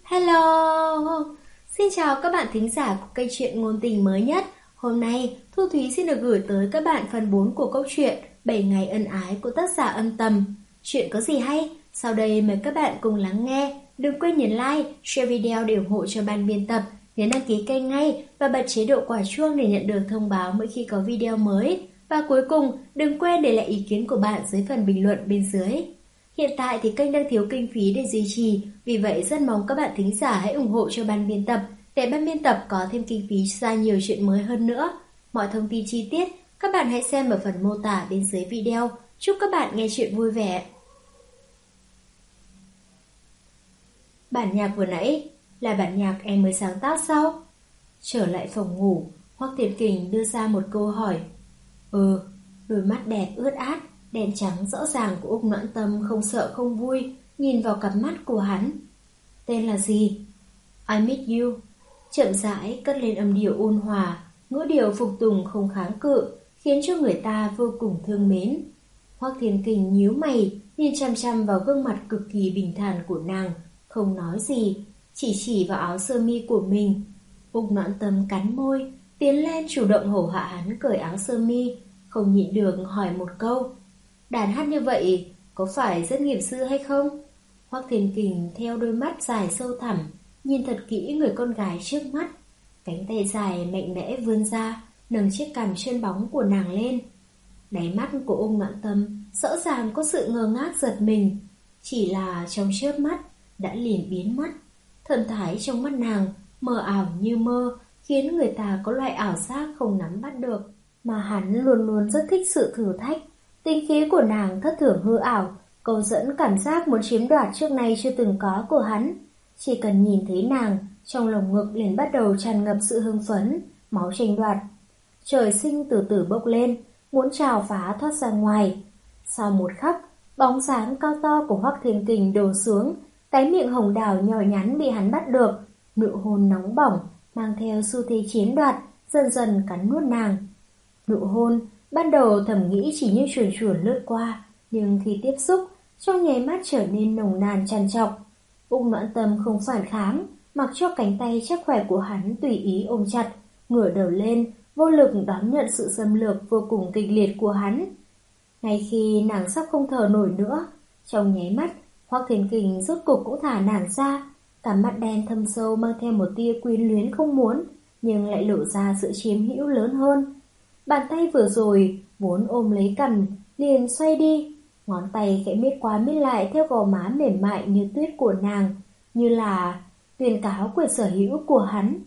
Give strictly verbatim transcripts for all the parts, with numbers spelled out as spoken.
Hello! Xin chào các bạn thính giả của kênh truyện ngôn tình mới nhất. Hôm nay, Thu Thúy xin được gửi tới các bạn phần bốn của câu chuyện bảy ngày ân ái của tác giả Âm Tầm. Chuyện có gì hay? Sau đây mời các bạn cùng lắng nghe. Đừng quên nhấn like, share video để ủng hộ cho ban biên tập. Nhấn đăng ký kênh ngay và bật chế độ quả chuông để nhận được thông báo mỗi khi có video mới. Và cuối cùng, đừng quên để lại ý kiến của bạn dưới phần bình luận bên dưới. Hiện tại thì kênh đang thiếu kinh phí để duy trì, vì vậy rất mong các bạn thính giả hãy ủng hộ cho ban biên tập để ban biên tập có thêm kinh phí ra nhiều chuyện mới hơn nữa. Mọi thông tin chi tiết các bạn hãy xem ở phần mô tả bên dưới video. Chúc các bạn nghe chuyện vui vẻ. Bản nhạc vừa nãy là bản nhạc em mới sáng tác sao? Trở lại phòng ngủ, Hoắc Thiền Kình đưa ra một câu hỏi. Ừ, đôi mắt đẹp ướt át, đen trắng rõ ràng của Úc Noãn Tâm không sợ không vui, nhìn vào cặp mắt của hắn. Tên là gì? I miss you. Chậm rãi cất lên âm điệu ôn hòa, ngữ điệu phục tùng không kháng cự, khiến cho người ta vô cùng thương mến. Hoắc Thiền Kình nhíu mày, nhìn chăm chăm vào gương mặt cực kỳ bình thản của nàng, không nói gì, chỉ chỉ vào áo sơ mi của mình. Úc Noãn Tâm cắn môi, tiến lên chủ động hầu hạ hắn cởi áo sơ mi, không nhịn được hỏi một câu. Đàn hát như vậy có phải rất nghiệp dư hay không? Hoắc Thiền Kình theo đôi mắt dài sâu thẳm, nhìn thật kỹ người con gái trước mắt. Cánh tay dài mạnh mẽ vươn ra, nâng chiếc cằm trơn bóng của nàng lên. Đáy mắt của Ung Noãn Tâm rõ ràng có sự ngơ ngác giật mình, chỉ là trong chớp mắt đã liền biến mất. Thần thái trong mắt nàng mờ ảo như mơ, khiến người ta có loại ảo giác không nắm bắt được. Mà hắn luôn luôn rất thích sự thử thách. Tinh khí của nàng thất thường hư ảo, câu dẫn cảm giác muốn chiếm đoạt trước nay chưa từng có của hắn. Chỉ cần nhìn thấy nàng, trong lồng ngực liền bắt đầu tràn ngập sự hưng phấn, máu tranh đoạt. Trời sinh từ từ bốc lên, muốn trào phá thoát ra ngoài. Sau một khắc, bóng dáng cao to của Hoắc Thiền Kình đổ xuống, cái miệng hồng đào nhỏ nhắn bị hắn bắt được, nụ hôn nóng bỏng mang theo xu thế chiếm đoạt, dần dần cắn nuốt nàng. Nụ hôn ban đầu thầm nghĩ chỉ như chuồn chuồn lướt qua, nhưng khi tiếp xúc, trong nháy mắt trở nên nồng nàn tràn trọc. Ung Noãn Tâm không phản kháng, mặc cho cánh tay chắc khỏe của hắn tùy ý ôm chặt, ngửa đầu lên, vô lực đón nhận sự xâm lược vô cùng kịch liệt của hắn. Ngay khi nàng sắp không thở nổi nữa, trong nháy mắt, Hoắc Thiền Kình rốt cục cũng thả nàng ra, cả mắt đen thâm sâu mang theo một tia quyến luyến không muốn, nhưng lại lộ ra sự chiếm hữu lớn hơn. Bàn tay vừa rồi vốn ôm lấy cằm liền xoay đi, ngón tay khẽ miết qua miết lại theo gò má mềm mại như tuyết của nàng, như là tuyên cáo quyền sở hữu của hắn.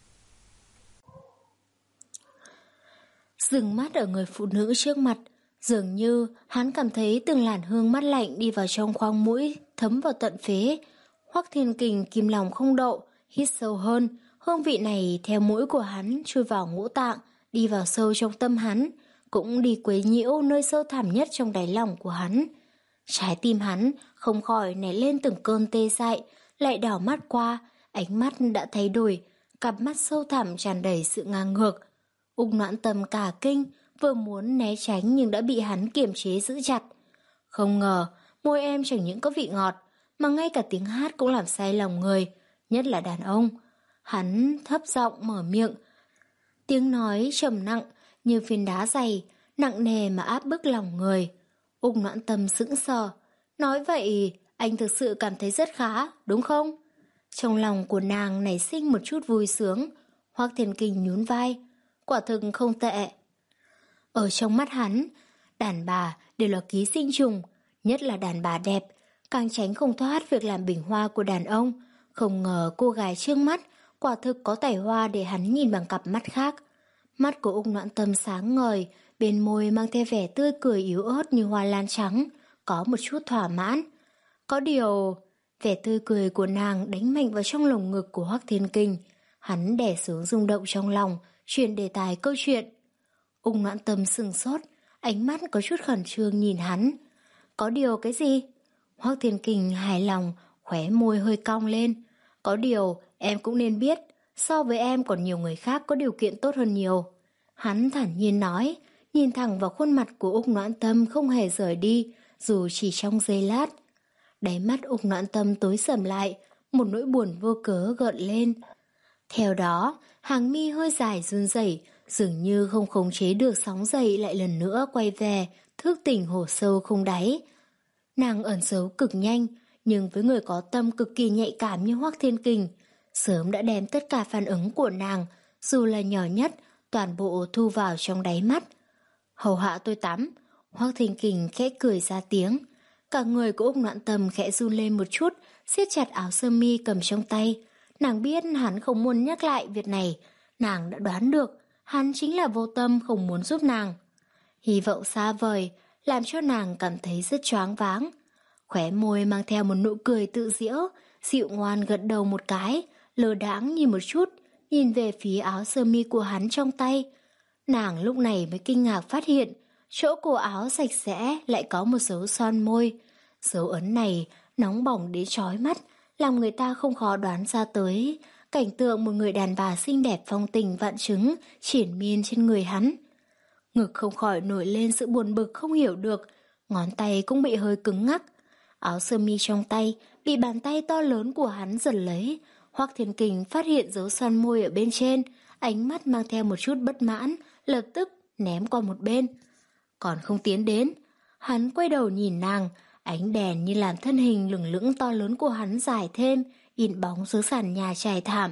Dừng mắt ở người phụ nữ trước mặt, dường như hắn cảm thấy từng làn hương mát lạnh đi vào trong khoang mũi, thấm vào tận phế. Hoắc Thiền Kình kìm lòng không đậu, hít sâu hơn, hương vị này theo mũi của hắn chui vào ngũ tạng, đi vào sâu trong tâm hắn, cũng đi quấy nhiễu nơi sâu thẳm nhất trong đáy lòng của hắn. Trái tim hắn không khỏi nảy lên từng cơn tê dại, lại đảo mắt qua, ánh mắt đã thay đổi, cặp mắt sâu thẳm tràn đầy sự ngang ngược. Ung Noãn Tâm cả kinh, vừa muốn né tránh nhưng đã bị hắn kiềm chế giữ chặt. Không ngờ, môi em chẳng những có vị ngọt, mà ngay cả tiếng hát cũng làm say lòng người, nhất là đàn ông. Hắn thấp giọng mở miệng, tiếng nói trầm nặng như phiến đá dày, nặng nề mà áp bức lòng người. Ung Noãn Tâm sững sờ, nói vậy anh thực sự cảm thấy rất khá, đúng không? Trong lòng của nàng nảy sinh một chút vui sướng. Hoắc Thiền Kình nhún vai, quả thực không tệ. Ở trong mắt hắn, đàn bà đều là ký sinh trùng, nhất là đàn bà đẹp, càng tránh không thoát việc làm bình hoa của đàn ông. Không ngờ cô gái trước mắt quả thực có tài hoa để hắn nhìn bằng cặp mắt khác. Mắt của Ung Noãn Tâm sáng ngời, bên môi mang theo vẻ tươi cười yếu ớt như hoa lan trắng, có một chút thỏa mãn. Có điều, vẻ tươi cười của nàng đánh mạnh vào trong lồng ngực của Hoắc Thiền Kình. Hắn đè xuống rung động trong lòng, chuyển đề tài câu chuyện. Ung Noãn Tâm sừng sốt, ánh mắt có chút khẩn trương nhìn hắn. Có điều cái gì? Hoắc Thiền Kình hài lòng, khóe môi hơi cong lên. Có điều, em cũng nên biết, so với em còn nhiều người khác có điều kiện tốt hơn nhiều. Hắn thản nhiên nói, nhìn thẳng vào khuôn mặt của Ung Noãn Tâm không hề rời đi, dù chỉ trong giây lát. Đáy mắt Ung Noãn Tâm tối sầm lại, một nỗi buồn vô cớ gợn lên. Theo đó, hàng mi hơi dài run rẩy, dường như không khống chế được sóng dậy lại lần nữa quay về, thức tỉnh hồ sâu không đáy. Nàng ẩn giấu cực nhanh, nhưng với người có tâm cực kỳ nhạy cảm như Hoắc Thiên Kình, sớm đã đem tất cả phản ứng của nàng, dù là nhỏ nhất, toàn bộ thu vào trong đáy mắt. Hầu hạ tôi tắm, Hoắc Thiên Kình khẽ cười ra tiếng. Cả người của Úc Noãn Tâm khẽ run lên một chút, siết chặt áo sơ mi cầm trong tay. Nàng biết hắn không muốn nhắc lại việc này, nàng đã đoán được, hắn chính là vô tâm không muốn giúp nàng. Hy vọng xa vời, làm cho nàng cảm thấy rất choáng váng. Khóe môi mang theo một nụ cười tự giễu, dịu ngoan gật đầu một cái, lơ đãng nhìn một chút, nhìn về phía áo sơ mi của hắn trong tay. Nàng lúc này mới kinh ngạc phát hiện, chỗ cổ áo sạch sẽ lại có một dấu son môi. Dấu ấn này nóng bỏng đến chói mắt, làm người ta không khó đoán ra tới cảnh tượng một người đàn bà xinh đẹp phong tình vạn trứng triển miên trên người hắn. Ngực không khỏi nổi lên sự buồn bực không hiểu được, ngón tay cũng bị hơi cứng ngắc. Áo sơ mi trong tay bị bàn tay to lớn của hắn giật lấy. Hoắc Thiên Kình phát hiện dấu son môi ở bên trên, ánh mắt mang theo một chút bất mãn, lập tức ném qua một bên. Còn không tiến đến, hắn quay đầu nhìn nàng, ánh đèn như làm thân hình lửng lững to lớn của hắn dài thêm, in bóng dưới sàn nhà trải thảm.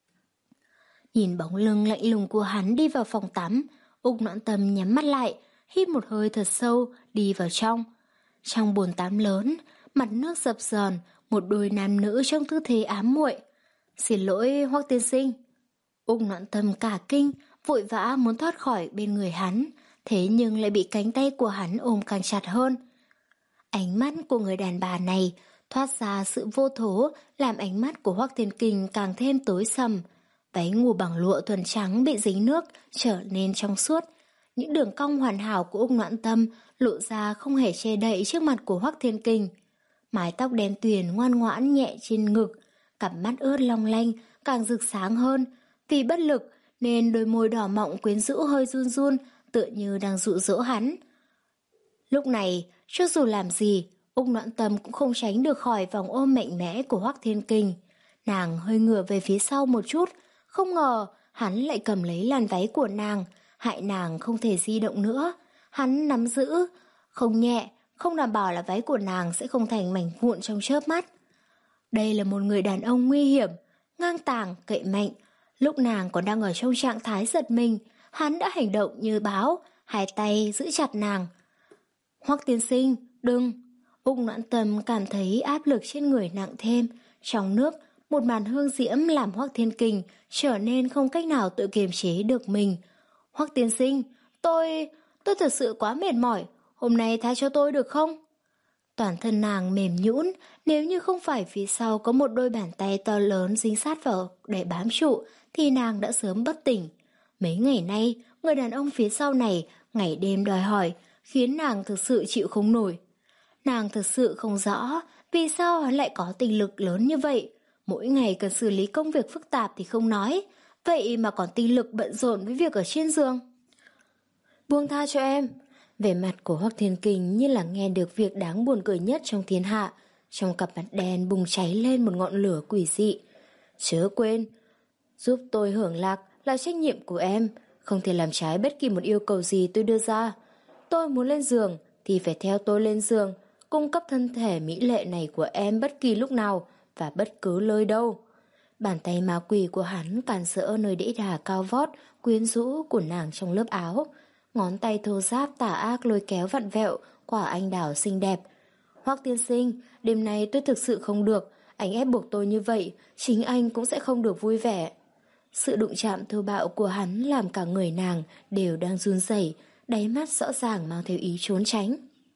Nhìn bóng lưng lạnh lùng của hắn đi vào phòng tắm, Úc Noãn Tâm nhắm mắt lại, hít một hơi thật sâu, đi vào trong. Trong bồn tắm lớn, mặt nước dập dờn, một đôi nam nữ trong tư thế ám muội. Xin lỗi Hoắc tiên sinh. Úc Noãn Tâm cả kinh, vội vã muốn thoát khỏi bên người hắn, thế nhưng lại bị cánh tay của hắn ôm càng chặt hơn. Ánh mắt của người đàn bà này thoát ra sự vô thố, làm ánh mắt của Hoắc Thiên Kình càng thêm tối sầm. Váy ngủ bằng lụa thuần trắng bị dính nước trở nên trong suốt. Những đường cong hoàn hảo của Úc Noãn Tâm lộ ra không hề che đậy trước mặt của Hoắc Thiên Kình. Mái tóc đen tuyền ngoan ngoãn nhẹ trên ngực, cặp mắt ướt long lanh càng rực sáng hơn. Vì bất lực nên đôi môi đỏ mọng quyến rũ hơi run run, tựa như đang dụ dỗ hắn. Lúc này, cho dù làm gì, Úc Noãn Tâm cũng không tránh được khỏi vòng ôm mạnh mẽ của Hoắc Thiên Kình. Nàng hơi ngửa về phía sau một chút, không ngờ hắn lại cầm lấy làn váy của nàng, hại nàng không thể di động nữa. Hắn nắm giữ, không nhẹ, không đảm bảo là váy của nàng sẽ không thành mảnh vụn trong chớp mắt. Đây là một người đàn ông nguy hiểm, ngang tàng, cậy mạnh. Lúc nàng còn đang ở trong trạng thái giật mình, hắn đã hành động như báo, hai tay giữ chặt nàng. Hoắc tiên sinh, đừng! Úc Noãn Tâm cảm thấy áp lực trên người nặng thêm. Trong nước, một màn hương diễm làm Hoắc Thiên Kình trở nên không cách nào tự kiềm chế được mình. Hoắc tiên sinh, tôi... tôi thật sự quá mệt mỏi, hôm nay tha cho tôi được không? Toàn thân nàng mềm nhũn, nếu như không phải phía sau có một đôi bàn tay to lớn dính sát vào để bám trụ, thì nàng đã sớm bất tỉnh. Mấy ngày nay, người đàn ông phía sau này ngày đêm đòi hỏi, khiến nàng thực sự chịu không nổi. Nàng thực sự không rõ vì sao hắn lại có tình lực lớn như vậy. Mỗi ngày cần xử lý công việc phức tạp thì không nói, vậy mà còn tinh lực bận rộn với việc ở trên giường. Buông tha cho em. Vẻ mặt của Hoắc Thiên Kình như là nghe được việc đáng buồn cười nhất trong thiên hạ. Trong cặp mắt đen bùng cháy lên một ngọn lửa quỷ dị. Chớ quên, giúp tôi hưởng lạc là trách nhiệm của em, không thể làm trái bất kỳ một yêu cầu gì tôi đưa ra. Tôi muốn lên giường thì phải theo tôi lên giường, cung cấp thân thể mỹ lệ này của em bất kỳ lúc nào và bất cứ nơi đâu. Bàn tay ma quỷ của hắn càn rỡ nơi đĩ đà cao vót, quyến rũ của nàng trong lớp áo. Ngón tay thô ráp tà ác lôi kéo vặn vẹo quả anh đào xinh đẹp. Hoắc tiên sinh, đêm nay tôi thực sự không được, anh ép buộc tôi như vậy, chính anh cũng sẽ không được vui vẻ. Sự đụng chạm thô bạo của hắn làm cả người nàng đều đang run rẩy, đáy mắt rõ ràng mang theo ý trốn tránh.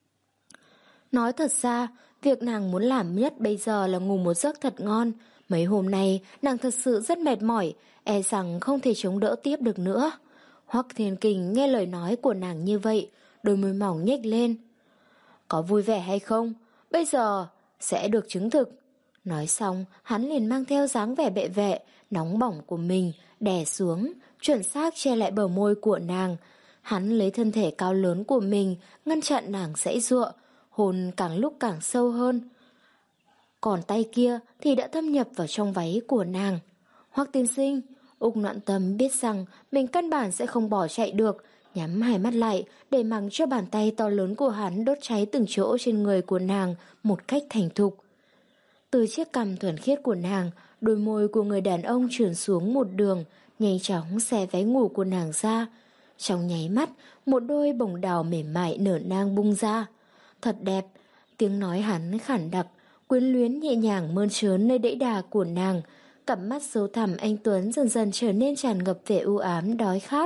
Nói thật ra, việc nàng muốn làm nhất bây giờ là ngủ một giấc thật ngon. Mấy hôm nay nàng thật sự rất mệt mỏi, e rằng không thể chống đỡ tiếp được nữa. Hoắc Thiên Kình nghe lời nói của nàng như vậy, đôi môi mỏng nhếch lên. Có vui vẻ hay không? Bây giờ sẽ được chứng thực. Nói xong, hắn liền mang theo dáng vẻ bệ vệ, nóng bỏng của mình, đè xuống, chuẩn xác che lại bờ môi của nàng. Hắn lấy thân thể cao lớn của mình, ngăn chặn nàng giãy giụa, hôn càng lúc càng sâu hơn. còn tay kia thì đã thâm nhập vào trong váy của nàng. Hoắc tiên sinh, Úc Noãn Tâm biết rằng mình căn bản sẽ không bỏ chạy được, nhắm hai mắt lại để mặc cho bàn tay to lớn của hắn đốt cháy từng chỗ trên người của nàng một cách thành thục. Từ chiếc cằm thuần khiết của nàng, đôi môi của người đàn ông trườn xuống một đường, nhanh chóng xé váy ngủ của nàng ra. Trong nháy mắt, một đôi bồng đào mềm mại nở nang bung ra. Thật đẹp, tiếng nói hắn khản đặc, quyến luyến nhẹ nhàng mơn trớn nơi đẫy đà của nàng. Cặp mắt sâu thẳm anh Tuấn dần dần trở nên tràn ngập vẻ u ám đói khát.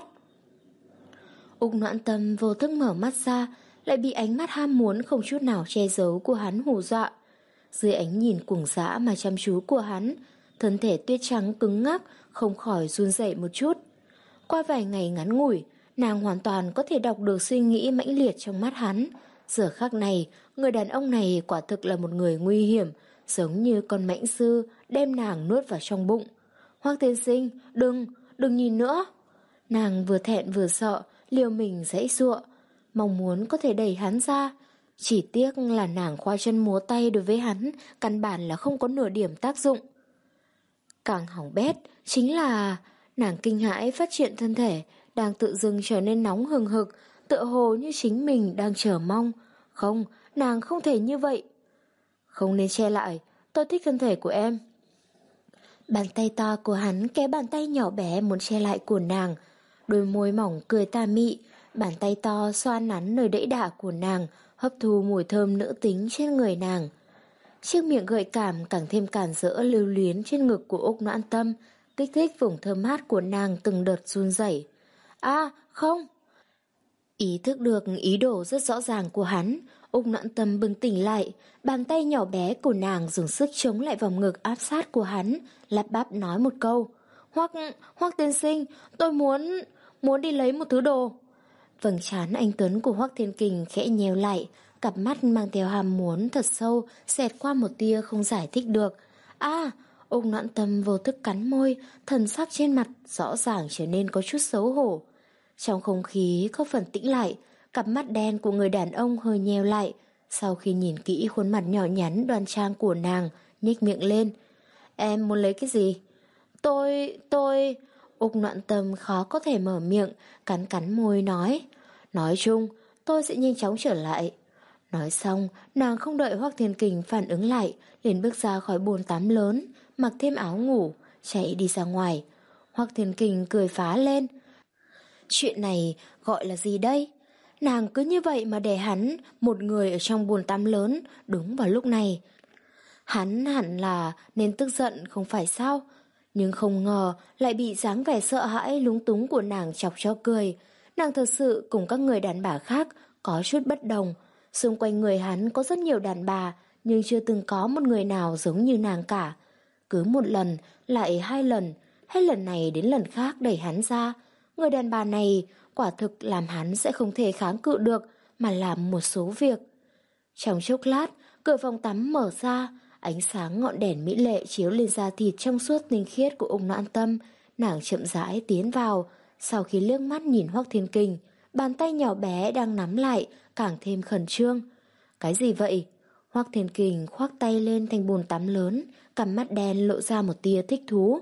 Úc Noãn Tâm vô thức mở mắt ra, lại bị ánh mắt ham muốn không chút nào che giấu của hắn hù dọa. Dưới ánh nhìn cuồng dã mà chăm chú của hắn, thân thể tuyết trắng cứng ngắc không khỏi run rẩy một chút. Qua vài ngày ngắn ngủi, nàng hoàn toàn có thể đọc được suy nghĩ mãnh liệt trong mắt hắn. Giờ khắc này, người đàn ông này quả thực là một người nguy hiểm, giống như con mãnh sư đem nàng nuốt vào trong bụng. Hoắc tiên sinh, đừng, đừng nhìn nữa. Nàng vừa thẹn vừa sợ, liều mình giãy giụa, mong muốn có thể đẩy hắn ra. Chỉ tiếc là nàng khoa chân múa tay đối với hắn, căn bản là không có nửa điểm tác dụng. Càng hỏng bét chính là nàng kinh hãi phát triển thân thể đang tự dưng trở nên nóng hừng hực, tựa hồ như chính mình đang chờ mong. Không, nàng không thể như vậy. Không nên che lại, tôi thích thân thể của em. Bàn tay to của hắn kéo bàn tay nhỏ bé muốn che lại của nàng. Đôi môi mỏng cười tà mị, bàn tay to xoa nắn nơi đẫy đà của nàng, hấp thu mùi thơm nữ tính trên người nàng. Chiếc miệng gợi cảm càng thêm cản rỡ lưu luyến trên ngực của Úc Noãn Tâm, kích thích vùng thơm mát của nàng từng đợt run rẩy. À, không! Ý thức được ý đồ rất rõ ràng của hắn, Úc Noãn Tâm bừng tỉnh lại, bàn tay nhỏ bé của nàng dùng sức chống lại vòng ngực áp sát của hắn, lắp bắp nói một câu. Hoắc, Hoắc tiên sinh, tôi muốn, muốn đi lấy một thứ đồ. Vầng trán anh Tuấn của Hoắc Thiên Kình khẽ nheo lại, cặp mắt mang theo hàm muốn thật sâu, xẹt qua một tia không giải thích được. À, Úc Noãn Tâm vô thức cắn môi, thần sắc trên mặt rõ ràng trở nên có chút xấu hổ. Trong không khí có phần tĩnh lại, cặp mắt đen của người đàn ông hơi nheo lại, sau khi nhìn kỹ khuôn mặt nhỏ nhắn đoan trang của nàng, nhếch miệng lên. Em muốn lấy cái gì? Tôi, tôi... Úc Noãn Tâm khó có thể mở miệng, cắn cắn môi nói. Nói chung, tôi sẽ nhanh chóng trở lại. Nói xong, nàng không đợi Hoắc Thiên Kình phản ứng lại, liền bước ra khỏi bồn tắm lớn, mặc thêm áo ngủ, chạy đi ra ngoài. Hoắc Thiên Kình cười phá lên. Chuyện này gọi là gì đây? Nàng cứ như vậy mà để hắn, một người ở trong bồn tắm lớn, đúng vào lúc này. Hắn hẳn là nên tức giận không phải sao? Nhưng không ngờ lại bị dáng vẻ sợ hãi lúng túng của nàng chọc cho cười. Nàng thật sự cùng các người đàn bà khác có chút bất đồng. Xung quanh người hắn có rất nhiều đàn bà, nhưng chưa từng có một người nào giống như nàng cả. Cứ một lần, lại hai lần, hết lần này đến lần khác đẩy hắn ra. Người đàn bà này quả thực làm hắn sẽ không thể kháng cự được mà làm một số việc. Trong chốc lát, cửa phòng tắm mở ra, ánh sáng ngọn đèn mỹ lệ chiếu lên da thịt trong suốt tinh khiết của Úc Noãn Tâm. Nàng chậm rãi tiến vào, sau khi liếc mắt nhìn Hoắc Thiên Kình, bàn tay nhỏ bé đang nắm lại càng thêm khẩn trương. Cái gì vậy? Hoắc Thiên Kình khoác tay lên thành bồn tắm lớn, cặp mắt đen lộ ra một tia thích thú.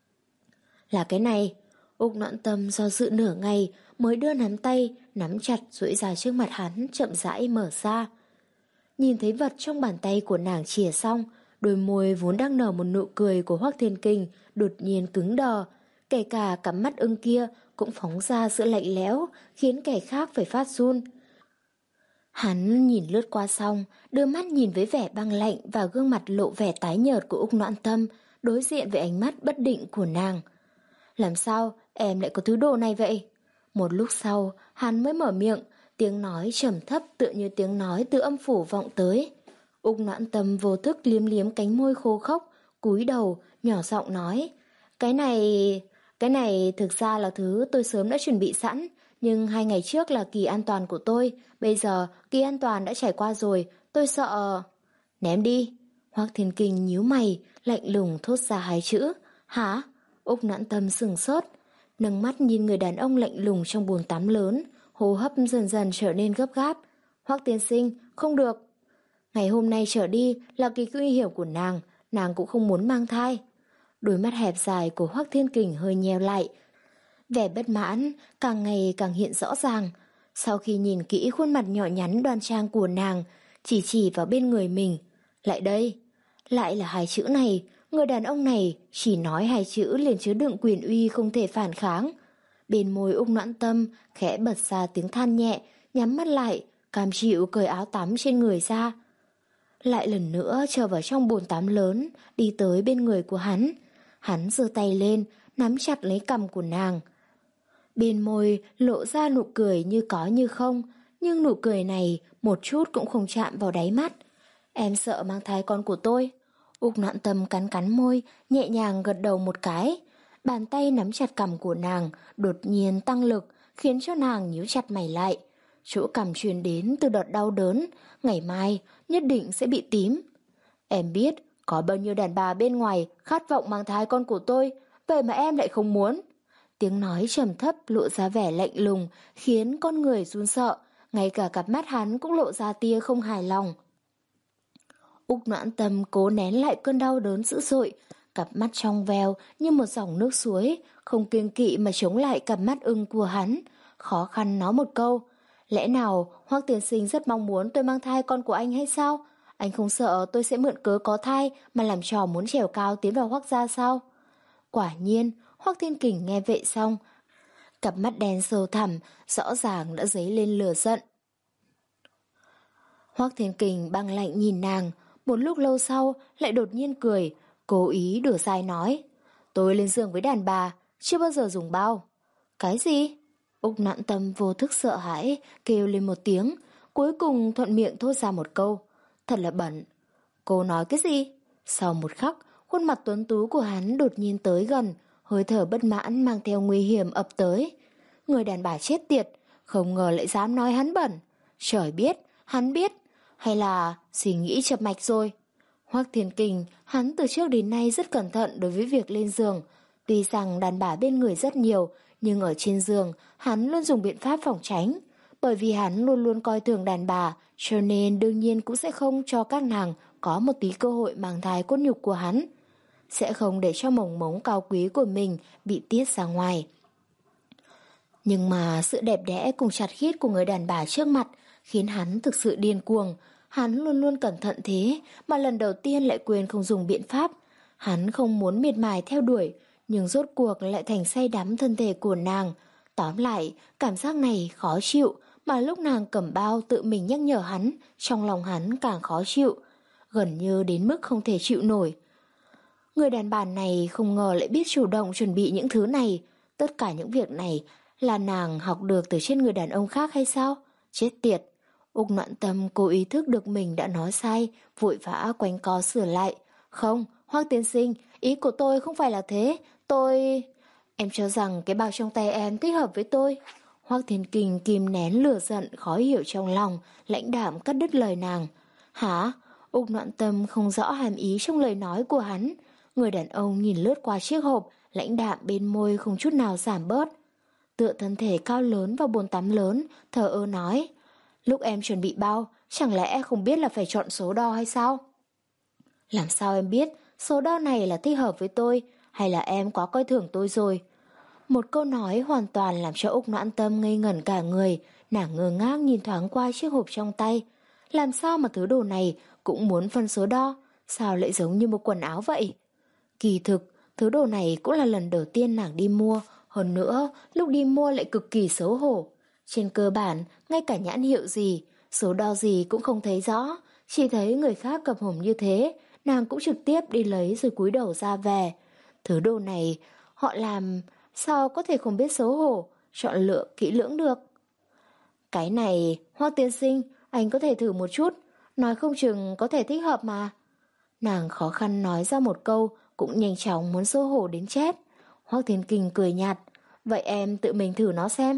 Là cái này. Úc Noãn Tâm do dự nửa ngày mới đưa nắm tay nắm chặt duỗi ra trước mặt hắn, chậm rãi mở ra. Nhìn thấy vật trong bàn tay của nàng chìa xong, đôi môi vốn đang nở một nụ cười của Hoắc Thiên Kình đột nhiên cứng đờ, kể cả cặp mắt ưng kia cũng phóng ra sự lạnh lẽo, khiến kẻ khác phải phát run. Hắn nhìn lướt qua xong, đưa mắt nhìn với vẻ băng lạnh và gương mặt lộ vẻ tái nhợt của Úc Noãn Tâm, đối diện với ánh mắt bất định của nàng. Làm sao em lại có thứ đồ này vậy? Một lúc sau, hắn mới mở miệng, tiếng nói trầm thấp tựa như tiếng nói từ âm phủ vọng tới. Úc Noãn Tâm vô thức liếm liếm cánh môi khô khốc, cúi đầu, nhỏ giọng nói. Cái này... cái này thực ra là thứ tôi sớm đã chuẩn bị sẵn, nhưng hai ngày trước là kỳ an toàn của tôi, bây giờ kỳ an toàn đã trải qua rồi, tôi sợ... Ném đi. Hoắc Thiên Kình nhíu mày, lạnh lùng thốt ra hai chữ. Hả? Úc Noãn Tâm sừng sốt, nâng mắt nhìn người đàn ông lạnh lùng trong bồn tắm lớn, hô hấp dần dần trở nên gấp gáp. Hoắc tiên sinh, không được. Ngày hôm nay trở đi là kỳ nguy hiểm của nàng, nàng cũng không muốn mang thai. Đôi mắt hẹp dài của Hoắc Thiên Kình hơi nheo lại. Vẻ bất mãn càng ngày càng hiện rõ ràng. Sau khi nhìn kỹ khuôn mặt nhỏ nhắn đoan trang của nàng, chỉ chỉ vào bên người mình. Lại đây. Lại là hai chữ này. Người đàn ông này chỉ nói hai chữ liền chứa đựng quyền uy không thể phản kháng. Bên môi Úc Noãn Tâm khẽ bật ra tiếng than nhẹ, nhắm mắt lại, cam chịu cởi áo tắm trên người ra. Lại lần nữa trở vào trong bồn tắm lớn, đi tới bên người của hắn. Hắn giơ tay lên, nắm chặt lấy cằm của nàng. Bên môi lộ ra nụ cười như có như không, nhưng nụ cười này một chút cũng không chạm vào đáy mắt. Em sợ mang thai con của tôi. Úc Noãn Tâm cắn cắn môi, nhẹ nhàng gật đầu một cái. Bàn tay nắm chặt cằm của nàng, đột nhiên tăng lực, khiến cho nàng nhíu chặt mày lại. Chỗ cằm truyền đến từ đợt đau đớn, ngày mai nhất định sẽ bị tím. Em biết có bao nhiêu đàn bà bên ngoài khát vọng mang thai con của tôi, vậy mà em lại không muốn. Tiếng nói trầm thấp lộ ra vẻ lạnh lùng, khiến con người run sợ, ngay cả cặp mắt hắn cũng lộ ra tia không hài lòng. Úc Noãn Tâm cố nén lại cơn đau đớn dữ dội, cặp mắt trong veo như một dòng nước suối, không kiêng kỵ mà chống lại cặp mắt ưng của hắn, khó khăn nói một câu. Lẽ nào Hoắc tiên sinh rất mong muốn tôi mang thai con của anh hay sao? Anh không sợ tôi sẽ mượn cớ có thai mà làm trò muốn trèo cao tiến vào Hoắc gia sao? Quả nhiên, Hoắc Thiên Kình nghe vậy xong, cặp mắt đen sâu thẳm rõ ràng đã dấy lên lửa giận. Hoắc Thiên Kình băng lạnh nhìn nàng, một lúc lâu sau lại đột nhiên cười, cố ý đùa dai nói: tôi lên giường với đàn bà, chưa bao giờ dùng bao. Cái gì? Úc Noãn Tâm vô thức sợ hãi, kêu lên một tiếng, cuối cùng thuận miệng thốt ra một câu: thật là bẩn. Cô nói cái gì? Sau một khắc, khuôn mặt tuấn tú của hắn đột nhiên tới gần, hơi thở bất mãn mang theo nguy hiểm ập tới. Người đàn bà chết tiệt, không ngờ lại dám nói hắn bẩn. Trời biết, hắn biết, hay là suy nghĩ chập mạch rồi. Hoắc Thiên Kình, hắn từ trước đến nay rất cẩn thận đối với việc lên giường. Tuy rằng đàn bà bên người rất nhiều, nhưng ở trên giường, hắn luôn dùng biện pháp phòng tránh. Bởi vì hắn luôn luôn coi thường đàn bà, cho nên đương nhiên cũng sẽ không cho các nàng có một tí cơ hội mang thai cốt nhục của hắn. Sẽ không để cho mồng mống cao quý của mình bị tiết ra ngoài. Nhưng mà sự đẹp đẽ cùng chặt khít của người đàn bà trước mặt khiến hắn thực sự điên cuồng. Hắn luôn luôn cẩn thận thế mà lần đầu tiên lại quên không dùng biện pháp. Hắn không muốn miệt mài theo đuổi, nhưng rốt cuộc lại thành say đắm thân thể của nàng. Tóm lại, cảm giác này khó chịu, mà lúc nàng cầm bao tự mình nhắc nhở hắn, trong lòng hắn càng khó chịu, gần như đến mức không thể chịu nổi. Người đàn bà này không ngờ lại biết chủ động chuẩn bị những thứ này. Tất cả những việc này là nàng học được từ trên người đàn ông khác hay sao? Chết tiệt! Úc Noãn Tâm cố ý thức được mình đã nói sai, vội vã quanh co sửa lại. Không, Hoắc tiên sinh, ý của tôi không phải là thế. Tôi... Em cho rằng cái bao trong tay em thích hợp với tôi. Hoắc Thiên Kình kìm nén lửa giận khó hiểu trong lòng, lãnh đạm cắt đứt lời nàng. Hả? Úc Noãn Tâm không rõ hàm ý trong lời nói của hắn. Người đàn ông nhìn lướt qua chiếc hộp, lãnh đạm bên môi không chút nào giảm bớt. Tựa thân thể cao lớn vào bồn tắm lớn, thờ ơ nói: lúc em chuẩn bị bao, chẳng lẽ không biết là phải chọn số đo hay sao? Làm sao em biết số đo này là thích hợp với tôi, hay là em quá coi thường tôi rồi? Một câu nói hoàn toàn làm cho Úc Noãn Tâm ngây ngẩn cả người, nàng ngơ ngác nhìn thoáng qua chiếc hộp trong tay. Làm sao mà thứ đồ này cũng muốn phân số đo, sao lại giống như một quần áo vậy? Kỳ thực, thứ đồ này cũng là lần đầu tiên nàng đi mua, hơn nữa lúc đi mua lại cực kỳ xấu hổ. Trên cơ bản, ngay cả nhãn hiệu gì, số đo gì cũng không thấy rõ, chỉ thấy người khác cầm hổm như thế, nàng cũng trực tiếp đi lấy rồi cúi đầu ra về. Thứ đồ này, họ làm sao có thể không biết xấu hổ, chọn lựa kỹ lưỡng được. Cái này, Hoắc tiên sinh, anh có thể thử một chút, nói không chừng có thể thích hợp mà. Nàng khó khăn nói ra một câu, cũng nhanh chóng muốn xấu hổ đến chết. Hoắc Thiên Kình cười nhạt: vậy em tự mình thử nó xem.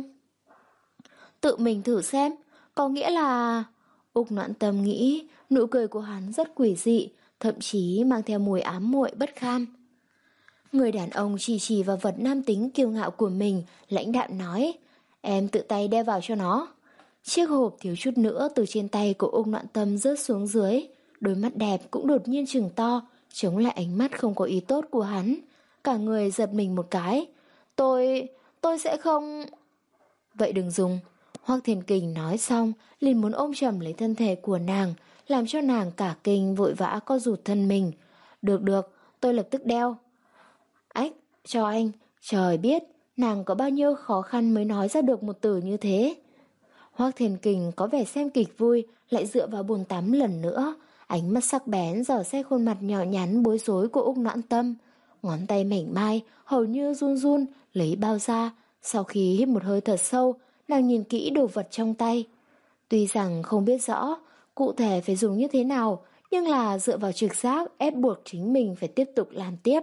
Tự mình thử xem, có nghĩa là... Úc Noãn Tâm nghĩ, nụ cười của hắn rất quỷ dị, thậm chí mang theo mùi ám muội bất kham. Người đàn ông chỉ chỉ vào vật nam tính kiêu ngạo của mình, lãnh đạm nói: em tự tay đeo vào cho nó. Chiếc hộp thiếu chút nữa từ trên tay của Úc Noãn Tâm rớt xuống dưới. Đôi mắt đẹp cũng đột nhiên trừng to, chống lại ánh mắt không có ý tốt của hắn. Cả người giật mình một cái. Tôi... tôi sẽ không... Vậy đừng dùng. Hoắc Thiên Kình nói xong, liền muốn ôm chầm lấy thân thể của nàng, làm cho nàng cả kinh vội vã co rụt thân mình. Được được, tôi lập tức đeo. Ách, cho anh, trời biết, nàng có bao nhiêu khó khăn mới nói ra được một từ như thế. Hoắc Thiên Kình có vẻ xem kịch vui, lại dựa vào bồn tắm lần nữa, ánh mắt sắc bén dò xét khuôn mặt nhỏ nhắn bối rối của Úc Noãn Tâm. Ngón tay mảnh mai, hầu như run run, lấy bao ra. Sau khi hít một hơi thật sâu, nàng nhìn kỹ đồ vật trong tay. Tuy rằng không biết rõ cụ thể phải dùng như thế nào, nhưng là dựa vào trực giác ép buộc chính mình phải tiếp tục làm tiếp.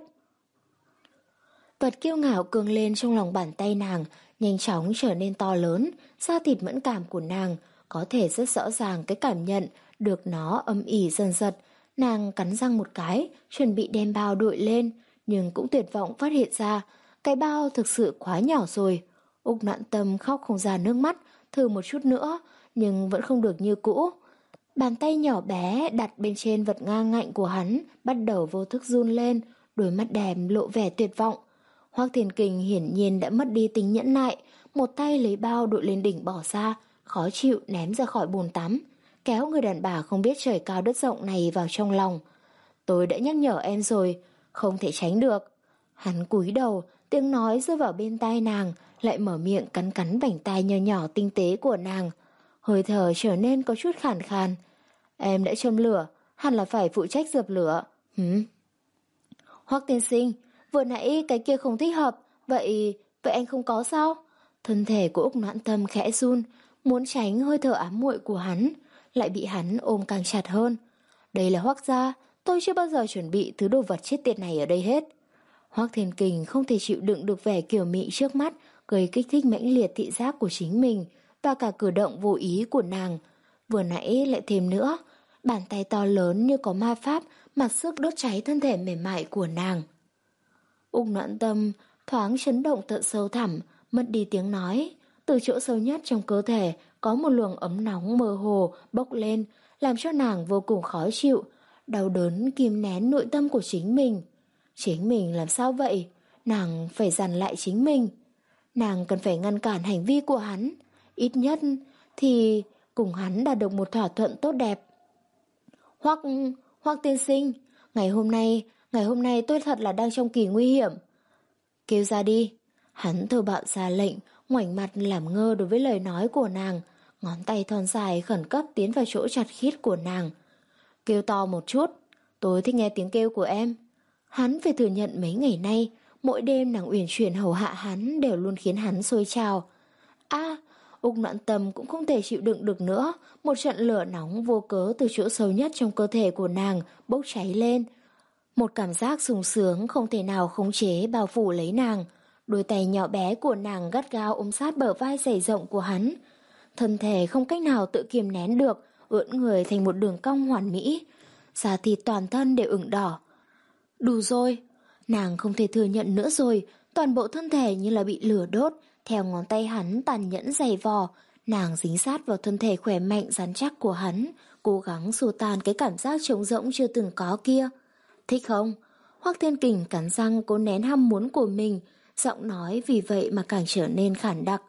Vật kiêu ngạo cường lên trong lòng bàn tay nàng, nhanh chóng trở nên to lớn, da thịt mẫn cảm của nàng có thể rất rõ ràng cái cảm nhận được nó âm ỉ dần dật. Nàng cắn răng một cái, chuẩn bị đem bao đội lên, nhưng cũng tuyệt vọng phát hiện ra cái bao thực sự quá nhỏ rồi. Úc Noãn Tâm khóc không ra nước mắt, thử một chút nữa, nhưng vẫn không được như cũ. Bàn tay nhỏ bé đặt bên trên vật ngang ngạnh của hắn bắt đầu vô thức run lên, đôi mắt đẹp lộ vẻ tuyệt vọng. Hoắc Thiên Kình hiển nhiên đã mất đi tính nhẫn nại, một tay lấy bao đội lên đỉnh bỏ ra, khó chịu ném ra khỏi bồn tắm, kéo người đàn bà không biết trời cao đất rộng này vào trong lòng. Tôi đã nhắc nhở em rồi, không thể tránh được. Hắn cúi đầu, tiếng nói rơi vào bên tai nàng, lại mở miệng cắn cắn vành tai nhỏ nhỏ tinh tế của nàng. Hơi thở trở nên có chút khàn khàn. Em đã châm lửa, hẳn là phải phụ trách dập lửa. Hửm? Hoắc tiên sinh, vừa nãy cái kia không thích hợp, vậy vậy anh không có sao? Thân thể của Úc Noãn Tâm khẽ run, muốn tránh hơi thở ám muội của hắn, lại bị hắn ôm càng chặt hơn. Đây là Hoắc gia, tôi chưa bao giờ chuẩn bị thứ đồ vật chết tiệt này ở đây hết. Hoắc Thiên Kình không thể chịu đựng được vẻ kiều mị trước mắt, gây kích thích mãnh liệt thị giác của chính mình và cả cử động vô ý của nàng. Vừa nãy lại thêm nữa, bàn tay to lớn như có ma pháp mặc sức đốt cháy thân thể mềm mại của nàng. Úc Noãn Tâm thoáng chấn động tận sâu thẳm, mất đi tiếng nói. Từ chỗ sâu nhất trong cơ thể có một luồng ấm nóng mơ hồ bốc lên, làm cho nàng vô cùng khó chịu, đau đớn kìm nén nội tâm của chính mình. Chính mình làm sao vậy? Nàng phải dằn lại chính mình. Nàng cần phải ngăn cản hành vi của hắn, ít nhất thì cùng hắn đạt được một thỏa thuận tốt đẹp. Hoặc, hoặc tiên sinh, ngày hôm nay, ngày hôm nay tôi thật là đang trong kỳ nguy hiểm. Kêu ra đi. Hắn thô bạo ra lệnh, ngoảnh mặt làm ngơ đối với lời nói của nàng, ngón tay thon dài khẩn cấp tiến vào chỗ chặt khít của nàng. Kêu to một chút, tôi thích nghe tiếng kêu của em. Hắn phải thừa nhận mấy ngày nay, mỗi đêm nàng uyển chuyển hầu hạ hắn đều luôn khiến hắn sôi trào. A, Úc Noãn Tâm cũng không thể chịu đựng được nữa, một trận lửa nóng vô cớ từ chỗ sâu nhất trong cơ thể của nàng bốc cháy lên. Một cảm giác sung sướng không thể nào khống chế bao phủ lấy nàng. Đôi tay nhỏ bé của nàng gắt gao ôm sát bờ vai dày rộng của hắn. Thân thể không cách nào tự kiềm nén được, ưỡn người thành một đường cong hoàn mỹ. Da thịt toàn thân đều ửng đỏ. Đủ rồi, nàng không thể thừa nhận nữa rồi, toàn bộ thân thể như là bị lửa đốt, theo ngón tay hắn tàn nhẫn giày vò, nàng dính sát vào thân thể khỏe mạnh rắn chắc của hắn, cố gắng xua tan cái cảm giác trống rỗng chưa từng có kia. Thích không? Hoắc Thiên Kình cắn răng cố nén ham muốn của mình, giọng nói vì vậy mà càng trở nên khản đặc.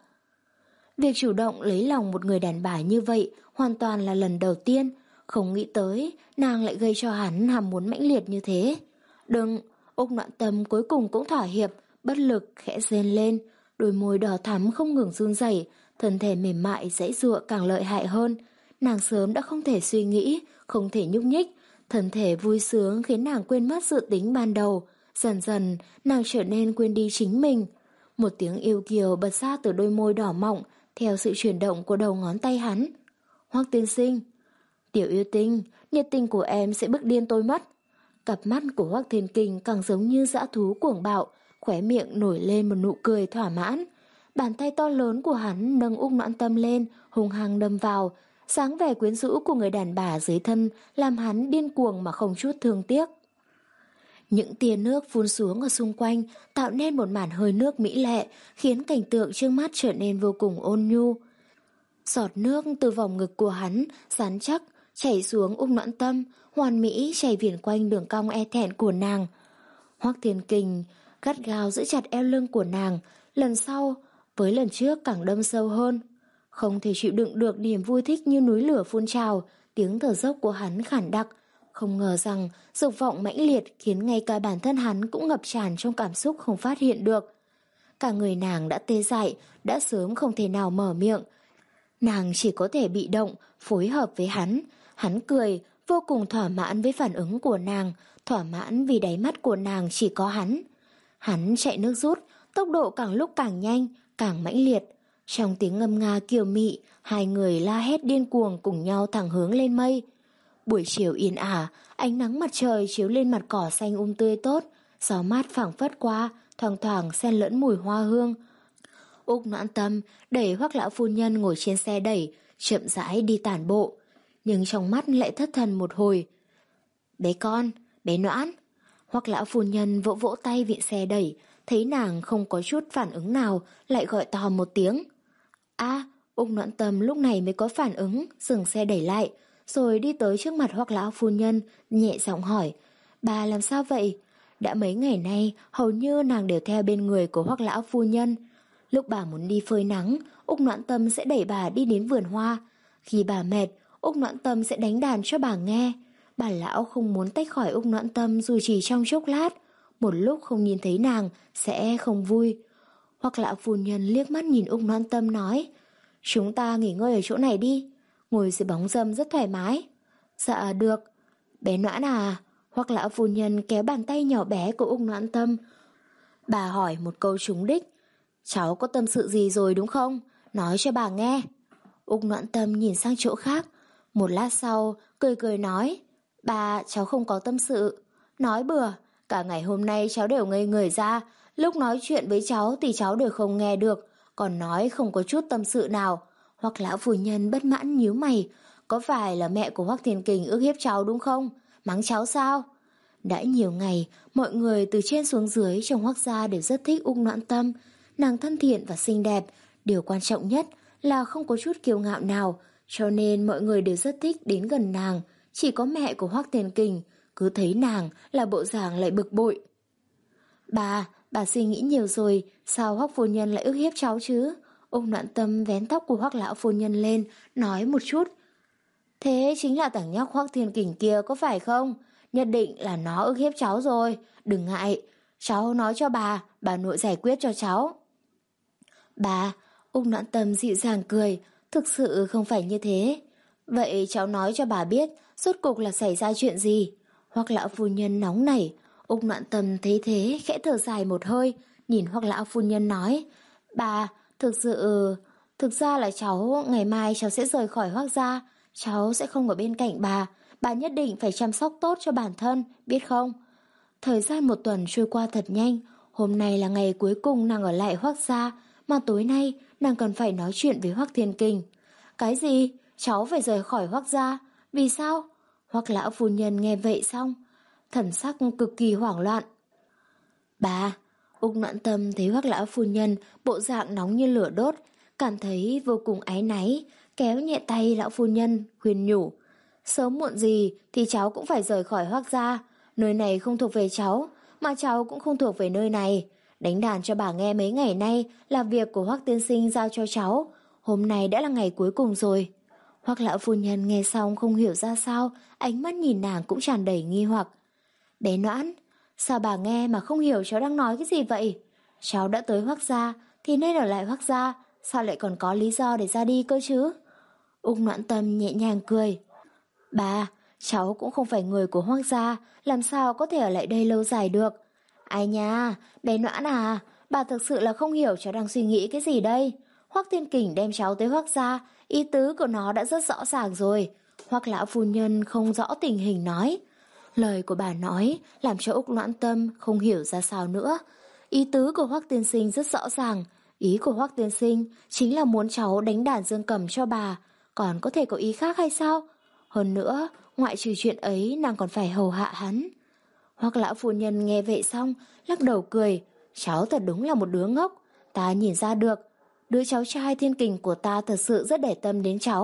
Việc chủ động lấy lòng một người đàn bà như vậy hoàn toàn là lần đầu tiên, không nghĩ tới nàng lại gây cho hắn ham muốn mãnh liệt như thế. Đừng, Úc Noãn Tâm cuối cùng cũng thỏa hiệp, bất lực khẽ rên lên, đôi môi đỏ thắm không ngừng run rẩy, thân thể mềm mại giãy giụa càng lợi hại hơn. Nàng sớm đã không thể suy nghĩ, không thể nhúc nhích, thân thể vui sướng khiến nàng quên mất dự tính ban đầu. Dần dần, nàng trở nên quên đi chính mình. Một tiếng yêu kiều bật ra từ đôi môi đỏ mọng, theo sự chuyển động của đầu ngón tay hắn. Hoắc tiên sinh, tiểu yêu tinh, nhiệt tình của em sẽ bức điên tôi mất. Cặp mắt của Hoắc Thiên Kình càng giống như dã thú cuồng bạo, khóe miệng nổi lên một nụ cười thỏa mãn. Bàn tay to lớn của hắn nâng Úc Noãn Tâm lên, hung hăng đâm vào. Sáng vẻ quyến rũ của người đàn bà dưới thân làm hắn điên cuồng mà không chút thương tiếc. Những tia nước phun xuống ở xung quanh tạo nên một màn hơi nước mỹ lệ, khiến cảnh tượng trước mắt trở nên vô cùng ôn nhu. Giọt nước từ vòng ngực của hắn rắn chắc chảy xuống Úc Noãn Tâm, hoàn mỹ chảy viền quanh đường cong e thẹn của nàng. Hoắc Thiên Kình gắt gao giữ chặt eo lưng của nàng, lần sau với lần trước càng đâm sâu hơn. Không thể chịu đựng được niềm vui thích như núi lửa phun trào, tiếng thở dốc của hắn khản đặc. Không ngờ rằng dục vọng mãnh liệt khiến ngay cả bản thân hắn cũng ngập tràn trong cảm xúc không phát hiện được. Cả người nàng đã tê dại, đã sớm không thể nào mở miệng. Nàng chỉ có thể bị động, phối hợp với hắn. Hắn cười, vô cùng thỏa mãn với phản ứng của nàng, thỏa mãn vì đáy mắt của nàng chỉ có hắn. Hắn chạy nước rút, tốc độ càng lúc càng nhanh, càng mãnh liệt. Trong tiếng ngâm nga kiều mị, hai người la hét điên cuồng cùng nhau thẳng hướng lên mây. Buổi chiều yên ả, ánh nắng mặt trời chiếu lên mặt cỏ xanh um tươi tốt, gió mát phảng phất qua, thoang thoảng xen lẫn mùi hoa hương. Úc Noãn Tâm đẩy Hoắc lão phu nhân ngồi trên xe đẩy, chậm rãi đi tản bộ, nhưng trong mắt lại thất thần một hồi. Bé con, bé Noãn. Hoắc lão phu nhân vỗ vỗ tay vịn xe đẩy, thấy nàng không có chút phản ứng nào, lại gọi to một tiếng. A, Úc Noãn Tâm lúc này mới có phản ứng, dừng xe đẩy lại, rồi đi tới trước mặt Hoắc lão phu nhân, nhẹ giọng hỏi, bà làm sao vậy? Đã mấy ngày nay, hầu như nàng đều theo bên người của Hoắc lão phu nhân. Lúc bà muốn đi phơi nắng, Úc Noãn Tâm sẽ đẩy bà đi đến vườn hoa. Khi bà mệt, Úc Noãn Tâm sẽ đánh đàn cho bà nghe. Bà lão không muốn tách khỏi Úc Noãn Tâm dù chỉ trong chốc lát. Một lúc không nhìn thấy nàng, sẽ không vui. Hoắc lão phu nhân liếc mắt nhìn Úc Noãn Tâm nói, chúng ta nghỉ ngơi ở chỗ này đi, ngồi dưới bóng râm rất thoải mái. Dạ được. Bé Noãn à, Hoắc lão phu nhân kéo bàn tay nhỏ bé của Úc Noãn Tâm. Bà hỏi một câu trúng đích, cháu có tâm sự gì rồi đúng không? Nói cho bà nghe. Úc Noãn Tâm nhìn sang chỗ khác, một lát sau cười cười nói, bà, cháu không có tâm sự. Nói bừa, cả ngày hôm nay cháu đều ngây người ra, lúc nói chuyện với cháu thì cháu đều không nghe được, còn nói không có chút tâm sự nào. Hoắc lão phu nhân bất mãn nhíu mày, có phải là mẹ của Hoắc Thiên Kình ức hiếp cháu đúng không? Mắng cháu sao? Đã nhiều ngày, mọi người từ trên xuống dưới trong Hoắc gia đều rất thích Úc Noãn Tâm. Nàng thân thiện và xinh đẹp, điều quan trọng nhất là không có chút kiêu ngạo nào, cho nên mọi người đều rất thích đến gần nàng. Chỉ có mẹ của Hoắc Thiên Kình, cứ thấy nàng là bộ dạng lại bực bội. Bà, bà suy nghĩ nhiều rồi, sao Hoắc phu nhân lại ức hiếp cháu chứ? Úc Noãn Tâm vén tóc của Hoắc lão phu nhân lên, nói một chút. Thế chính là thằng nhóc Hoắc Thiên Kình kia có phải không? Nhất định là nó ức hiếp cháu rồi, đừng ngại, cháu nói cho bà, bà nội giải quyết cho cháu. Bà, Úc Noãn Tâm dịu dàng cười, thực sự không phải như thế. Vậy cháu nói cho bà biết, rốt cục là xảy ra chuyện gì? Hoắc lão phu nhân nóng nảy. Úc Noãn Tâm thấy thế, khẽ thở dài một hơi, nhìn Hoắc lão phu nhân nói, bà, thực sự, thực ra là cháu, ngày mai cháu sẽ rời khỏi Hoắc gia, cháu sẽ không ở bên cạnh bà, bà nhất định phải chăm sóc tốt cho bản thân, biết không? Thời gian một tuần trôi qua thật nhanh, hôm nay là ngày cuối cùng nàng ở lại Hoắc gia, mà tối nay nàng cần phải nói chuyện với Hoắc Thiên Kình. Cái gì? Cháu phải rời khỏi Hoắc gia? Vì sao? Hoắc lão phu nhân nghe vậy xong, thần sắc cực kỳ hoảng loạn. Bà, Úc Noãn Tâm thấy Hoắc lão phu nhân bộ dạng nóng như lửa đốt, cảm thấy vô cùng áy náy, kéo nhẹ tay lão phu nhân, khuyên nhủ. Sớm muộn gì thì cháu cũng phải rời khỏi Hoắc gia, nơi này không thuộc về cháu, mà cháu cũng không thuộc về nơi này. Đánh đàn cho bà nghe mấy ngày nay là việc của Hoắc tiên sinh giao cho cháu, hôm nay đã là ngày cuối cùng rồi. Hoắc lão phu nhân nghe xong không hiểu ra sao, ánh mắt nhìn nàng cũng tràn đầy nghi hoặc. Bé Noãn, sao bà nghe mà không hiểu cháu đang nói cái gì vậy? Cháu đã tới Hoắc gia thì nên ở lại Hoắc gia, sao lại còn có lý do để ra đi cơ chứ? Úc Noãn Tâm nhẹ nhàng cười. Bà, cháu cũng không phải người của Hoắc gia, làm sao có thể ở lại đây lâu dài được? Ai nha, bé Noãn à, bà thực sự là không hiểu cháu đang suy nghĩ cái gì đây. Hoắc Thiên Kình đem cháu tới Hoắc gia, ý tứ của nó đã rất rõ ràng rồi. Hoắc lão phu nhân không rõ tình hình nói. Lời của bà nói làm cho Úc Noãn Tâm không hiểu ra sao nữa. Ý tứ của Hoắc tiên sinh rất rõ ràng. Ý của Hoắc tiên sinh chính là muốn cháu đánh đàn dương cầm cho bà, còn có thể có ý khác hay sao? Hơn nữa, ngoại trừ chuyện ấy nàng còn phải hầu hạ hắn. Hoắc lão phu nhân nghe vậy xong, lắc đầu cười. Cháu thật đúng là một đứa ngốc, ta nhìn ra được. Đứa cháu trai Thiên Kình của ta thật sự rất để tâm đến cháu.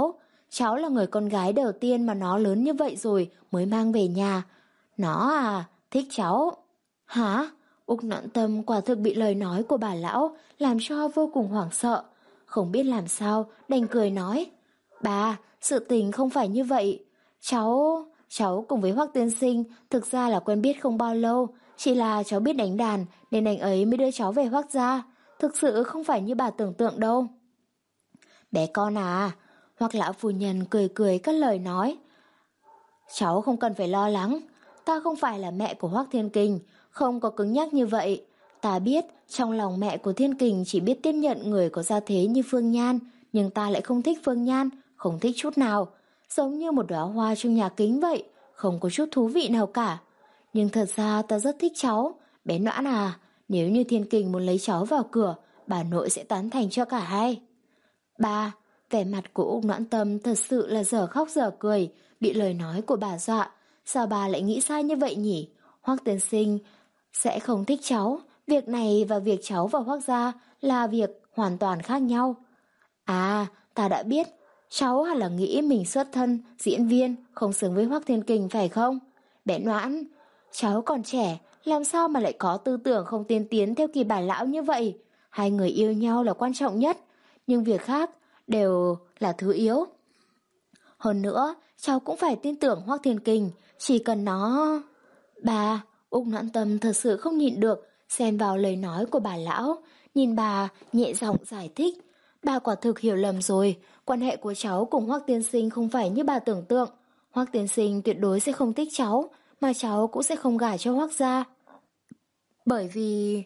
cháu là người con gái đầu tiên mà nó lớn như vậy rồi mới mang về nhà. Nó à, thích cháu. Hả? Úc Noãn Tâm quả thực bị lời nói của bà lão làm cho vô cùng hoảng sợ. Không biết làm sao, đành cười nói. Bà, sự tình không phải như vậy. Cháu... Cháu cùng với Hoắc tiên sinh thực ra là quen biết không bao lâu. Chỉ là cháu biết đánh đàn nên anh ấy mới đưa cháu về Hoắc gia. Thực sự không phải như bà tưởng tượng đâu. Bé con à, Hoắc lão phu nhân cười cười cất lời nói. Cháu không cần phải lo lắng. Ta không phải là mẹ của Hoắc Thiên Kình, không có cứng nhắc như vậy. Ta biết trong lòng mẹ của Thiên Kình chỉ biết tiếp nhận người có gia thế như Phương Nhan, nhưng ta lại không thích Phương Nhan, không thích chút nào. Giống như một đóa hoa trong nhà kính vậy, không có chút thú vị nào cả. Nhưng thật ra ta rất thích cháu. Bé Noãn à, nếu như Thiên Kình muốn lấy cháu vào cửa, bà nội sẽ tán thành cho cả hai. Ba, vẻ mặt của Úc Noãn Tâm thật sự là dở khóc dở cười, bị lời nói của bà dọa. Sao bà lại nghĩ sai như vậy nhỉ? Hoắc tiên sinh sẽ không thích cháu. Việc này và việc cháu vào Hoắc gia là việc hoàn toàn khác nhau. À, ta đã biết. Cháu hẳn là nghĩ mình xuất thân, diễn viên, không xứng với Hoắc Thiên Kình phải không? Bé Noãn, cháu còn trẻ, làm sao mà lại có tư tưởng không tiên tiến theo kỳ bà lão như vậy? Hai người yêu nhau là quan trọng nhất, nhưng việc khác đều là thứ yếu. Hơn nữa, cháu cũng phải tin tưởng Hoắc Thiên Kình, chỉ cần nó... Bà, Úc Noãn Tâm thật sự không nhịn được, xen vào lời nói của bà lão, nhìn bà nhẹ giọng giải thích. Bà quả thực hiểu lầm rồi, quan hệ của cháu cùng Hoắc tiên sinh không phải như bà tưởng tượng. Hoắc tiên sinh tuyệt đối sẽ không thích cháu, mà cháu cũng sẽ không gả cho Hoắc gia. Bởi vì...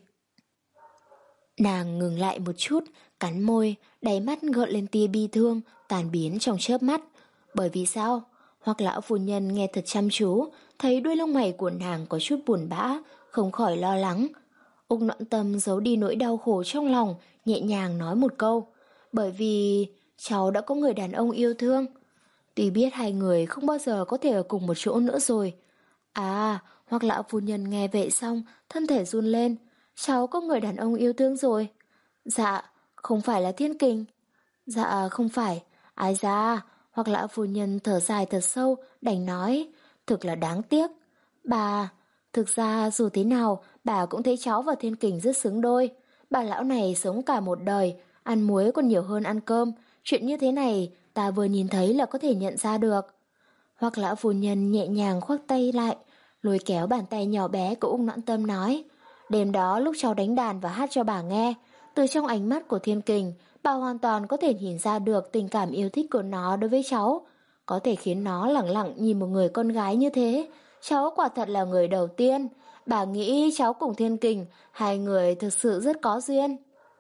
Nàng ngừng lại một chút, cắn môi, đáy mắt gợn lên tia bi thương, tàn biến trong chớp mắt. Bởi vì sao? Hoắc lão phu nhân nghe thật chăm chú, thấy đuôi lông mày của nàng có chút buồn bã, không khỏi lo lắng. Úc Noãn Tâm giấu đi nỗi đau khổ trong lòng, nhẹ nhàng nói một câu. Bởi vì cháu đã có người đàn ông yêu thương. Tuy biết hai người không bao giờ có thể ở cùng một chỗ nữa rồi. À, Hoắc lão phu nhân nghe vậy xong, thân thể run lên. Cháu có người đàn ông yêu thương rồi. Dạ, không phải là Thiên Kình. Dạ, không phải. Ai da, Hoắc lão phu nhân thở dài thật sâu, đành nói. Thực là đáng tiếc. Bà, thực ra dù thế nào, bà cũng thấy cháu và Thiên Kình rất xứng đôi. Bà lão này sống cả một đời, ăn muối còn nhiều hơn ăn cơm. Chuyện như thế này, ta vừa nhìn thấy là có thể nhận ra được. Hoắc lão phu nhân nhẹ nhàng khoác tay lại, lôi kéo bàn tay nhỏ bé của Úc Noãn Tâm nói. Đêm đó lúc cháu đánh đàn và hát cho bà nghe, từ trong ánh mắt của Thiên Kình, bà hoàn toàn có thể nhìn ra được tình cảm yêu thích của nó đối với cháu. Có thể khiến nó lẳng lặng nhìn một người con gái như thế. Cháu quả thật là người đầu tiên. Bà nghĩ cháu cùng Thiên Kình, hai người thực sự rất có duyên.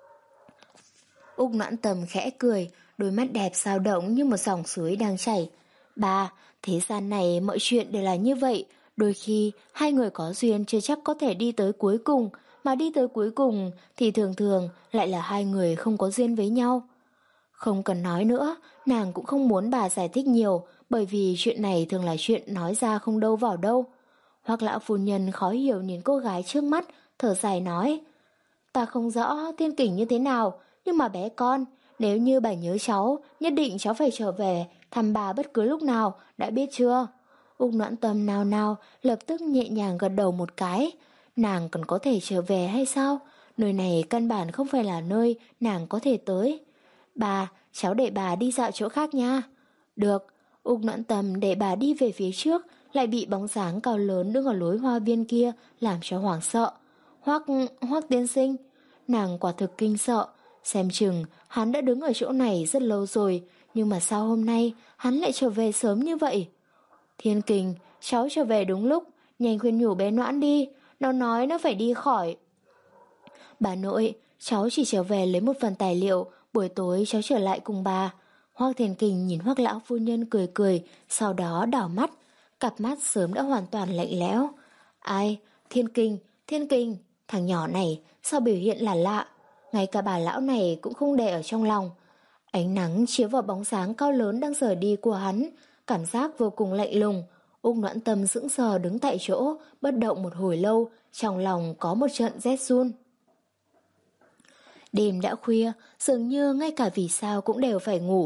Úc Noãn Tâm khẽ cười, đôi mắt đẹp dao động như một dòng suối đang chảy. Bà, thế gian này mọi chuyện đều là như vậy. Đôi khi hai người có duyên chưa chắc có thể đi tới cuối cùng, mà đi tới cuối cùng thì thường thường lại là hai người không có duyên với nhau. Không cần nói nữa, nàng cũng không muốn bà giải thích nhiều, bởi vì chuyện này thường là chuyện nói ra không đâu vào đâu. Hoắc lão phu nhân khó hiểu nhìn cô gái trước mắt, thở dài nói. Ta không rõ Thiên Kình như thế nào, nhưng mà bé con, nếu như bà nhớ cháu, nhất định cháu phải trở về, thăm bà bất cứ lúc nào, đã biết chưa? Úc Noãn Tâm nào nào, lập tức nhẹ nhàng gật đầu một cái. Nàng còn có thể trở về hay sao? Nơi này căn bản không phải là nơi nàng có thể tới. Bà, cháu để bà đi dạo chỗ khác nha. Được, Úc Noãn Tâm để bà đi về phía trước, lại bị bóng dáng cao lớn đứng ở lối hoa viên kia làm cho hoảng sợ. Hoắc, Hoắc tiên sinh, nàng quả thực kinh sợ. Xem chừng hắn đã đứng ở chỗ này rất lâu rồi, nhưng mà sao hôm nay hắn lại trở về sớm như vậy? Thiên Kình, cháu trở về đúng lúc, nhanh khuyên nhủ bé Noãn đi, nó nói nó phải đi khỏi. Bà nội, cháu chỉ trở về lấy một phần tài liệu, buổi tối cháu trở lại cùng bà. Hoắc Thiên Kình nhìn Hoắc lão phu nhân cười cười, sau đó đảo mắt, cặp mắt sớm đã hoàn toàn lạnh lẽo. Ai? Thiên Kình, Thiên Kình, thằng nhỏ này sao biểu hiện là lạ, ngay cả bà lão này cũng không để ở trong lòng. Ánh nắng chiếu vào bóng dáng cao lớn đang rời đi của hắn, cảm giác vô cùng lạnh lùng. Úc Noãn Tâm sững sờ đứng tại chỗ, bất động một hồi lâu, trong lòng có một trận rét run. Đêm đã khuya, dường như ngay cả vì sao cũng đều phải ngủ.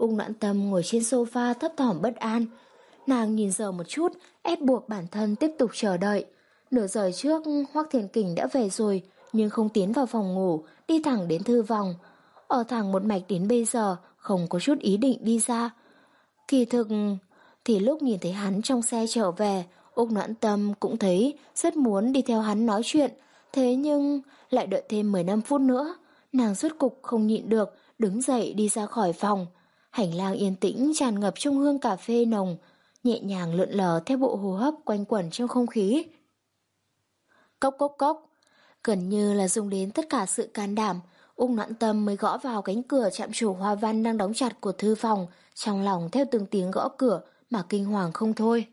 Ung Noãn Tâm ngồi trên sofa thấp thỏm bất an. Nàng nhìn giờ một chút, ép buộc bản thân tiếp tục chờ đợi. Nửa giờ trước, Hoắc Thiên Kình đã về rồi, nhưng không tiến vào phòng ngủ, đi thẳng đến thư phòng. Ở thẳng một mạch đến bây giờ, không có chút ý định đi ra. Kỳ thực, thì lúc nhìn thấy hắn trong xe trở về, Ung Noãn Tâm cũng thấy rất muốn đi theo hắn nói chuyện, thế nhưng lại đợi thêm mười lăm phút nữa. Nàng rốt cục không nhịn được, đứng dậy đi ra khỏi phòng. Hành lang yên tĩnh tràn ngập trong hương cà phê nồng, nhẹ nhàng lượn lờ theo bộ hô hấp quanh quẩn trong không khí. Cốc cốc cốc, gần như là dùng đến tất cả sự can đảm, Ung Noãn Tâm mới gõ vào cánh cửa chạm trổ hoa văn đang đóng chặt của thư phòng, trong lòng theo từng tiếng gõ cửa mà kinh hoàng không thôi.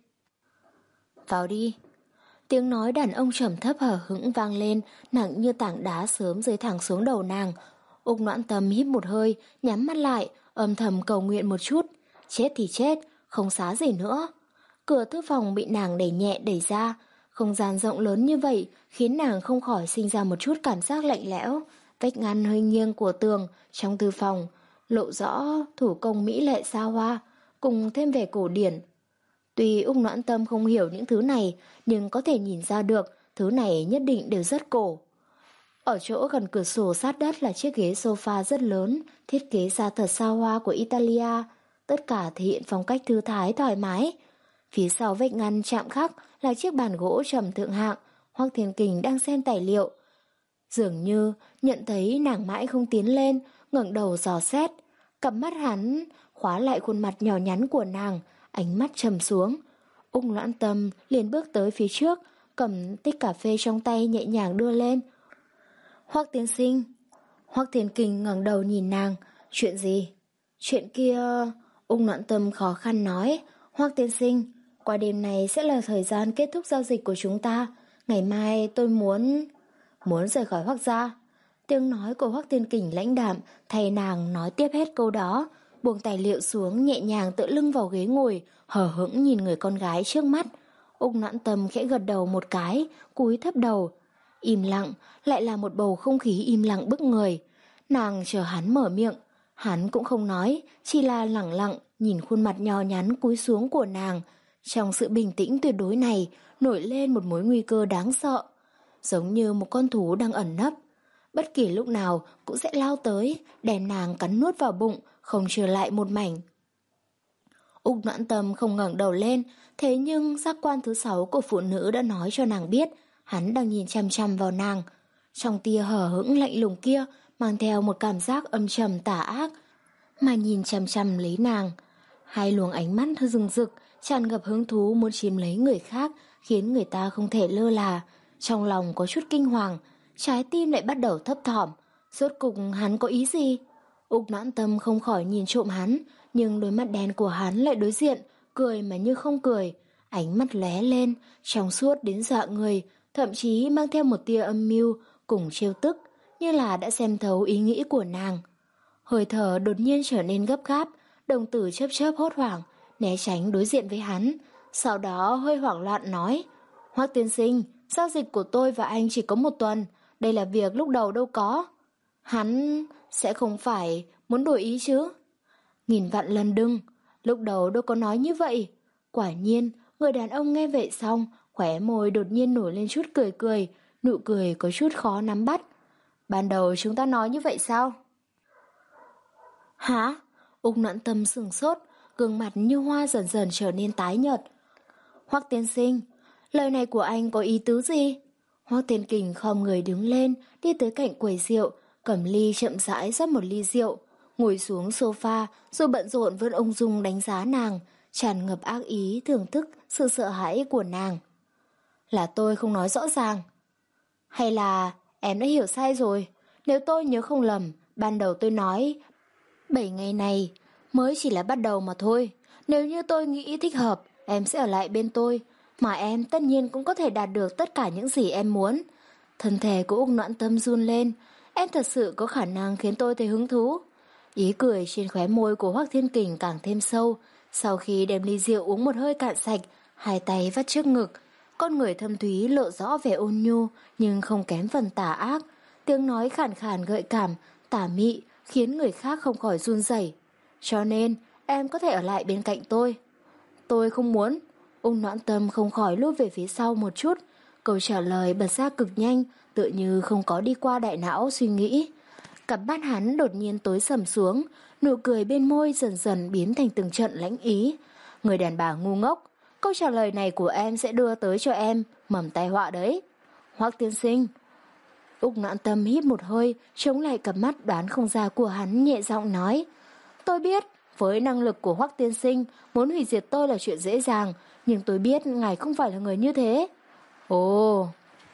Vào đi. Tiếng nói đàn ông trầm thấp hở hững vang lên, nặng như tảng đá sớm rơi thẳng xuống đầu nàng. Ung Noãn Tâm hít một hơi, nhắm mắt lại, âm thầm cầu nguyện một chút. Chết thì chết, không xá gì nữa. Cửa thư phòng bị nàng đẩy nhẹ đẩy ra. Không gian rộng lớn như vậy khiến nàng không khỏi sinh ra một chút cảm giác lạnh lẽo. Vách ngăn hơi nghiêng của tường trong thư phòng lộ rõ thủ công mỹ lệ xa hoa, cùng thêm vẻ cổ điển. Tuy Ung Noãn Tâm không hiểu những thứ này, nhưng có thể nhìn ra được thứ này nhất định đều rất cổ. Ở chỗ gần cửa sổ sát đất là chiếc ghế sofa rất lớn, thiết kế ra thật xa hoa của Italia, tất cả thể hiện phong cách thư thái thoải mái. Phía sau vách ngăn chạm khắc là chiếc bàn gỗ trầm thượng hạng, Hoắc Thiên Kình đang xem tài liệu. Dường như nhận thấy nàng mãi không tiến lên, ngẩng đầu dò xét, cặp mắt hắn khóa lại khuôn mặt nhỏ nhắn của nàng, ánh mắt trầm xuống. Ung Noãn Tâm liền bước tới phía trước, cầm tách cà phê trong tay nhẹ nhàng đưa lên. Hoắc tiên sinh. Hoắc Thiên Kình ngẩng đầu nhìn nàng. Chuyện gì? Chuyện kia... Ung Noãn Tâm khó khăn nói. Hoắc tiên sinh, qua đêm này sẽ là thời gian kết thúc giao dịch của chúng ta. Ngày mai tôi muốn... Muốn rời khỏi Hoắc gia. Tiếng nói của Hoắc Thiên Kình lãnh đạm, thay nàng nói tiếp hết câu đó, buông tài liệu xuống, nhẹ nhàng tựa lưng vào ghế ngồi, hờ hững nhìn người con gái trước mắt. Ung Noãn Tâm khẽ gật đầu một cái, cúi thấp đầu. Im lặng, lại là một bầu không khí im lặng bức người. Nàng chờ hắn mở miệng, hắn cũng không nói, chỉ là lẳng lặng nhìn khuôn mặt nho nhắn cúi xuống của nàng. Trong sự bình tĩnh tuyệt đối này nổi lên một mối nguy cơ đáng sợ, giống như một con thú đang ẩn nấp, bất kỳ lúc nào cũng sẽ lao tới, đem nàng cắn nuốt vào bụng, không trở lại một mảnh. Ung Noãn Tâm không ngẩng đầu lên, thế nhưng giác quan thứ sáu của phụ nữ đã nói cho nàng biết hắn đang nhìn chằm chằm vào nàng. Trong tia hở hững lạnh lùng kia mang theo một cảm giác âm trầm tà ác, mà nhìn chằm chằm lấy nàng. Hai luồng ánh mắt rừng rực, tràn ngập hứng thú muốn chiếm lấy người khác, khiến người ta không thể lơ là. Trong lòng có chút kinh hoàng, trái tim lại bắt đầu thấp thỏm. Rốt cục hắn có ý gì? Ung Noãn Tâm không khỏi nhìn trộm hắn, nhưng đôi mắt đen của hắn lại đối diện, cười mà như không cười. Ánh mắt lóe lên, trong suốt đến dọa người, thậm chí mang theo một tia âm mưu cùng trêu tức, như là đã xem thấu ý nghĩ của nàng. Hơi thở đột nhiên trở nên gấp gáp, đồng tử chớp chớp hốt hoảng, né tránh đối diện với hắn. Sau đó hơi hoảng loạn nói: Hoắc tiên sinh, giao dịch của tôi và anh chỉ có một tuần, đây là việc lúc đầu đâu có. Hắn sẽ không phải muốn đổi ý chứ? Nghìn vạn lần đừng, lúc đầu đâu có nói như vậy. Quả nhiên, người đàn ông nghe vậy xong, khóe môi đột nhiên nổi lên chút cười cười, nụ cười có chút khó nắm bắt. Ban đầu chúng ta nói như vậy sao? Hả? Ung Noãn Tâm sửng sốt, gương mặt như hoa dần dần trở nên tái nhợt. Hoắc tiên sinh, lời này của anh có ý tứ gì? Hoắc Thiên Kình khom người đứng lên, đi tới cạnh quầy rượu, cầm ly chậm rãi rót một ly rượu, ngồi xuống sofa, rồi bận rộn vẫn ung dung đánh giá nàng, tràn ngập ác ý, thưởng thức sự sợ hãi của nàng. Là tôi không nói rõ ràng, hay là em đã hiểu sai rồi? Nếu tôi nhớ không lầm, ban đầu tôi nói bảy ngày này mới chỉ là bắt đầu mà thôi. Nếu như tôi nghĩ thích hợp, em sẽ ở lại bên tôi, mà em tất nhiên cũng có thể đạt được tất cả những gì em muốn. Thân thể của Ung Noãn Tâm run lên. Em thật sự có khả năng khiến tôi thấy hứng thú. Ý cười trên khóe môi của Hoắc Thiên Kình càng thêm sâu. Sau khi đem ly rượu uống một hơi cạn sạch, hai tay vắt trước ngực, con người thâm thúy lộ rõ vẻ ôn nhu nhưng không kém phần tà ác. Tiếng nói khàn khàn gợi cảm, tà mị khiến người khác không khỏi run rẩy. Cho nên em có thể ở lại bên cạnh tôi. Tôi không muốn. Ung Noãn Tâm không khỏi lùi về phía sau một chút. Câu trả lời bật ra cực nhanh, tựa như không có đi qua đại não suy nghĩ. Cặp mắt hắn đột nhiên tối sầm xuống, nụ cười bên môi dần dần biến thành từng trận lãnh ý. Người đàn bà ngu ngốc, câu trả lời này của em sẽ đưa tới cho em mầm tai họa đấy. Hoắc tiên sinh. Ung Noãn Tâm hít một hơi, chống lại cặp mắt đoán không ra của hắn, nhẹ giọng nói. Tôi biết, với năng lực của Hoắc tiên sinh, muốn hủy diệt tôi là chuyện dễ dàng, nhưng tôi biết ngài không phải là người như thế. Ồ...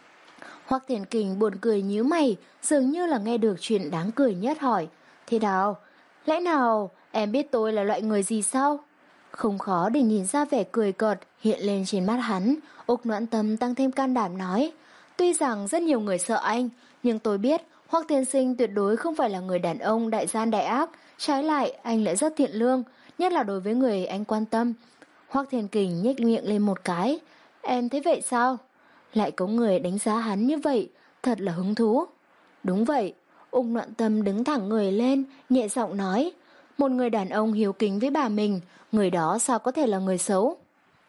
Hoắc Thiên Kình buồn cười nhíu mày, dường như là nghe được chuyện đáng cười nhất, hỏi. Thế nào? Lẽ nào em biết tôi là loại người gì sao? Không khó để nhìn ra vẻ cười cợt hiện lên trên mắt hắn. Úc Noãn Tâm tăng thêm can đảm nói. Tuy rằng rất nhiều người sợ anh, nhưng tôi biết Hoắc tiên sinh tuyệt đối không phải là người đàn ông đại gian đại ác. Trái lại, anh lại rất thiện lương, nhất là đối với người anh quan tâm. Hoắc Thiên Kình nhếch miệng lên một cái. Em thấy vậy sao? Lại có người đánh giá hắn như vậy, thật là hứng thú. Đúng vậy. Ung Noãn Tâm đứng thẳng người lên, nhẹ giọng nói. Một người đàn ông hiếu kính với bà mình, người đó sao có thể là người xấu?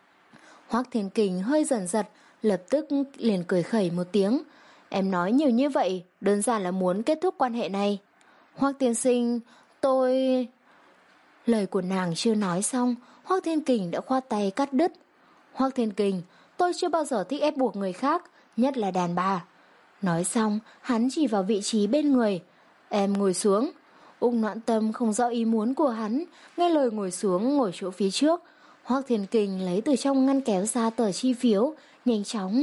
Hoắc Thiên Kình hơi dần giật, lập tức liền cười khẩy một tiếng. Em nói nhiều như vậy, đơn giản là muốn kết thúc quan hệ này. Hoắc tiên sinh, tôi... Lời của nàng chưa nói xong, Hoắc Thiên Kình đã khoát tay cắt đứt. Hoắc Thiên Kình, tôi chưa bao giờ thích ép buộc người khác, nhất là đàn bà. Nói xong, hắn chỉ vào vị trí bên người. Em ngồi xuống. Ung Noãn Tâm không rõ ý muốn của hắn, nghe lời ngồi xuống ngồi chỗ phía trước. Hoắc Thiên Kình lấy từ trong ngăn kéo ra tờ chi phiếu, nhanh chóng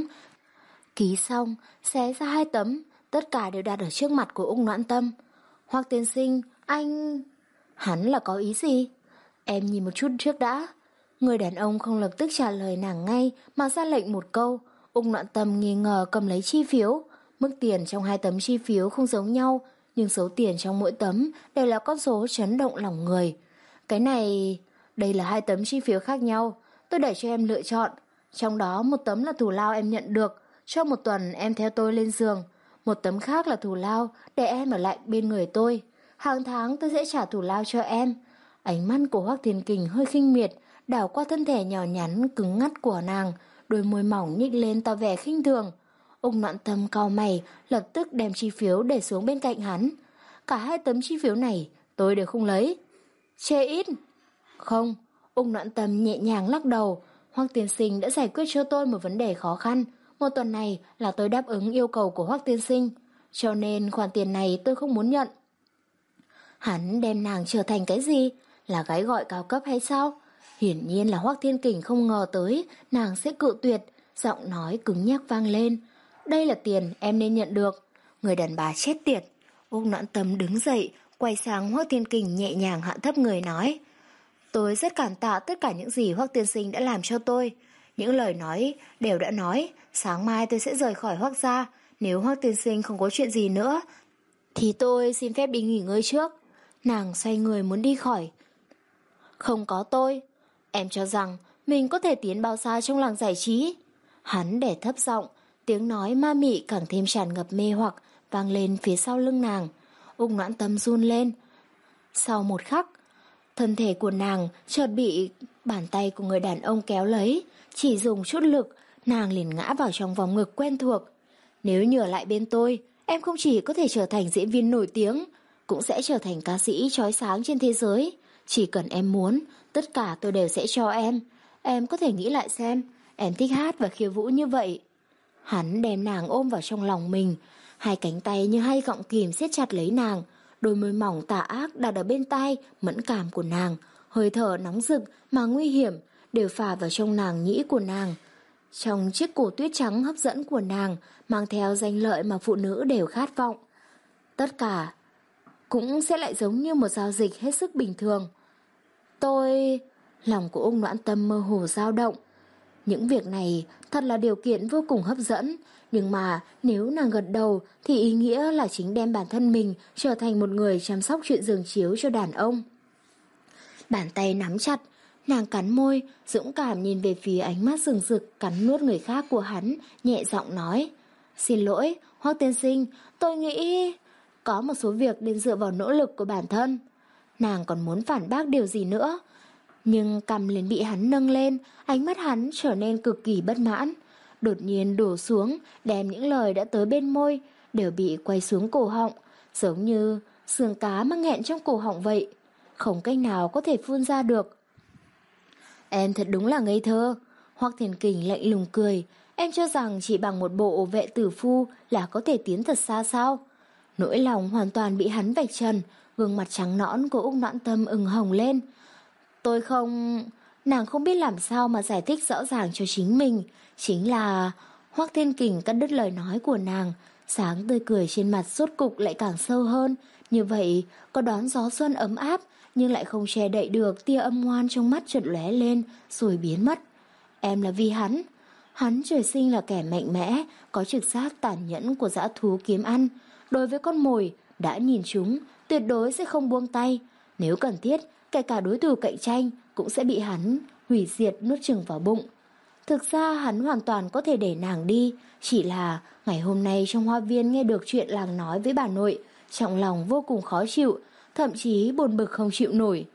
ký xong, xé ra hai tấm, tất cả đều đặt ở trước mặt của Ung Noãn Tâm. Hoắc tiên sinh, anh... Hắn là có ý gì? Em nhìn một chút trước đã. Người đàn ông không lập tức trả lời nàng ngay mà ra lệnh một câu. Ung Noãn Tâm nghi ngờ cầm lấy chi phiếu. Mức tiền trong hai tấm chi phiếu không giống nhau, nhưng số tiền trong mỗi tấm đều là con số chấn động lòng người. Cái này... Đây là hai tấm chi phiếu khác nhau. Tôi để cho em lựa chọn. Trong đó một tấm là thù lao em nhận được, cho một tuần em theo tôi lên giường. Một tấm khác là thù lao để em ở lại bên người tôi. Hàng tháng tôi sẽ trả thù lao cho em. Ánh mắt của Hoắc Thiên Kình hơi khinh miệt, đảo qua thân thể nhỏ nhắn cứng ngắt của nàng, đôi môi mỏng nhích lên tỏ vẻ khinh thường. Ung Noãn Tâm cau mày, lập tức đem chi phiếu để xuống bên cạnh hắn. Cả hai tấm chi phiếu này tôi đều không lấy. Chê ít. Không. Ung Noãn Tâm nhẹ nhàng lắc đầu. Hoắc tiên sinh đã giải quyết cho tôi một vấn đề khó khăn. Một tuần này là tôi đáp ứng yêu cầu của Hoắc tiên sinh, cho nên khoản tiền này tôi không muốn nhận. Hắn đem nàng trở thành cái gì? Là gái gọi cao cấp hay sao? Hiển nhiên là Hoắc Thiên Kình không ngờ tới nàng sẽ cự tuyệt. Giọng nói cứng nhắc vang lên. Đây là tiền em nên nhận được. Người đàn bà chết tiệt. Ung Noãn Tâm đứng dậy, quay sang Hoắc Thiên Kình nhẹ nhàng hạ thấp người nói. Tôi rất cảm tạ tất cả những gì Hoắc tiên sinh đã làm cho tôi. Những lời nói đều đã nói. Sáng mai tôi sẽ rời khỏi Hoắc gia. Nếu Hoắc tiên sinh không có chuyện gì nữa thì tôi xin phép đi nghỉ ngơi trước. Nàng xoay người muốn đi khỏi. Không có tôi. Em cho rằng mình có thể tiến bao xa trong làng giải trí? Hắn để thấp giọng, tiếng nói ma mị càng thêm tràn ngập mê hoặc vang lên phía sau lưng nàng. Ung Noãn Tâm run lên. Sau một khắc, thân thể của nàng chợt bị bàn tay của người đàn ông kéo lấy. Chỉ dùng chút lực, nàng liền ngã vào trong vòng ngực quen thuộc. Nếu như ở lại bên tôi, em không chỉ có thể trở thành diễn viên nổi tiếng, cũng sẽ trở thành ca sĩ chói sáng trên thế giới. Chỉ cần em muốn, tất cả tôi đều sẽ cho em. Em có thể nghĩ lại xem, em thích hát và khiêu vũ như vậy. Hắn đem nàng ôm vào trong lòng mình, hai cánh tay như hai gọng kìm siết chặt lấy nàng, đôi môi mỏng tà ác đặt ở bên tai mẫn cảm của nàng, hơi thở nóng rực mà nguy hiểm đều phả vào trong nàng nhĩ của nàng. Trong chiếc cổ tuyết trắng hấp dẫn của nàng mang theo danh lợi mà phụ nữ đều khát vọng. Tất cả cũng sẽ lại giống như một giao dịch hết sức bình thường. Tôi... Lòng của Ung Noãn Tâm mơ hồ dao động. Những việc này thật là điều kiện vô cùng hấp dẫn, nhưng mà nếu nàng gật đầu thì ý nghĩa là chính đem bản thân mình trở thành một người chăm sóc chuyện giường chiếu cho đàn ông. Bàn tay nắm chặt, nàng cắn môi, dũng cảm nhìn về phía ánh mắt rừng rực cắn nuốt người khác của hắn, nhẹ giọng nói. Xin lỗi, Hoắc tiên sinh, tôi nghĩ có một số việc nên dựa vào nỗ lực của bản thân. Nàng còn muốn phản bác điều gì nữa, nhưng cằm liền bị hắn nâng lên, ánh mắt hắn trở nên cực kỳ bất mãn. Đột nhiên đổ xuống, đem những lời đã tới bên môi đều bị quay xuống cổ họng, giống như xương cá mắc nghẹn trong cổ họng vậy, không cách nào có thể phun ra được. Em thật đúng là ngây thơ. Hoắc Thiên Kình lạnh lùng cười. Em cho rằng chỉ bằng một bộ vệ tử phu là có thể tiến thật xa sao? Nỗi lòng hoàn toàn bị hắn vạch trần, gương mặt trắng nõn của Úc Noãn Tâm ửng hồng lên. Tôi không... Nàng không biết làm sao mà giải thích rõ ràng cho chính mình. Chính là... Hoắc Thiên Kình cắt đứt lời nói của nàng. Sáng tươi cười trên mặt rốt cục lại càng sâu hơn. Như vậy, có đón gió xuân ấm áp, nhưng lại không che đậy được tia âm ngoan trong mắt chợt lóe lên, rồi biến mất. Em là vì hắn. Hắn trời sinh là kẻ mạnh mẽ, có trực giác tàn nhẫn của dã thú kiếm ăn. Đối với con mồi, đã nhìn chúng, tuyệt đối sẽ không buông tay. Nếu cần thiết, kể cả đối thủ cạnh tranh cũng sẽ bị hắn hủy diệt nuốt chửng vào bụng. Thực ra hắn hoàn toàn có thể để nàng đi, chỉ là ngày hôm nay trong hoa viên nghe được chuyện làng nói với bà nội, trong lòng vô cùng khó chịu, thậm chí buồn bực không chịu nổi.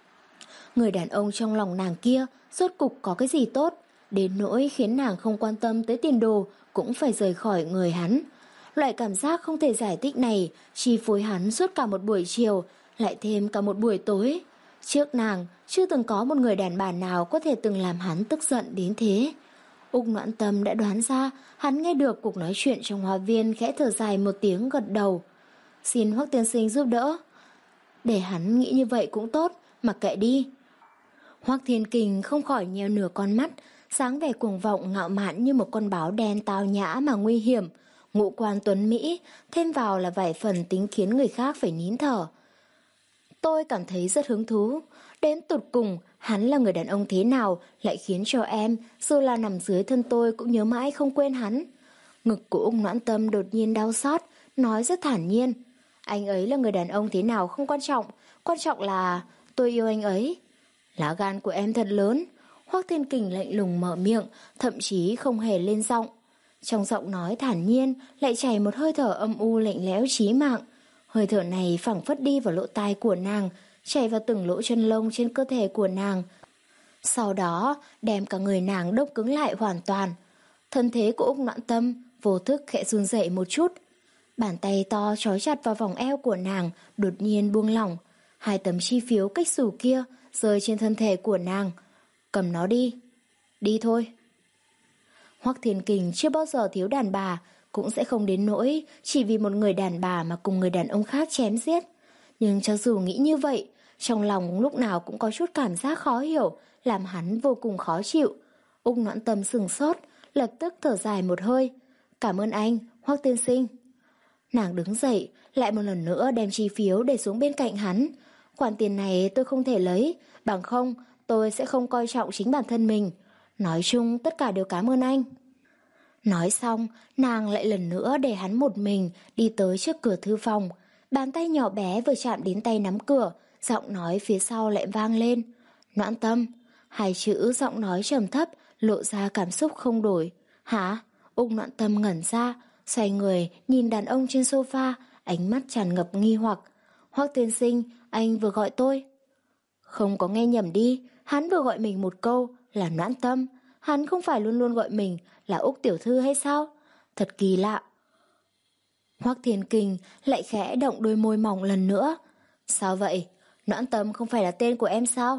Người đàn ông trong lòng nàng kia rốt cục có cái gì tốt, đến nỗi khiến nàng không quan tâm tới tiền đồ cũng phải rời khỏi người hắn. Loại cảm giác không thể giải thích này chi phối hắn suốt cả một buổi chiều, lại thêm cả một buổi tối. Trước nàng, chưa từng có một người đàn bà nào có thể từng làm hắn tức giận đến thế. Úc Noãn Tâm đã đoán ra, hắn nghe được cuộc nói chuyện trong hoa viên, khẽ thở dài một tiếng gật đầu. Xin Hoắc tiên sinh giúp đỡ. Để hắn nghĩ như vậy cũng tốt, mặc kệ đi. Hoắc Thiên Kình không khỏi nheo nửa con mắt, sáng vẻ cuồng vọng ngạo mạn như một con báo đen tao nhã mà nguy hiểm. Ngũ quan tuấn Mỹ, thêm vào là vài phần tính khiến người khác phải nín thở. Tôi cảm thấy rất hứng thú. Đến tụt cùng, hắn là người đàn ông thế nào lại khiến cho em, dù là nằm dưới thân tôi cũng nhớ mãi không quên hắn. Ngực của Úc Noãn Tâm đột nhiên đau xót, nói rất thản nhiên. Anh ấy là người đàn ông thế nào không quan trọng, quan trọng là tôi yêu anh ấy. Lá gan của em thật lớn. Hoắc Thiên Kình lạnh lùng mở miệng, thậm chí không hề lên giọng. Trong giọng nói thản nhiên lại chảy một hơi thở âm u lạnh lẽo chí mạng. Hơi thở này phảng phất đi vào lỗ tai của nàng, chảy vào từng lỗ chân lông trên cơ thể của nàng. Sau đó đem cả người nàng đông cứng lại hoàn toàn. Thân thế của Úc Noãn Tâm vô thức khẽ run rẩy một chút. Bàn tay to trói chặt vào vòng eo của nàng đột nhiên buông lỏng. Hai tấm chi phiếu cách xù kia rơi trên thân thể của nàng. Cầm nó đi. Đi thôi. Hoắc Thiên Kình chưa bao giờ thiếu đàn bà, cũng sẽ không đến nỗi chỉ vì một người đàn bà mà cùng người đàn ông khác chém giết. Nhưng cho dù nghĩ như vậy, trong lòng lúc nào cũng có chút cảm giác khó hiểu, làm hắn vô cùng khó chịu. Úc Noãn Tâm sừng sốt, lập tức thở dài một hơi. Cảm ơn anh, Hoắc tiên sinh. Nàng đứng dậy, lại một lần nữa đem chi phiếu để xuống bên cạnh hắn. Khoản tiền này tôi không thể lấy, bằng không tôi sẽ không coi trọng chính bản thân mình. Nói chung tất cả đều cảm ơn anh. Nói xong, nàng lại lần nữa để hắn một mình đi tới trước cửa thư phòng. Bàn tay nhỏ bé vừa chạm đến tay nắm cửa, giọng nói phía sau lại vang lên. Noãn Tâm. Hai chữ giọng nói trầm thấp, lộ ra cảm xúc không đổi. Hả? Úc Noãn Tâm ngẩn ra, xoay người nhìn đàn ông trên sofa, ánh mắt tràn ngập nghi hoặc. Hoắc tiên sinh, anh vừa gọi tôi. Không có nghe nhầm đi, hắn vừa gọi mình một câu là Noãn Tâm. Hắn không phải luôn luôn gọi mình là Úc tiểu thư hay sao? Thật kỳ lạ. Hoắc Thiên Kình lại khẽ động đôi môi mỏng lần nữa. Sao vậy? Noãn Tâm không phải là tên của em sao?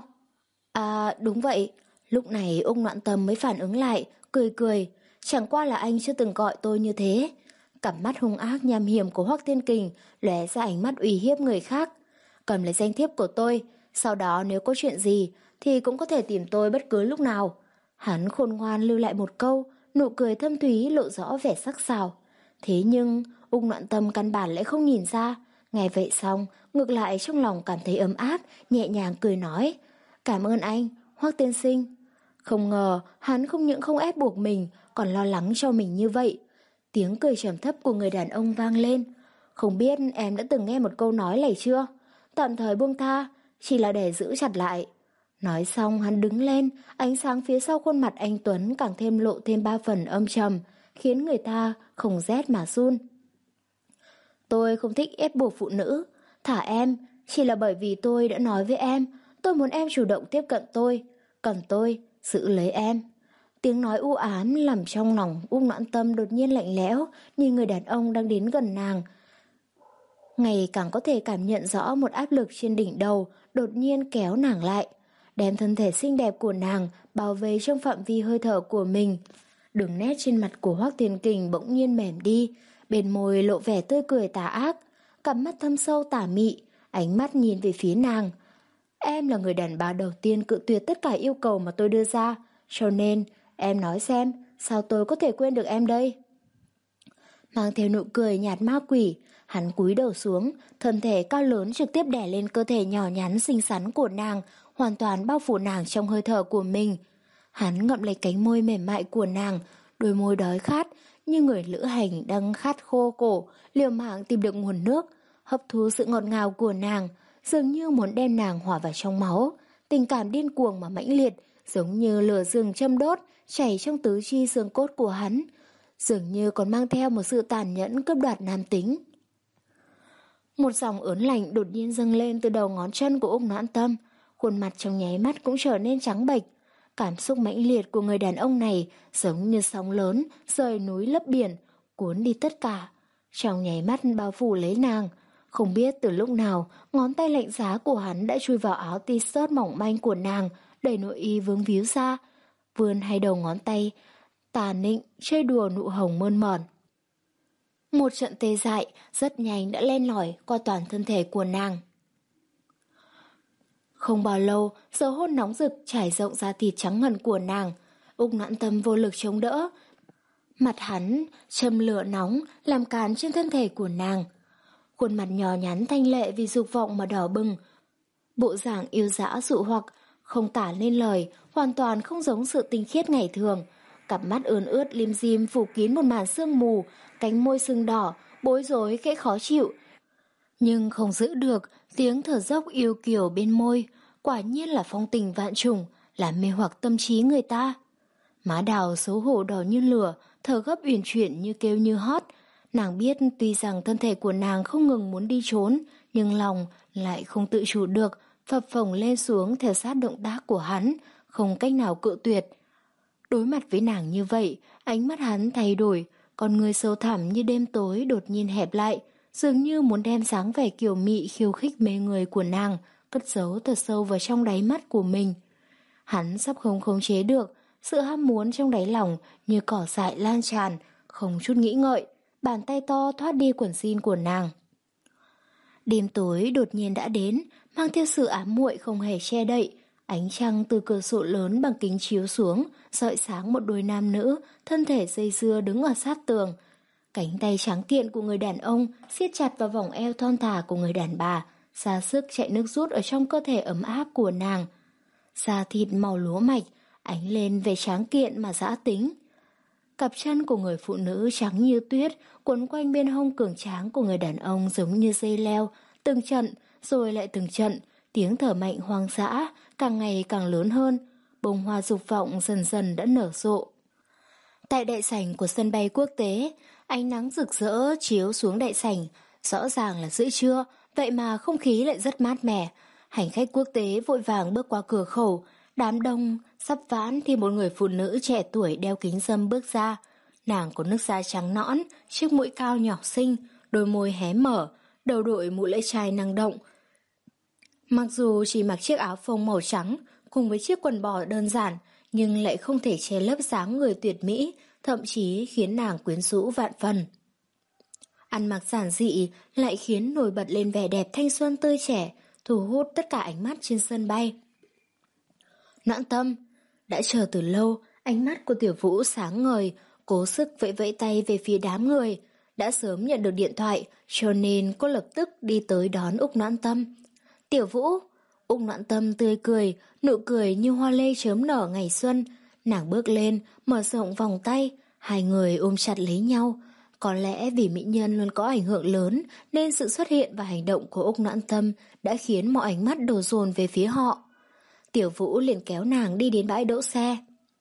À đúng vậy. Lúc này Úc Noãn Tâm mới phản ứng lại, cười cười. Chẳng qua là anh chưa từng gọi tôi như thế. Cặp mắt hung ác nham hiểm của Hoắc Thiên Kình lóe ra ánh mắt uy hiếp người khác. Cầm lấy danh thiếp của tôi, sau đó nếu có chuyện gì thì cũng có thể tìm tôi bất cứ lúc nào. Hắn khôn ngoan lưu lại một câu, nụ cười thâm thúy lộ rõ vẻ sắc sảo. Thế nhưng Úc Noãn Tâm căn bản lại không nhìn ra. Nghe vậy xong, ngược lại trong lòng cảm thấy ấm áp, nhẹ nhàng cười nói. Cảm ơn anh, Hoắc tiên sinh. Không ngờ hắn không những không ép buộc mình, còn lo lắng cho mình như vậy. Tiếng cười trầm thấp của người đàn ông vang lên. Không biết em đã từng nghe một câu nói này chưa? Tạm thời buông tha, chỉ là để giữ chặt lại. Nói xong hắn đứng lên, ánh sáng phía sau khuôn mặt anh Tuấn càng thêm lộ thêm ba phần âm trầm, khiến người ta không rét mà run. Tôi không thích ép buộc phụ nữ, thả em, chỉ là bởi vì tôi đã nói với em, tôi muốn em chủ động tiếp cận tôi, cần tôi giữ lấy em. Tiếng nói u ám làm trong lòng Úc Noãn Tâm đột nhiên lạnh lẽo, như người đàn ông đang đến gần nàng. Ngày càng có thể cảm nhận rõ một áp lực trên đỉnh đầu đột nhiên kéo nàng lại, đem thân thể xinh đẹp của nàng bao vây trong phạm vi hơi thở của mình. Đường nét trên mặt của Hoắc Thiên Kình bỗng nhiên mềm đi, bên môi lộ vẻ tươi cười tà ác, cặp mắt thâm sâu tà mị, ánh mắt nhìn về phía nàng. Em là người đàn bà đầu tiên cự tuyệt tất cả yêu cầu mà tôi đưa ra, cho nên em nói xem, sao tôi có thể quên được em đây? Mang theo nụ cười nhạt ma quỷ, hắn cúi đầu xuống, thân thể cao lớn trực tiếp đè lên cơ thể nhỏ nhắn xinh xắn của nàng, hoàn toàn bao phủ nàng trong hơi thở của mình. Hắn ngậm lấy cánh môi mềm mại của nàng, đôi môi đói khát, như người lữ hành đang khát khô cổ, liều mạng tìm được nguồn nước, hấp thu sự ngọt ngào của nàng, dường như muốn đem nàng hòa vào trong máu. Tình cảm điên cuồng mà mãnh liệt, giống như lửa rừng châm đốt, chảy trong tứ chi xương cốt của hắn, dường như còn mang theo một sự tàn nhẫn cướp đoạt nam tính. Một dòng ớn lạnh đột nhiên dâng lên từ đầu ngón chân của Úc Noãn Tâm, khuôn mặt trong nháy mắt cũng trở nên trắng bệch. Cảm xúc mãnh liệt của người đàn ông này giống như sóng lớn, rời núi lấp biển, cuốn đi tất cả. Trong nháy mắt bao phủ lấy nàng, không biết từ lúc nào, ngón tay lạnh giá của hắn đã chui vào áo t-shirt mỏng manh của nàng, đẩy nội y vướng víu ra, vươn hai đầu ngón tay, tà nịnh, chơi đùa nụ hồng mơn mởn. Một trận tê dại rất nhanh đã len lỏi qua toàn thân thể của nàng. Không bao lâu, giờ hôn nóng rực trải rộng ra thịt trắng ngần của nàng. Úc Noãn Tâm vô lực chống đỡ. Mặt hắn châm lửa nóng làm càn trên thân thể của nàng. Khuôn mặt nhỏ nhắn thanh lệ vì dục vọng mà đỏ bừng. Bộ dạng yêu dã dụ hoặc, không tả lên lời, hoàn toàn không giống sự tinh khiết ngày thường. Cặp mắt ươn ướt lim dim phủ kín một màn sương mù, cánh môi sưng đỏ, bối rối khẽ khó chịu. Nhưng không giữ được tiếng thở dốc yêu kiều bên môi, quả nhiên là phong tình vạn trùng, làm mê hoặc tâm trí người ta. Má đào xấu hổ đỏ như lửa, thở gấp uyển chuyển như kêu như hót. Nàng biết tuy rằng thân thể của nàng không ngừng muốn đi trốn, nhưng lòng lại không tự chủ được, phập phồng lên xuống theo sát động tác của hắn, không cách nào cự tuyệt. Đối mặt với nàng như vậy, ánh mắt hắn thay đổi, con người sâu thẳm như đêm tối đột nhiên hẹp lại, dường như muốn đem dáng vẻ kiều mị khiêu khích mê người của nàng cất giấu thật sâu vào trong đáy mắt của mình. Hắn sắp không khống chế được, sự ham muốn trong đáy lòng như cỏ dại lan tràn, không chút nghĩ ngợi, bàn tay to thoát đi quần jean của nàng. Đêm tối đột nhiên đã đến, mang theo sự ám muội không hề che đậy. Ánh trăng từ cửa sổ lớn bằng kính chiếu xuống, rọi sáng một đôi nam nữ, thân thể dây dưa đứng ở sát tường. Cánh tay trắng kiện của người đàn ông siết chặt vào vòng eo thon thả của người đàn bà, ra sức chạy nước rút ở trong cơ thể ấm áp của nàng. Da thịt màu lúa mạch, ánh lên vẻ tráng kiện mà dã tính. Cặp chân của người phụ nữ trắng như tuyết quấn quanh bên hông cường tráng của người đàn ông giống như dây leo, từng trận rồi lại từng trận, tiếng thở mạnh hoang dã càng ngày càng lớn hơn, bông hoa dục vọng dần dần đã nở rộ. Tại đại sảnh của sân bay quốc tế, ánh nắng rực rỡ chiếu xuống đại sảnh, rõ ràng là giữa trưa, vậy mà không khí lại rất mát mẻ. Hành khách quốc tế vội vàng bước qua cửa khẩu, đám đông sắp vãn thì một người phụ nữ trẻ tuổi đeo kính râm bước ra. Nàng có nước da trắng nõn, chiếc mũi cao nhỏ xinh, đôi môi hé mở, đầu đội mũ lưỡi chai năng động. Mặc dù chỉ mặc chiếc áo phông màu trắng cùng với chiếc quần bò đơn giản, nhưng lại không thể che lấp dáng người tuyệt mỹ, thậm chí khiến nàng quyến rũ vạn phần. Ăn mặc giản dị lại khiến nổi bật lên vẻ đẹp thanh xuân tươi trẻ, thu hút tất cả ánh mắt trên sân bay. Noãn Tâm đã chờ từ lâu, ánh mắt của Tiểu Vũ sáng ngời, cố sức vẫy vẫy tay về phía đám người. Đã sớm nhận được điện thoại, cho nên cô lập tức đi tới đón Úc Noãn Tâm. Tiểu Vũ, Úc Noãn Tâm tươi cười, nụ cười như hoa lê chớm nở ngày xuân. Nàng bước lên, mở rộng vòng tay, hai người ôm chặt lấy nhau. Có lẽ vì mỹ nhân luôn có ảnh hưởng lớn, nên sự xuất hiện và hành động của Úc Noãn Tâm đã khiến mọi ánh mắt đổ dồn về phía họ. Tiểu Vũ liền kéo nàng đi đến bãi đỗ xe.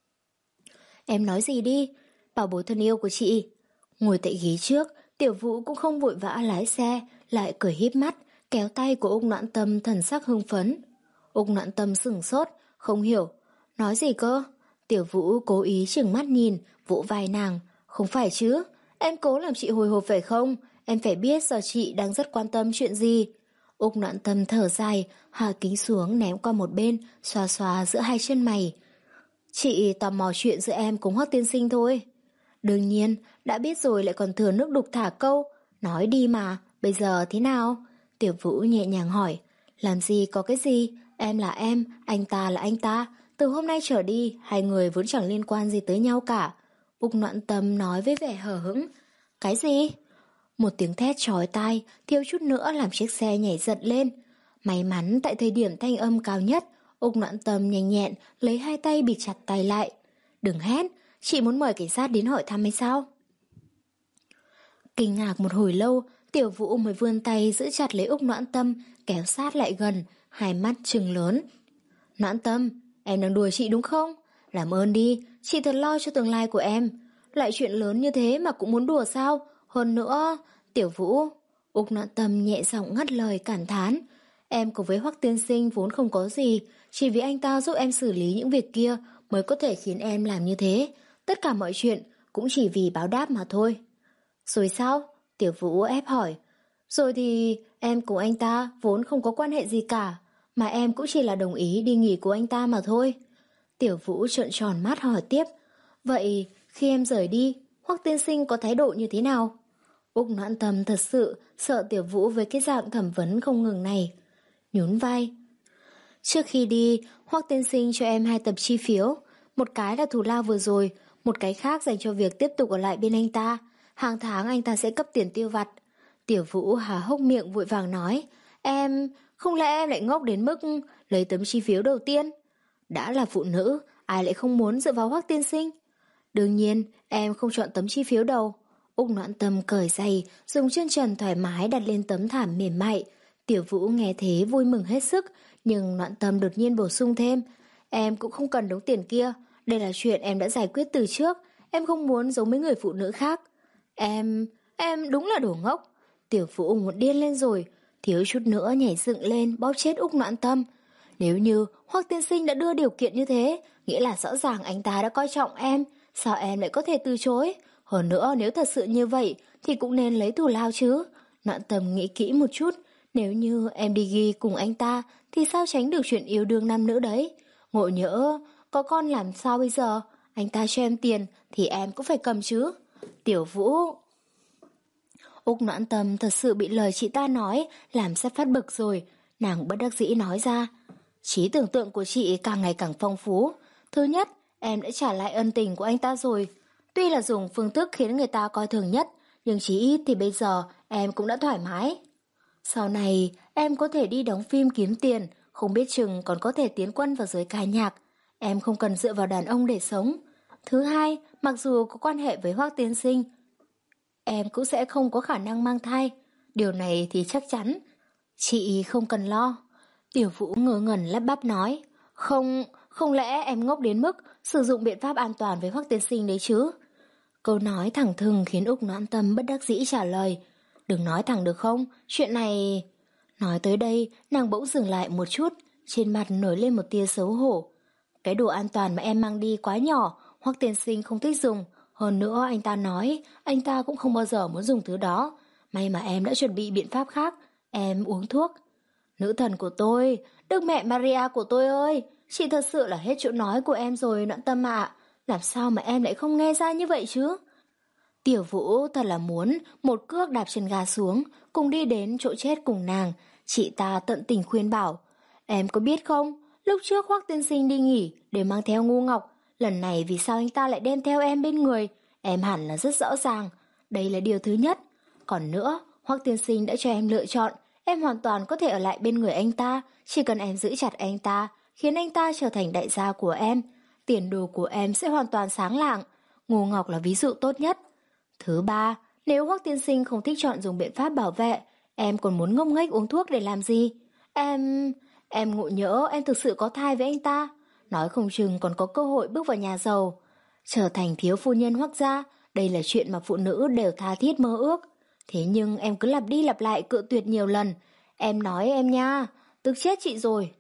Em nói gì đi, bảo bối thân yêu của chị. Ngồi tại ghế trước, Tiểu Vũ cũng không vội vã lái xe, lại cười híp mắt, kéo tay của Úc Noãn Tâm thần sắc hưng phấn. Úc Noãn Tâm sửng sốt, không hiểu. Nói gì cơ? Tiểu Vũ cố ý chừng mắt nhìn, vỗ vai nàng. Không phải chứ, em cố làm chị hồi hộp phải không? Em phải biết giờ chị đang rất quan tâm chuyện gì. Úc Noãn Tâm thở dài, hạ kính xuống ném qua một bên, xoa xoa giữa hai chân mày. Chị tò mò chuyện giữa em cùng Hoắc tiên sinh thôi. Đương nhiên, đã biết rồi lại còn thừa nước đục thả câu. Nói đi mà, bây giờ thế nào? Tiểu Vũ nhẹ nhàng hỏi. Làm gì có cái gì, em là em, anh ta là anh ta. Từ hôm nay trở đi, hai người vốn chẳng liên quan gì tới nhau cả. Úc Noãn Tâm nói với vẻ hờ hững. Cái gì? Một tiếng thét chói tai, thiếu chút nữa làm chiếc xe nhảy giật lên. May mắn tại thời điểm thanh âm cao nhất, Úc Noãn Tâm nhanh nhẹn lấy hai tay bịt chặt tay lại. Đừng hét, chị muốn mời cảnh sát đến hỏi thăm hay sao? Kinh ngạc một hồi lâu, Tiểu Vũ mới vươn tay giữ chặt lấy Úc Noãn Tâm, kéo sát lại gần, hai mắt trừng lớn. Noãn Tâm, em đang đùa chị đúng không? Làm ơn đi, chị thật lo cho tương lai của em. Lại chuyện lớn như thế mà cũng muốn đùa sao? Hơn nữa, Tiểu Vũ... Úc Noãn Tâm nhẹ giọng ngắt lời cảm thán. Em cùng với Hoắc tiên sinh vốn không có gì, chỉ vì anh ta giúp em xử lý những việc kia mới có thể khiến em làm như thế. Tất cả mọi chuyện cũng chỉ vì báo đáp mà thôi. Rồi sao? Tiểu Vũ ép hỏi. Rồi thì em cùng anh ta vốn không có quan hệ gì cả, mà em cũng chỉ là đồng ý đi nghỉ của anh ta mà thôi. Tiểu Vũ trợn tròn mắt hỏi tiếp. Vậy khi em rời đi, Hoắc tiên sinh có thái độ như thế nào? Úc Noãn Tâm thật sự sợ Tiểu Vũ với cái dạng thẩm vấn không ngừng này. Nhún vai. Trước khi đi, Hoắc tiên sinh cho em hai tập chi phiếu. Một cái là thù lao vừa rồi, một cái khác dành cho việc tiếp tục ở lại bên anh ta. Hàng tháng anh ta sẽ cấp tiền tiêu vặt. Tiểu Vũ há hốc miệng vội vàng nói. Em, không lẽ em lại ngốc đến mức lấy tấm chi phiếu đầu tiên? Đã là phụ nữ, ai lại không muốn dựa vào Hoắc tiên sinh? Đương nhiên, em không chọn tấm chi phiếu đầu. Úc Noãn Tâm cởi giày, dùng chân trần thoải mái đặt lên tấm thảm mềm mại. Tiểu Vũ nghe thế vui mừng hết sức, nhưng Noãn Tâm đột nhiên bổ sung thêm. Em cũng không cần đống tiền kia, đây là chuyện em đã giải quyết từ trước, em không muốn giống mấy người phụ nữ khác. Em, em đúng là đồ ngốc. Tiểu Vũ muốn điên lên rồi, thiếu chút nữa nhảy dựng lên bóp chết Úc Noãn Tâm. Nếu như Hoắc tiên sinh đã đưa điều kiện như thế, nghĩa là rõ ràng anh ta đã coi trọng em, sao em lại có thể từ chối? Hơn nữa nếu thật sự như vậy thì cũng nên lấy thù lao chứ. Noãn Tâm nghĩ kỹ một chút, nếu như em đi ghi cùng anh ta thì sao tránh được chuyện yêu đương nam nữ đấy? Ngộ nhỡ có con làm sao bây giờ? Anh ta cho em tiền thì em cũng phải cầm chứ. Tiểu Vũ... Úc Noãn Tâm thật sự bị lời chị ta nói làm sắp phát bực rồi. Nàng bất đắc dĩ nói ra. Trí tưởng tượng của chị càng ngày càng phong phú. Thứ nhất, em đã trả lại ân tình của anh ta rồi. Tuy là dùng phương thức khiến người ta coi thường nhất, nhưng chí ít thì bây giờ em cũng đã thoải mái. Sau này em có thể đi đóng phim kiếm tiền, không biết chừng còn có thể tiến quân vào giới ca nhạc. Em không cần dựa vào đàn ông để sống. Thứ hai, mặc dù có quan hệ với Hoắc tiên sinh, em cũng sẽ không có khả năng mang thai. Điều này thì chắc chắn. Chị không cần lo. Tiểu Vũ ngớ ngẩn lắp bắp nói. Không, không lẽ em ngốc đến mức sử dụng biện pháp an toàn với Hoắc tiên sinh đấy chứ? Câu nói thẳng thừng khiến Úc Noãn Tâm bất đắc dĩ trả lời. Đừng nói thẳng được không? Chuyện này... Nói tới đây, nàng bỗng dừng lại một chút, trên mặt nổi lên một tia xấu hổ. Cái đồ an toàn mà em mang đi quá nhỏ, Hoắc tiên sinh không thích dùng. Hơn nữa anh ta nói, anh ta cũng không bao giờ muốn dùng thứ đó. May mà em đã chuẩn bị biện pháp khác. Em uống thuốc. Nữ thần của tôi, Đức mẹ Maria của tôi ơi, chị thật sự là hết chỗ nói của em rồi Noãn Tâm ạ. Làm sao mà em lại không nghe ra như vậy chứ? Tiểu Vũ thật là muốn một cước đạp chân ga xuống, cùng đi đến chỗ chết cùng nàng. Chị ta tận tình khuyên bảo. Em có biết không, lúc trước Hoắc tiên sinh đi nghỉ để mang theo Ngu Ngọc, lần này vì sao anh ta lại đem theo em bên người? Em hẳn là rất rõ ràng. Đây là điều thứ nhất. Còn nữa, Hoắc tiên sinh đã cho em lựa chọn. Em hoàn toàn có thể ở lại bên người anh ta, chỉ cần em giữ chặt anh ta, khiến anh ta trở thành đại gia của em. Tiền đồ của em sẽ hoàn toàn sáng lạng. Ngu Ngọc là ví dụ tốt nhất. Thứ ba, nếu Hoắc tiên sinh không thích chọn dùng biện pháp bảo vệ, em còn muốn ngông nghếch uống thuốc để làm gì? Em... em ngộ nhỡ em thực sự có thai với anh ta. Nói không chừng còn có cơ hội bước vào nhà giàu. Trở thành thiếu phu nhân Hoắc gia, đây là chuyện mà phụ nữ đều tha thiết mơ ước. Thế nhưng em cứ lặp đi lặp lại cự tuyệt nhiều lần. Em nói em nha, tức chết chị rồi.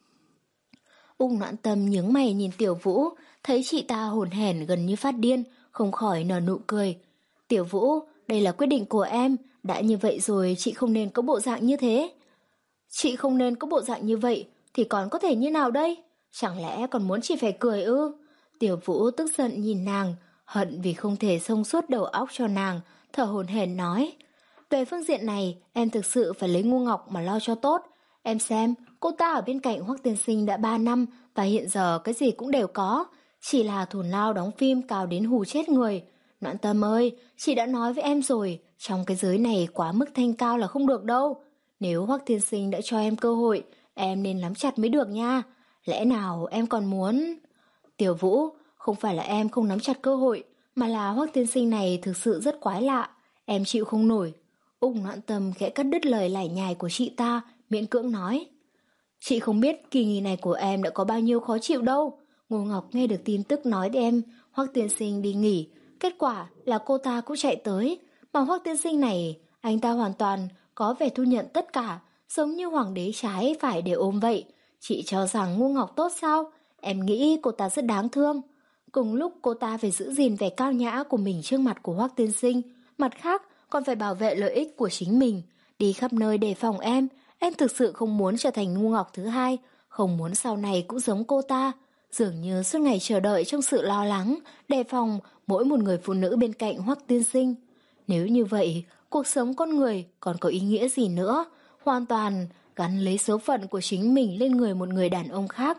Úc Noãn Tâm nhướng mày nhìn Tiểu Vũ, thấy chị ta hổn hển gần như phát điên, không khỏi nở nụ cười. Tiểu Vũ, đây là quyết định của em, đã như vậy rồi chị không nên có bộ dạng như thế. Chị không nên có bộ dạng như vậy, thì còn có thể như nào đây? Chẳng lẽ còn muốn chị phải cười ư? Tiểu Vũ tức giận nhìn nàng, hận vì không thể xông suốt đầu óc cho nàng, thở hổn hển nói. Về phương diện này, em thực sự phải lấy Ngu Ngọc mà lo cho tốt. Em xem, cô ta ở bên cạnh Hoắc Tiên Sinh đã ba năm và hiện giờ cái gì cũng đều có. Chỉ là thù lao đóng phim cao đến hù chết người. Noãn Tâm ơi, chị đã nói với em rồi, trong cái giới này quá mức thanh cao là không được đâu. Nếu Hoắc Tiên Sinh đã cho em cơ hội, em nên nắm chặt mới được nha. Lẽ nào em còn muốn... Tiểu Vũ, không phải là em không nắm chặt cơ hội, mà là Hoắc Tiên Sinh này thực sự rất quái lạ. Em chịu không nổi. Úc Noãn Tâm khẽ cắt đứt lời lải nhải của chị ta, miễn cưỡng nói. Chị không biết kỳ nghỉ này của em đã có bao nhiêu khó chịu đâu. Ngô Ngọc nghe được tin tức nói với em Hoắc Tiên Sinh đi nghỉ, kết quả là cô ta cũng chạy tới. Mà Hoắc Tiên Sinh này, anh ta hoàn toàn có vẻ thu nhận tất cả, giống như hoàng đế trái phải đều ôm vậy. Chị cho rằng Ngô Ngọc tốt sao? Em nghĩ cô ta rất đáng thương. Cùng lúc cô ta phải giữ gìn vẻ cao nhã của mình trước mặt của Hoắc Tiên Sinh, mặt khác còn phải bảo vệ lợi ích của chính mình, đi khắp nơi đề phòng em. Em thực sự không muốn trở thành Ngu Ngọc thứ hai, không muốn sau này cũng giống cô ta. Dường như suốt ngày chờ đợi trong sự lo lắng, đề phòng mỗi một người phụ nữ bên cạnh Hoắc Tiên Sinh. Nếu như vậy, cuộc sống con người còn có ý nghĩa gì nữa, hoàn toàn gắn lấy số phận của chính mình lên người một người đàn ông khác.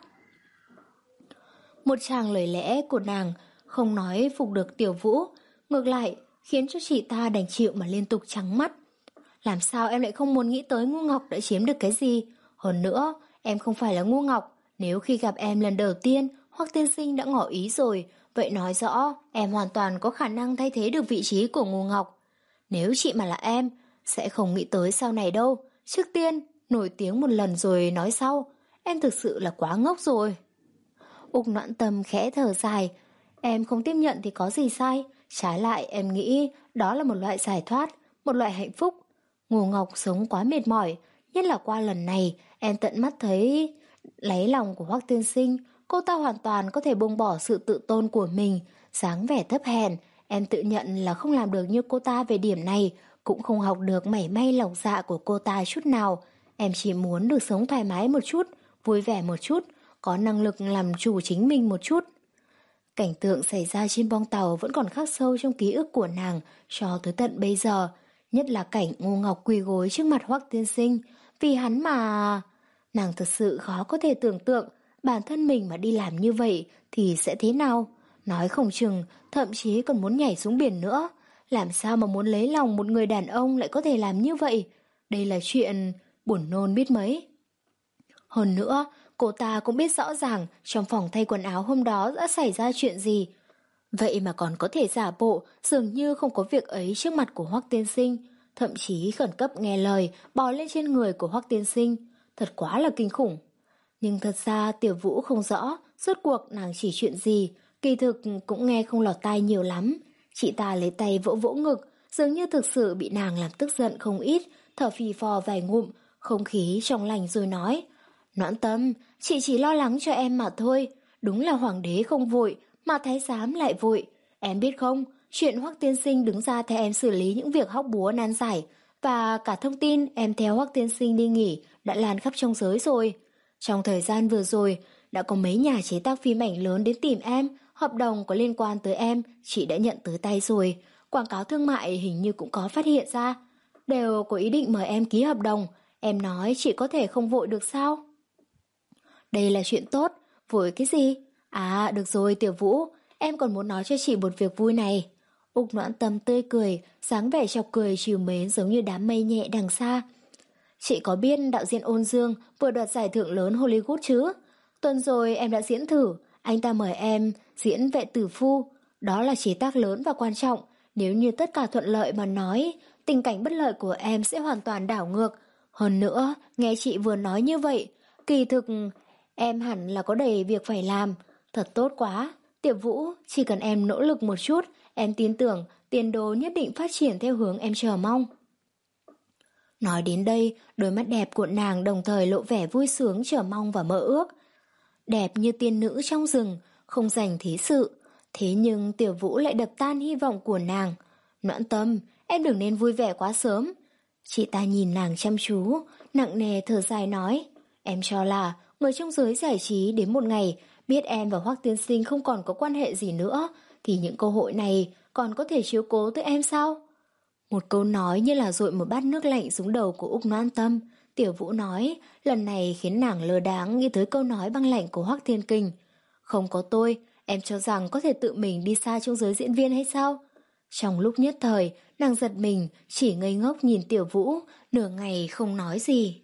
Một tràng lời lẽ của nàng không nói phục được Tiểu Vũ, ngược lại khiến cho chị ta đành chịu mà liên tục trắng mắt. Làm sao em lại không muốn nghĩ tới Ngu Ngọc đã chiếm được cái gì? Hơn nữa, em không phải là Ngu Ngọc. Nếu khi gặp em lần đầu tiên, Hoắc Tiên Sinh đã ngỏ ý rồi, vậy nói rõ em hoàn toàn có khả năng thay thế được vị trí của Ngu Ngọc. Nếu chị mà là em, sẽ không nghĩ tới sau này đâu. Trước tiên, nổi tiếng một lần rồi nói sau. Em thực sự là quá ngốc rồi. Úc Noãn Tâm khẽ thở dài. Em không tiếp nhận thì có gì sai. Trái lại em nghĩ đó là một loại giải thoát, một loại hạnh phúc. Ngô Ngọc sống quá mệt mỏi, nhất là qua lần này em tận mắt thấy lấy lòng của Hoắc Tiên Sinh. Cô ta hoàn toàn có thể buông bỏ sự tự tôn của mình, dáng vẻ thấp hèn. Em tự nhận là không làm được như cô ta về điểm này, cũng không học được mảy may lòng dạ của cô ta chút nào. Em chỉ muốn được sống thoải mái một chút, vui vẻ một chút, có năng lực làm chủ chính mình một chút. Cảnh tượng xảy ra trên bong tàu vẫn còn khắc sâu trong ký ức của nàng cho tới tận bây giờ, nhất là cảnh Ngô Ngọc quỳ gối trước mặt Hoắc Tiên Sinh, vì hắn mà... Nàng thực sự khó có thể tưởng tượng bản thân mình mà đi làm như vậy thì sẽ thế nào. Nói không chừng, thậm chí còn muốn nhảy xuống biển nữa. Làm sao mà muốn lấy lòng một người đàn ông lại có thể làm như vậy? Đây là chuyện buồn nôn biết mấy. Hơn nữa, cô ta cũng biết rõ ràng trong phòng thay quần áo hôm đó đã xảy ra chuyện gì. Vậy mà còn có thể giả bộ dường như không có việc ấy trước mặt của Hoắc Tiên Sinh, thậm chí khẩn cấp nghe lời bò lên trên người của Hoắc Tiên Sinh. Thật quá là kinh khủng. Nhưng thật ra Tiểu Vũ không rõ rốt cuộc nàng chỉ chuyện gì, kỳ thực cũng nghe không lọt tai nhiều lắm. Chị ta lấy tay vỗ vỗ ngực, dường như thực sự bị nàng làm tức giận không ít, thở phì phò vài ngụm, không khí trong lành rồi nói. Noãn Tâm, chị chỉ lo lắng cho em mà thôi. Đúng là hoàng đế không vội, mà thái giám lại vội. Em biết không, chuyện Hoắc Tiên Sinh đứng ra thay em xử lý những việc hóc búa nan giải, và cả thông tin em theo Hoắc Tiên Sinh đi nghỉ đã lan khắp trong giới rồi. Trong thời gian vừa rồi, đã có mấy nhà chế tác phim ảnh lớn đến tìm em, hợp đồng có liên quan tới em, chị đã nhận tới tay rồi. Quảng cáo thương mại hình như cũng có phát hiện ra. Đều có ý định mời em ký hợp đồng. Em nói chị có thể không vội được sao? Đây là chuyện tốt, vội cái gì? À, được rồi Tiểu Vũ, em còn muốn nói cho chị một việc vui này. Úc Noãn Tâm tươi cười, dáng vẻ chọc cười trìu mến giống như đám mây nhẹ đằng xa. Chị có biết đạo diễn Ôn Dương vừa đoạt giải thưởng lớn Hollywood chứ? Tuần rồi em đã diễn thử, anh ta mời em diễn Vệ Tử Phu. Đó là chế tác lớn và quan trọng. Nếu như tất cả thuận lợi mà nói, tình cảnh bất lợi của em sẽ hoàn toàn đảo ngược. Hơn nữa, nghe chị vừa nói như vậy, kỳ thực em hẳn là có đầy việc phải làm. Thật tốt quá. Tiểu Vũ, chỉ cần em nỗ lực một chút, em tin tưởng tiền đồ nhất định phát triển theo hướng em chờ mong. Nói đến đây, đôi mắt đẹp của nàng đồng thời lộ vẻ vui sướng, chờ mong và mơ ước. Đẹp như tiên nữ trong rừng, không dành thế sự. Thế nhưng Tiểu Vũ lại đập tan hy vọng của nàng. Noãn Tâm, em đừng nên vui vẻ quá sớm. Chị ta nhìn nàng chăm chú, nặng nề thở dài nói. Em cho là người trong giới giải trí đến một ngày biết em và Hoắc tiên sinh không còn có quan hệ gì nữa, thì những cơ hội này còn có thể chiếu cố tới em sao? Một câu nói như là dội một bát nước lạnh xuống đầu của Úc Noãn Tâm. Tiểu Vũ nói, lần này khiến nàng lơ đáng nghĩ tới câu nói băng lạnh của Hoắc Thiên Kình. Không có tôi, em cho rằng có thể tự mình đi xa trong giới diễn viên hay sao? Trong lúc nhất thời, nàng giật mình, chỉ ngây ngốc nhìn Tiểu Vũ, nửa ngày không nói gì.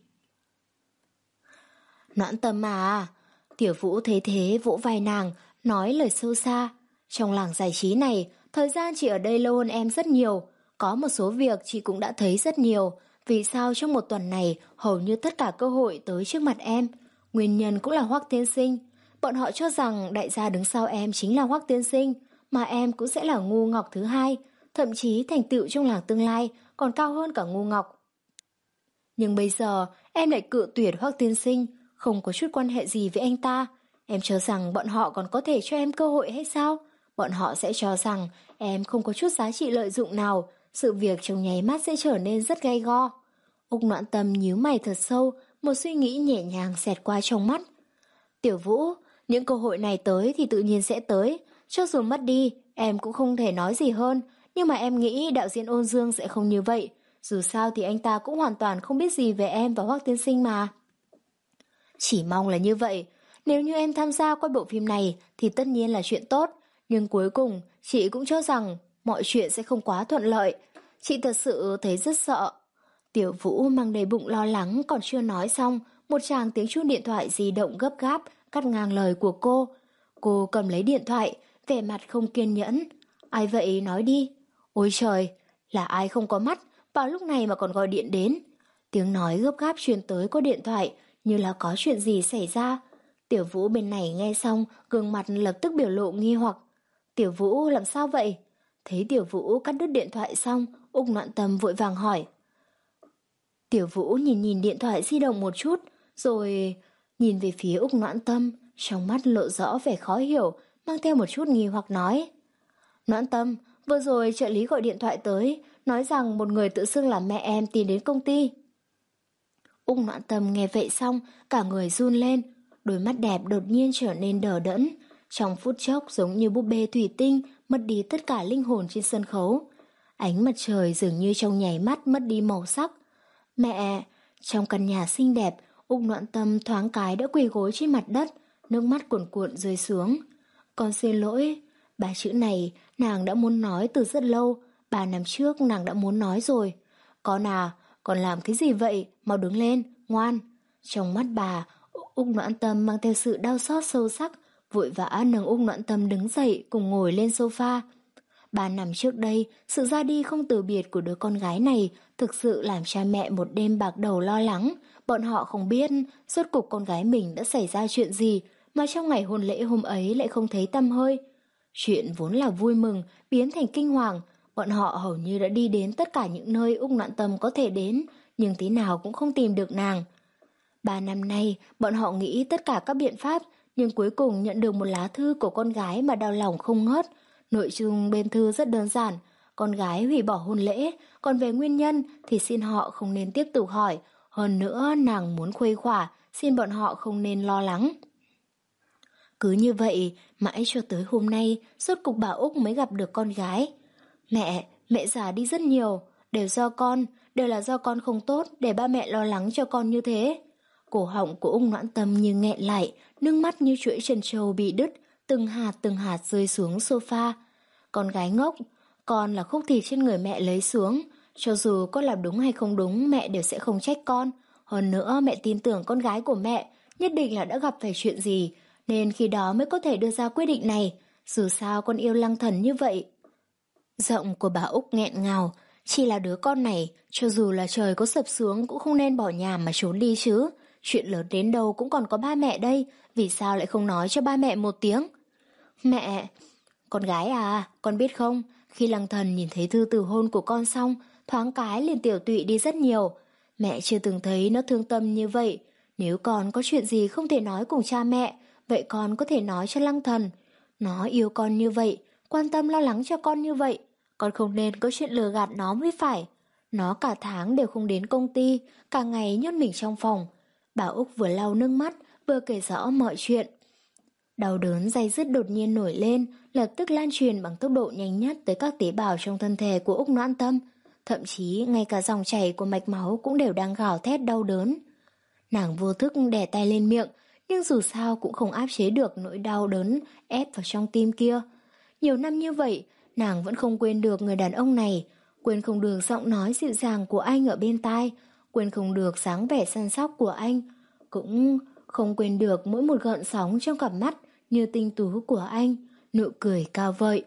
Noãn Tâm à, Tiểu Vũ thấy thế vỗ vai nàng, nói lời sâu xa. Trong làng giải trí này, thời gian chị ở đây lâu hơn em rất nhiều. Có một số việc chị cũng đã thấy rất nhiều. Vì sao trong một tuần này hầu như tất cả cơ hội tới trước mặt em? Nguyên nhân cũng là Hoắc tiên sinh. Bọn họ cho rằng đại gia đứng sau em chính là Hoắc tiên sinh, mà em cũng sẽ là ngu ngọc thứ hai, thậm chí thành tựu trong làng tương lai còn cao hơn cả ngu ngọc. Nhưng bây giờ em lại cự tuyệt Hoắc tiên sinh, không có chút quan hệ gì với anh ta. Em cho rằng bọn họ còn có thể cho em cơ hội hay sao? Bọn họ sẽ cho rằng em không có chút giá trị lợi dụng nào, sự việc trong nháy mắt sẽ trở nên rất gay go. Úc Noãn Tâm nhíu mày thật sâu, một suy nghĩ nhẹ nhàng xẹt qua trong mắt. Tiểu Vũ, những cơ hội này tới thì tự nhiên sẽ tới, cho dù mất đi, em cũng không thể nói gì hơn, nhưng mà em nghĩ đạo diễn Ôn Dương sẽ không như vậy, dù sao thì anh ta cũng hoàn toàn không biết gì về em và Hoắc tiên sinh mà. Chỉ mong là như vậy, nếu như em tham gia qua bộ phim này thì tất nhiên là chuyện tốt, nhưng cuối cùng chị cũng cho rằng mọi chuyện sẽ không quá thuận lợi. Chị thật sự thấy rất sợ. Tiểu Vũ mang đầy bụng lo lắng còn chưa nói xong, một tràng tiếng chuông điện thoại di động gấp gáp cắt ngang lời của cô. Cô cầm lấy điện thoại, vẻ mặt không kiên nhẫn. Ai vậy nói đi. Ôi trời, là ai không có mắt, vào lúc này mà còn gọi điện đến. Tiếng nói gấp gáp truyền tới qua điện thoại, như là có chuyện gì xảy ra. Tiểu Vũ bên này nghe xong, gương mặt lập tức biểu lộ nghi hoặc. Tiểu Vũ làm sao vậy? Thấy Tiểu Vũ cắt đứt điện thoại xong, Úc Noãn Tâm vội vàng hỏi. Tiểu Vũ nhìn nhìn điện thoại di động một chút, rồi nhìn về phía Úc Noãn Tâm, trong mắt lộ rõ vẻ khó hiểu, mang theo một chút nghi hoặc nói. Noãn Tâm, vừa rồi trợ lý gọi điện thoại tới, nói rằng một người tự xưng là mẹ em tìm đến công ty. Úc Noãn Tâm nghe vậy xong, cả người run lên, đôi mắt đẹp đột nhiên trở nên đờ đẫn, trong phút chốc giống như búp bê thủy tinh mất đi tất cả linh hồn trên sân khấu. Ánh mặt trời dường như trong nháy mắt mất đi màu sắc. Mẹ, trong căn nhà xinh đẹp, Úc Noãn Tâm thoáng cái đã quỳ gối trên mặt đất, nước mắt cuồn cuộn rơi xuống. Con xin lỗi, ba chữ này nàng đã muốn nói từ rất lâu, ba năm trước nàng đã muốn nói rồi. Con à, con làm cái gì vậy, mau đứng lên, ngoan. Trong mắt bà, Úc Noãn Tâm mang theo sự đau xót sâu sắc, vội vã nâng Úc Noãn Tâm đứng dậy cùng ngồi lên sofa. Ba năm trước đây, sự ra đi không từ biệt của đứa con gái này thực sự làm cha mẹ một đêm bạc đầu lo lắng. Bọn họ không biết rốt cuộc con gái mình đã xảy ra chuyện gì mà trong ngày hôn lễ hôm ấy lại không thấy tăm hơi. Chuyện vốn là vui mừng biến thành kinh hoàng. Bọn họ hầu như đã đi đến tất cả những nơi Úc Noãn Tâm có thể đến, nhưng thế nào cũng không tìm được nàng. Ba năm nay, bọn họ nghĩ tất cả các biện pháp, nhưng cuối cùng nhận được một lá thư của con gái mà đau lòng không ngớt. Nội dung bên thư rất đơn giản, con gái hủy bỏ hôn lễ, còn về nguyên nhân thì xin họ không nên tiếp tục hỏi, hơn nữa nàng muốn khuây khỏa, xin bọn họ không nên lo lắng. Cứ như vậy, mãi cho tới hôm nay, rốt cục bà Úc mới gặp được con gái. Mẹ, mẹ già đi rất nhiều, đều do con, đều là do con không tốt để ba mẹ lo lắng cho con như thế. Cổ họng của Úc Noãn Tâm như nghẹn lại, nước mắt như chuỗi trân châu bị đứt, từng hạt từng hạt rơi xuống sofa. Con gái ngốc, con là khúc thịt trên người mẹ lấy xuống, cho dù con làm đúng hay không đúng mẹ đều sẽ không trách con. Hơn nữa mẹ tin tưởng con gái của mẹ nhất định là đã gặp phải chuyện gì, nên khi đó mới có thể đưa ra quyết định này, dù sao con yêu Lăng Thần như vậy. Giọng của bà Úc nghẹn ngào, chỉ là đứa con này, cho dù là trời có sập xuống cũng không nên bỏ nhà mà trốn đi chứ. Chuyện lớn đến đâu cũng còn có ba mẹ đây, vì sao lại không nói cho ba mẹ một tiếng? Mẹ, con gái à, con biết không, khi Lăng Thần nhìn thấy thư từ hôn của con xong, thoáng cái liền tiểu tụy đi rất nhiều. Mẹ chưa từng thấy nó thương tâm như vậy. Nếu con có chuyện gì không thể nói cùng cha mẹ, vậy con có thể nói cho Lăng Thần. Nó yêu con như vậy, quan tâm lo lắng cho con như vậy, con không nên có chuyện lừa gạt nó mới phải. Nó cả tháng đều không đến công ty, cả ngày nhốt mình trong phòng. Bà Úc vừa lau nước mắt, vừa kể rõ mọi chuyện. Đau đớn day dứt đột nhiên nổi lên, lập tức lan truyền bằng tốc độ nhanh nhất tới các tế bào trong thân thể của Úc Noãn Tâm. Thậm chí ngay cả dòng chảy của mạch máu cũng đều đang gào thét đau đớn. Nàng vô thức đè tay lên miệng, nhưng dù sao cũng không áp chế được nỗi đau đớn ép vào trong tim kia. Nhiều năm như vậy, nàng vẫn không quên được người đàn ông này, quên không được giọng nói dịu dàng của anh ở bên tai, quên không được dáng vẻ săn sóc của anh, cũng không quên được mỗi một gợn sóng trong cặp mắt như tinh tú của anh, nụ cười cao vợi.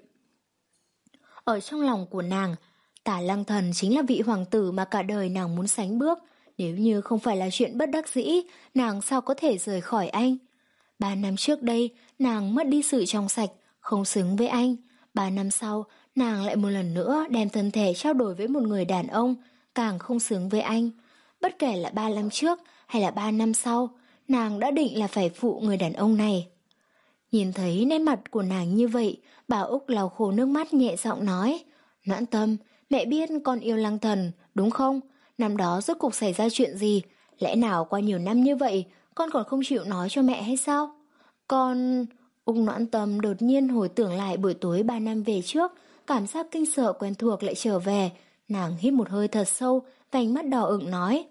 Ở trong lòng của nàng, Tả Lăng Thần chính là vị hoàng tử mà cả đời nàng muốn sánh bước. Nếu như không phải là chuyện bất đắc dĩ, nàng sao có thể rời khỏi anh? Ba năm trước đây, nàng mất đi sự trong sạch, không xứng với anh. Ba năm sau, nàng lại một lần nữa đem thân thể trao đổi với một người đàn ông, càng không xứng với anh. Bất kể là ba năm trước hay là ba năm sau, nàng đã định là phải phụ người đàn ông này. Nhìn thấy nét mặt của nàng như vậy, bà Úc lau khô nước mắt nhẹ giọng nói, Noãn Tâm, mẹ biết con yêu Lăng Thần, đúng không? Năm đó rốt cuộc xảy ra chuyện gì? Lẽ nào qua nhiều năm như vậy, con còn không chịu nói cho mẹ hay sao? Con... Ung Noãn Tâm đột nhiên hồi tưởng lại buổi tối ba năm về trước, cảm giác kinh sợ quen thuộc lại trở về. Nàng hít một hơi thật sâu, vành mắt đỏ ửng nói.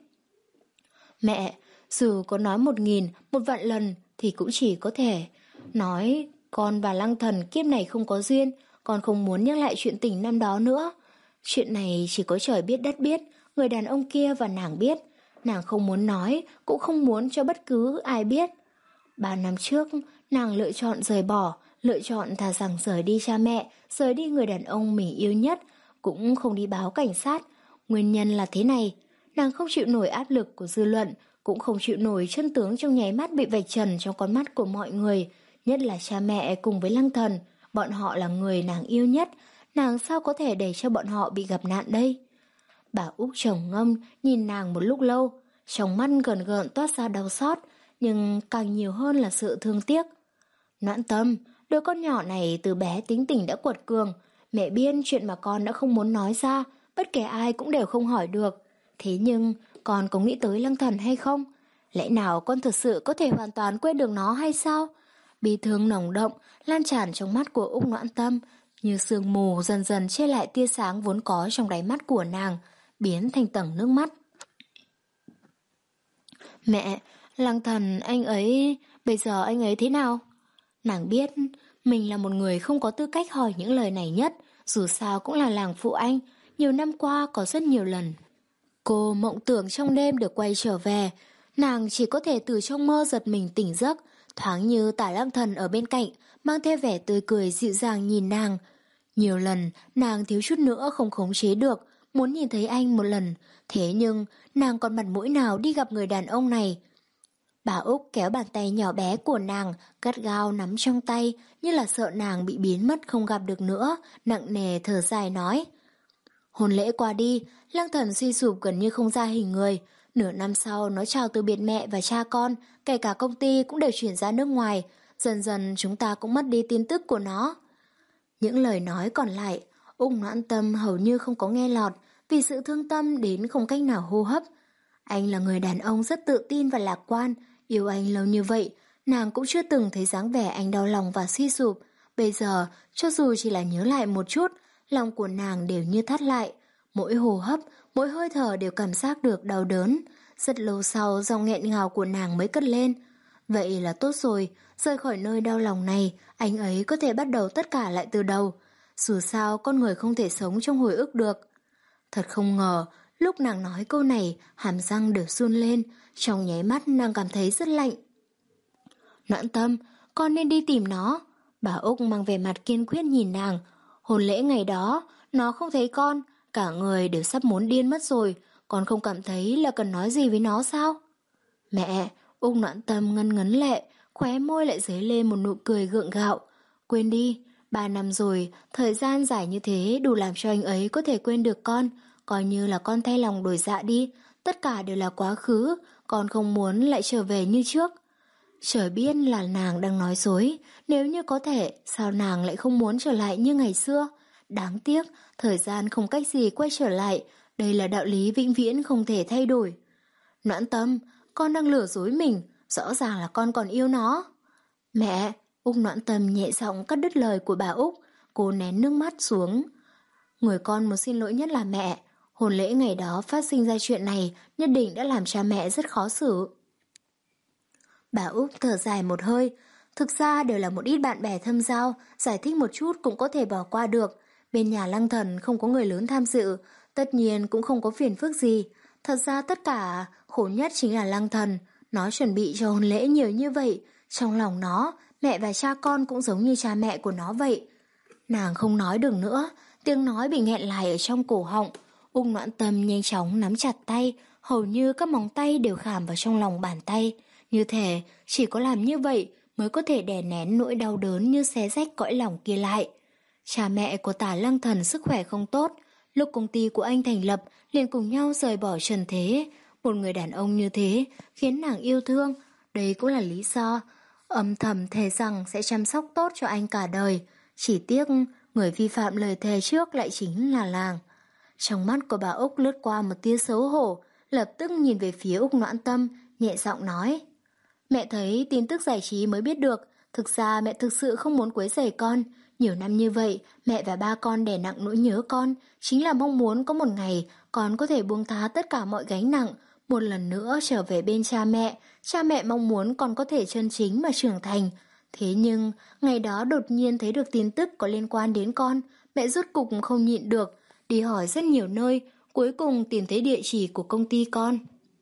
Mẹ, dù có nói một nghìn, một vạn lần thì cũng chỉ có thể nói con và Lăng Thần kiếp này không có duyên, con không muốn nhắc lại chuyện tình năm đó nữa. Chuyện này chỉ có trời biết đất biết, người đàn ông kia và nàng biết. Nàng không muốn nói, cũng không muốn cho bất cứ ai biết. Ba năm trước, nàng lựa chọn rời bỏ, lựa chọn thà rằng rời đi cha mẹ, rời đi người đàn ông mình yêu nhất, cũng không đi báo cảnh sát. Nguyên nhân là thế này, nàng không chịu nổi áp lực của dư luận, cũng không chịu nổi chân tướng trong nháy mắt bị vạch trần trong con mắt của mọi người, nhất là cha mẹ cùng với Lăng Thần. Bọn họ là người nàng yêu nhất, nàng sao có thể để cho bọn họ bị gặp nạn đây? Bà Úc trầm ngâm nhìn nàng một lúc lâu, trong mắt gần gợn toát ra đau xót, nhưng càng nhiều hơn là sự thương tiếc. Noãn Tâm, đứa con nhỏ này từ bé tính tình đã quật cường, mẹ biết chuyện mà con đã không muốn nói ra, bất kể ai cũng đều không hỏi được. Thế nhưng, con có nghĩ tới Lăng Thần hay không? Lẽ nào con thực sự có thể hoàn toàn quên được nó hay sao? Bi thương nồng động, lan tràn trong mắt của Úc Noãn Tâm, như sương mù dần dần che lại tia sáng vốn có trong đáy mắt của nàng, biến thành tầng nước mắt. Mẹ, Lăng Thần anh ấy, bây giờ anh ấy thế nào? Nàng biết mình là một người không có tư cách hỏi những lời này nhất, dù sao cũng là làng phụ anh, nhiều năm qua có rất nhiều lần. Cô mộng tưởng trong đêm được quay trở về, nàng chỉ có thể từ trong mơ giật mình tỉnh giấc, thoáng như Tả Lăng Thần ở bên cạnh, mang theo vẻ tươi cười dịu dàng nhìn nàng. Nhiều lần, nàng thiếu chút nữa không khống chế được, muốn nhìn thấy anh một lần, thế nhưng nàng còn mặt mũi nào đi gặp người đàn ông này. Bà Úc kéo bàn tay nhỏ bé của nàng, gắt gao nắm trong tay, như là sợ nàng bị biến mất không gặp được nữa, nặng nề thở dài nói. Hôn lễ qua đi, Lăng Thần suy sụp gần như không ra hình người. Nửa năm sau nó chào từ biệt mẹ và cha con, kể cả công ty cũng đều chuyển ra nước ngoài. Dần dần chúng ta cũng mất đi tin tức của nó. Những lời nói còn lại, Úc Noãn Tâm hầu như không có nghe lọt, vì sự thương tâm đến không cách nào hô hấp. Anh là người đàn ông rất tự tin và lạc quan, yêu anh lâu như vậy, nàng cũng chưa từng thấy dáng vẻ anh đau lòng và suy sụp. Bây giờ, cho dù chỉ là nhớ lại một chút, lòng của nàng đều như thắt lại. Mỗi hô hấp, mỗi hơi thở đều cảm giác được đau đớn. Rất lâu sau, giọng nghẹn ngào của nàng mới cất lên. Vậy là tốt rồi, rời khỏi nơi đau lòng này, anh ấy có thể bắt đầu tất cả lại từ đầu. Dù sao, con người không thể sống trong hồi ức được. Thật không ngờ, lúc nàng nói câu này, hàm răng đều run lên, trong nháy mắt nàng cảm thấy rất lạnh. Noãn Tâm, con nên đi tìm nó. Bà Úc mang vẻ mặt kiên quyết nhìn nàng. Hôn lễ ngày đó, nó không thấy con, cả người đều sắp muốn điên mất rồi, con không cảm thấy là cần nói gì với nó sao? Mẹ, Úc Noãn Tâm ngân ngấn lệ, khóe môi lại dấy lên một nụ cười gượng gạo. Quên đi, ba năm rồi, thời gian dài như thế đủ làm cho anh ấy có thể quên được con, coi như là con thay lòng đổi dạ đi, tất cả đều là quá khứ, con không muốn lại trở về như trước. Trời biết là nàng đang nói dối, nếu như có thể, sao nàng lại không muốn trở lại như ngày xưa? Đáng tiếc, thời gian không cách gì quay trở lại, đây là đạo lý vĩnh viễn không thể thay đổi. Noãn Tâm, con đang lừa dối mình, rõ ràng là con còn yêu nó. Mẹ, Úc Noãn Tâm nhẹ giọng cắt đứt lời của bà Úc, cô nén nước mắt xuống. Người con muốn xin lỗi nhất là mẹ, hôn lễ ngày đó phát sinh ra chuyện này nhất định đã làm cha mẹ rất khó xử. Bà Úc thở dài một hơi, thực ra đều là một ít bạn bè thâm giao, giải thích một chút cũng có thể bỏ qua được. Bên nhà Lăng Thần không có người lớn tham dự, tất nhiên cũng không có phiền phức gì. Thật ra tất cả khổ nhất chính là Lăng Thần, nó chuẩn bị cho hôn lễ nhiều như vậy, trong lòng nó, mẹ và cha con cũng giống như cha mẹ của nó vậy. Nàng không nói được nữa, tiếng nói bị nghẹn lại ở trong cổ họng. Úc Noãn Tâm nhanh chóng nắm chặt tay, hầu như các móng tay đều khảm vào trong lòng bàn tay. Như thể chỉ có làm như vậy mới có thể đè nén nỗi đau đớn như xé rách cõi lòng kia lại. Cha mẹ của Tả Lăng Thần sức khỏe không tốt, lúc công ty của anh thành lập liền cùng nhau rời bỏ trần thế. Một người đàn ông như thế khiến nàng yêu thương, đây cũng là lý do âm thầm thề rằng sẽ chăm sóc tốt cho anh cả đời. Chỉ tiếc người vi phạm lời thề trước lại chính là nàng. Trong mắt của bà Úc lướt qua một tia xấu hổ, lập tức nhìn về phía Úc Noãn Tâm, nhẹ giọng nói: Mẹ thấy tin tức giải trí mới biết được, thực ra mẹ thực sự không muốn quấy rầy con. Nhiều năm như vậy, mẹ và ba con đè nặng nỗi nhớ con, chính là mong muốn có một ngày con có thể buông thá tất cả mọi gánh nặng, một lần nữa trở về bên cha mẹ. Cha mẹ mong muốn con có thể chân chính mà trưởng thành. Thế nhưng, ngày đó đột nhiên thấy được tin tức có liên quan đến con, mẹ rốt cục không nhịn được, đi hỏi rất nhiều nơi, cuối cùng tìm thấy địa chỉ của công ty con.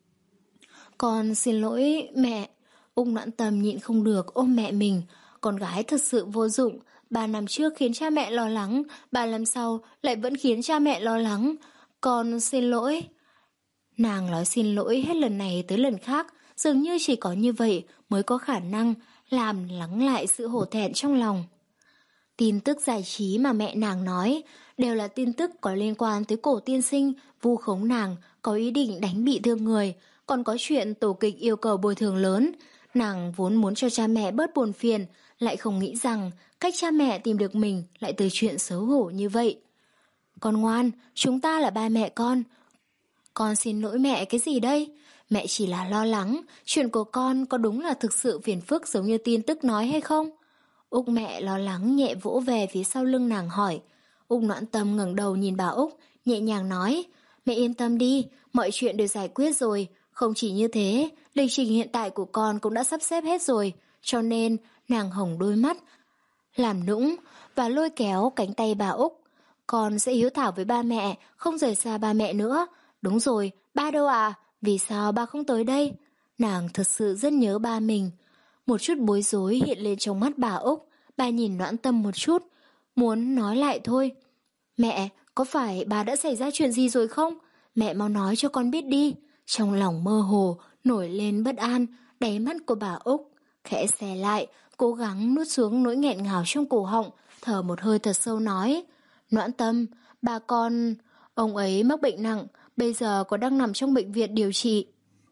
Con xin lỗi mẹ. Úc Noãn Tâm nhịn không được ôm mẹ mình. Con gái thật sự vô dụng. Ba năm trước khiến cha mẹ lo lắng, ba năm sau lại vẫn khiến cha mẹ lo lắng. Con xin lỗi. Nàng nói xin lỗi hết lần này tới lần khác, dường như chỉ có như vậy mới có khả năng làm lắng lại sự hổ thẹn trong lòng. Tin tức giải trí mà mẹ nàng nói đều là tin tức có liên quan tới Cổ tiên sinh vu khống nàng, có ý định đánh bị thương người, còn có chuyện tổ kịch yêu cầu bồi thường lớn. Nàng vốn muốn cho cha mẹ bớt buồn phiền, lại không nghĩ rằng cách cha mẹ tìm được mình lại từ chuyện xấu hổ như vậy. Con ngoan, chúng ta là ba mẹ con. Con xin lỗi mẹ cái gì đây? Mẹ chỉ là lo lắng, chuyện của con có đúng là thực sự phiền phức giống như tin tức nói hay không? Úc mẹ lo lắng nhẹ vỗ về phía sau lưng nàng hỏi. Úc Noãn Tâm ngẩng đầu nhìn bà Úc, nhẹ nhàng nói: Mẹ yên tâm đi, mọi chuyện đều giải quyết rồi. Không chỉ như thế, lịch trình hiện tại của con cũng đã sắp xếp hết rồi. Cho nên, nàng hồng đôi mắt, làm nũng và lôi kéo cánh tay bà Úc. Con sẽ hiếu thảo với ba mẹ, không rời xa ba mẹ nữa. Đúng rồi, ba đâu à? Vì sao ba không tới đây? Nàng thật sự rất nhớ ba mình. Một chút bối rối hiện lên trong mắt bà Úc. Bà nhìn Noãn Tâm một chút, muốn nói lại thôi. Mẹ, có phải bà đã xảy ra chuyện gì rồi không? Mẹ mau nói cho con biết đi. Trong lòng mơ hồ, nổi lên bất an, đáy mắt của bà Úc khẽ xè lại, cố gắng nuốt xuống nỗi nghẹn ngào trong cổ họng, thở một hơi thật sâu nói: Noãn Tâm, bà con... Ông ấy mắc bệnh nặng, bây giờ có đang nằm trong bệnh viện điều trị.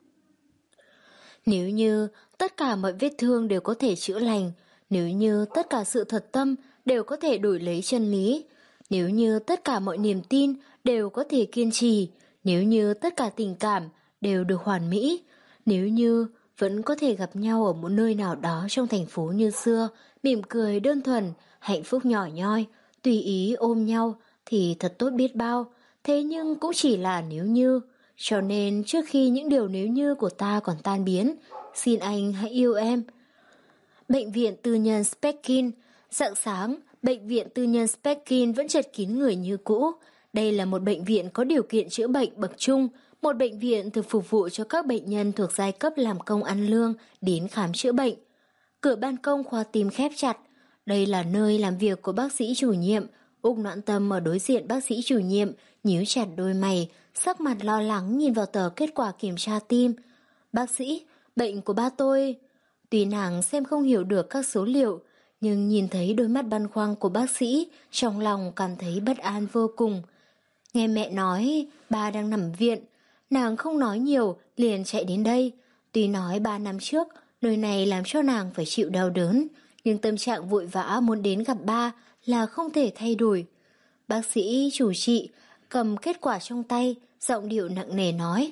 Nếu như tất cả mọi vết thương đều có thể chữa lành, nếu như tất cả sự thật tâm đều có thể đổi lấy chân lý, nếu như tất cả mọi niềm tin đều có thể kiên trì, nếu như tất cả tình cảm đều được hoàn mỹ, nếu như vẫn có thể gặp nhau ở một nơi nào đó trong thành phố như xưa, mỉm cười đơn thuần, hạnh phúc nhỏ nhoi, tùy ý ôm nhau thì thật tốt biết bao. Thế nhưng cũng chỉ là nếu như. Cho nên trước khi những điều nếu như của ta còn tan biến, xin anh hãy yêu em. Bệnh viện tư nhân Spekin. Rạng sáng, bệnh viện tư nhân Spekin vẫn chật kín người như cũ. Đây là một bệnh viện có điều kiện chữa bệnh bậc trung, một bệnh viện thường phục vụ cho các bệnh nhân thuộc giai cấp làm công ăn lương đến khám chữa bệnh. Cửa ban công khoa tim khép chặt. Đây là nơi làm việc của bác sĩ chủ nhiệm. Úc Noãn Tâm ở đối diện bác sĩ chủ nhiệm, nhíu chặt đôi mày, sắc mặt lo lắng nhìn vào tờ kết quả kiểm tra tim. Bác sĩ, bệnh của ba tôi... Tuy nàng xem không hiểu được các số liệu, nhưng nhìn thấy đôi mắt băn khoăn của bác sĩ, trong lòng cảm thấy bất an vô cùng. Nghe mẹ nói ba đang nằm viện, Nàng không nói nhiều, liền chạy đến đây. Tuy nói ba năm trước, nơi này làm cho nàng phải chịu đau đớn, nhưng tâm trạng vội vã muốn đến gặp ba là không thể thay đổi. Bác sĩ chủ trị cầm kết quả trong tay, giọng điệu nặng nề nói.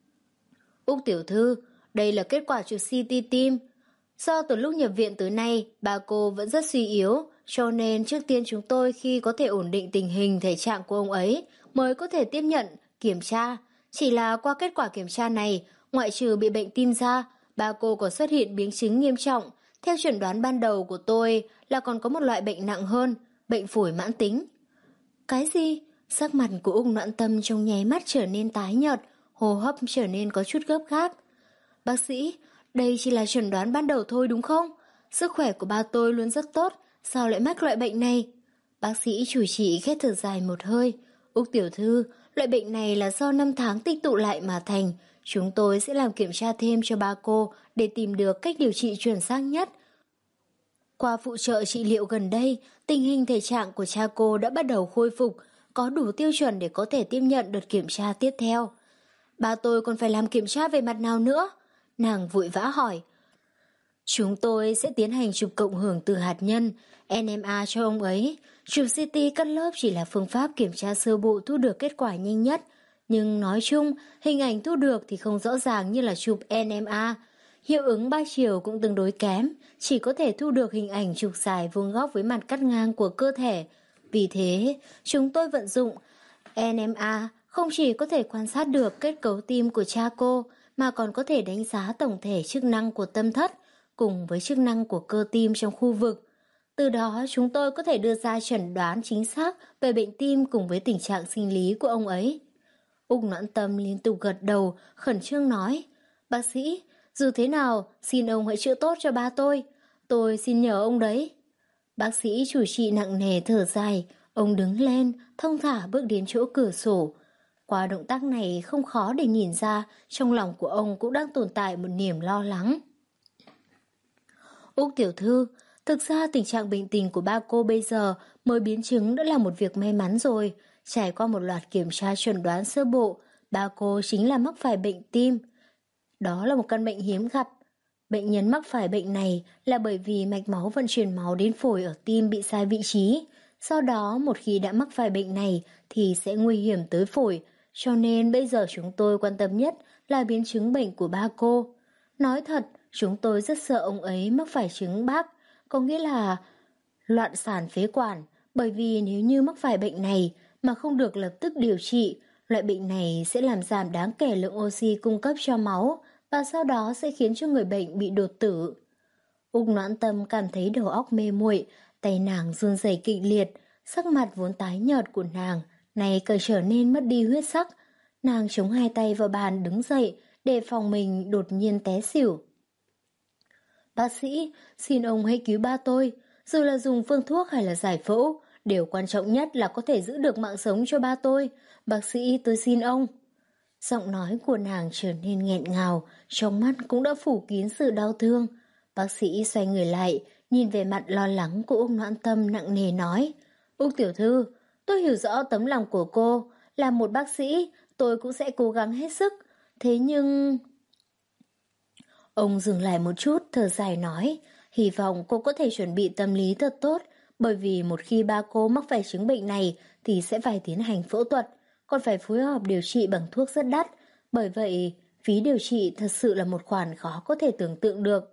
Úc tiểu thư, đây là kết quả chụp xê tê tim. Do từ lúc nhập viện tới nay, ba cô vẫn rất suy yếu, cho nên trước tiên chúng tôi khi có thể ổn định tình hình thể trạng của ông ấy mới có thể tiếp nhận, kiểm tra. Chỉ là qua kết quả kiểm tra này, ngoại trừ bị bệnh tim ra, ba cô còn xuất hiện biến chứng nghiêm trọng. Theo chẩn đoán ban đầu của tôi là còn có một loại bệnh nặng hơn, bệnh phổi mãn tính. Cái gì? Sắc mặt của Úc Noãn Tâm trong nháy mắt trở nên tái nhợt, hô hấp trở nên có chút gấp gáp. Bác sĩ, đây chỉ là chẩn đoán ban đầu thôi đúng không? Sức khỏe của ba tôi luôn rất tốt, sao lại mắc loại bệnh này? Bác sĩ chủ trị khét thở dài một hơi. Úc tiểu thư, loại bệnh này là do năm tháng tích tụ lại mà thành. Chúng tôi sẽ làm kiểm tra thêm cho ba cô để tìm được cách điều trị chuẩn xác nhất. Qua phụ trợ trị liệu gần đây, tình hình thể trạng của cha cô đã bắt đầu khôi phục, có đủ tiêu chuẩn để có thể tiếp nhận đợt kiểm tra tiếp theo. Ba tôi còn phải làm kiểm tra về mặt nào nữa? Nàng vội vã hỏi. Chúng tôi sẽ tiến hành chụp cộng hưởng từ hạt nhân, en em a cho ông ấy. Chụp xê tê cắt lớp chỉ là phương pháp kiểm tra sơ bộ thu được kết quả nhanh nhất. Nhưng nói chung, hình ảnh thu được thì không rõ ràng như là chụp en em a. Hiệu ứng ba chiều cũng tương đối kém, chỉ có thể thu được hình ảnh trục dài vuông góc với mặt cắt ngang của cơ thể. Vì thế, chúng tôi vận dụng en em a không chỉ có thể quan sát được kết cấu tim của cha cô, mà còn có thể đánh giá tổng thể chức năng của tâm thất, cùng với chức năng của cơ tim trong khu vực. Từ đó chúng tôi có thể đưa ra chẩn đoán chính xác về bệnh tim cùng với tình trạng sinh lý của ông ấy. Úc Noãn Tâm liên tục gật đầu, khẩn trương nói, bác sĩ, dù thế nào, xin ông hãy chữa tốt cho ba tôi, tôi xin nhờ ông đấy. Bác sĩ chủ trị nặng nề thở dài, ông đứng lên, thong thả bước đến chỗ cửa sổ. Qua động tác này không khó để nhìn ra trong lòng của ông cũng đang tồn tại một niềm lo lắng. Úc tiểu thư, thực ra tình trạng bệnh tình của ba cô bây giờ mới biến chứng đã là một việc may mắn rồi. Trải qua một loạt kiểm tra chuẩn đoán sơ bộ, ba cô chính là mắc phải bệnh tim. Đó là một căn bệnh hiếm gặp. Bệnh nhân mắc phải bệnh này là bởi vì mạch máu vận chuyển máu đến phổi ở tim bị sai vị trí. Sau đó một khi đã mắc phải bệnh này thì sẽ nguy hiểm tới phổi. Cho nên bây giờ chúng tôi quan tâm nhất là biến chứng bệnh của ba cô. Nói thật, chúng tôi rất sợ ông ấy mắc phải chứng bác, có nghĩa là loạn sản phế quản. Bởi vì nếu như mắc phải bệnh này mà không được lập tức điều trị, loại bệnh này sẽ làm giảm đáng kể lượng oxy cung cấp cho máu và sau đó sẽ khiến cho người bệnh bị đột tử. Úc Noãn Tâm cảm thấy đầu óc mê muội, tay nàng run rẩy kịch liệt, sắc mặt vốn tái nhợt của nàng này càng trở nên mất đi huyết sắc. Nàng chống hai tay vào bàn đứng dậy, để phòng mình đột nhiên té xỉu. Bác sĩ, xin ông hãy cứu ba tôi, dù là dùng phương thuốc hay là giải phẫu, điều quan trọng nhất là có thể giữ được mạng sống cho ba tôi. Bác sĩ, tôi xin ông. Giọng nói của nàng trở nên nghẹn ngào, trong mắt cũng đã phủ kín sự đau thương. Bác sĩ xoay người lại, nhìn về mặt lo lắng của Úc Noãn Tâm nặng nề nói, Úc tiểu thư, tôi hiểu rõ tấm lòng của cô, là một bác sĩ, tôi cũng sẽ cố gắng hết sức. Thế nhưng... Ông dừng lại một chút, thở dài nói, hy vọng cô có thể chuẩn bị tâm lý thật tốt, bởi vì một khi ba cô mắc phải chứng bệnh này thì sẽ phải tiến hành phẫu thuật, còn phải phối hợp điều trị bằng thuốc rất đắt, bởi vậy phí điều trị thật sự là một khoản khó có thể tưởng tượng được.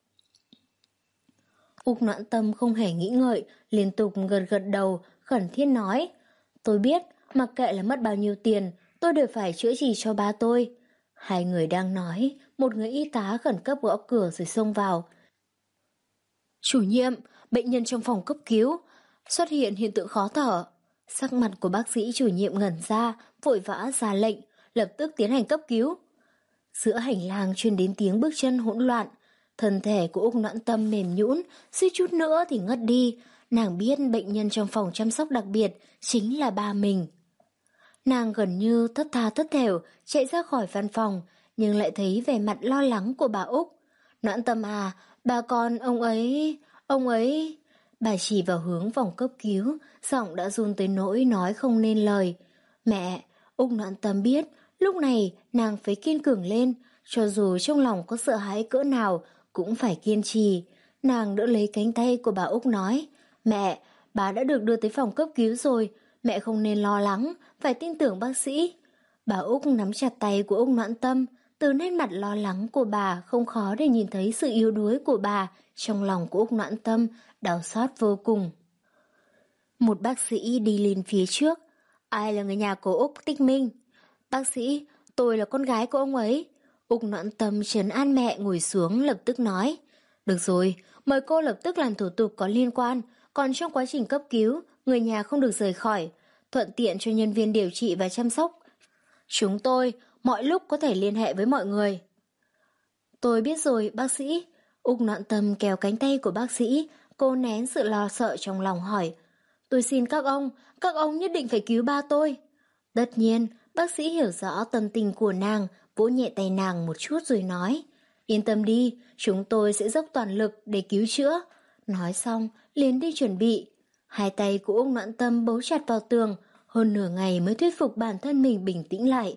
Úc Noãn Tâm không hề nghĩ ngợi, liên tục gật gật đầu, khẩn thiết nói, tôi biết, mặc kệ là mất bao nhiêu tiền, tôi đều phải chữa trị cho ba tôi. Hai người đang nói, một người y tá khẩn cấp gõ cửa rồi xông vào. Chủ nhiệm, bệnh nhân trong phòng cấp cứu, xuất hiện hiện tượng khó thở. Sắc mặt của bác sĩ chủ nhiệm ngẩn ra, vội vã ra lệnh, lập tức tiến hành cấp cứu. Giữa hành lang truyền đến tiếng bước chân hỗn loạn, thân thể của Úc Noãn Tâm mềm nhũn, suýt chút nữa thì ngất đi. Nàng biết bệnh nhân trong phòng chăm sóc đặc biệt chính là ba mình. Nàng gần như thất tha thất thểu chạy ra khỏi văn phòng, nhưng lại thấy vẻ mặt lo lắng của bà Úc. Noãn Tâm à, bà con ông ấy, ông ấy... Bà chỉ vào hướng phòng cấp cứu, giọng đã run tới nỗi nói không nên lời. Mẹ, Úc Noãn Tâm biết Lúc này nàng phải kiên cường lên, cho dù trong lòng có sợ hãi cỡ nào cũng phải kiên trì. Nàng đỡ lấy cánh tay của bà Úc nói, mẹ, bà đã được đưa tới phòng cấp cứu rồi, mẹ không nên lo lắng, phải tin tưởng bác sĩ. Bà Úc nắm chặt tay của Úc Noãn Tâm, từ nét mặt lo lắng của bà không khó để nhìn thấy sự yếu đuối của bà, trong lòng của Úc Noãn Tâm đau xót vô cùng. Một bác sĩ đi lên phía trước, ai là người nhà của Úc Tích Minh? Bác sĩ, tôi là con gái của ông ấy. Úc Noãn Tâm trấn an mẹ ngồi xuống lập tức nói, được rồi, mời cô lập tức làm thủ tục có liên quan, còn trong quá trình cấp cứu, người nhà không được rời khỏi, thuận tiện cho nhân viên điều trị và chăm sóc. Chúng tôi mọi lúc có thể liên hệ với mọi người. Tôi biết rồi, bác sĩ. Úc Noãn Tâm kéo cánh tay của bác sĩ, cô nén sự lo sợ trong lòng hỏi, tôi xin các ông, các ông nhất định phải cứu ba tôi. Tất nhiên, bác sĩ hiểu rõ tâm tình của nàng, vỗ nhẹ tay nàng một chút rồi nói, yên tâm đi, chúng tôi sẽ dốc toàn lực để cứu chữa. Nói xong, liền đi chuẩn bị. Hai tay của Úc Noãn Tâm bấu chặt vào tường, hơn nửa ngày mới thuyết phục bản thân mình bình tĩnh lại.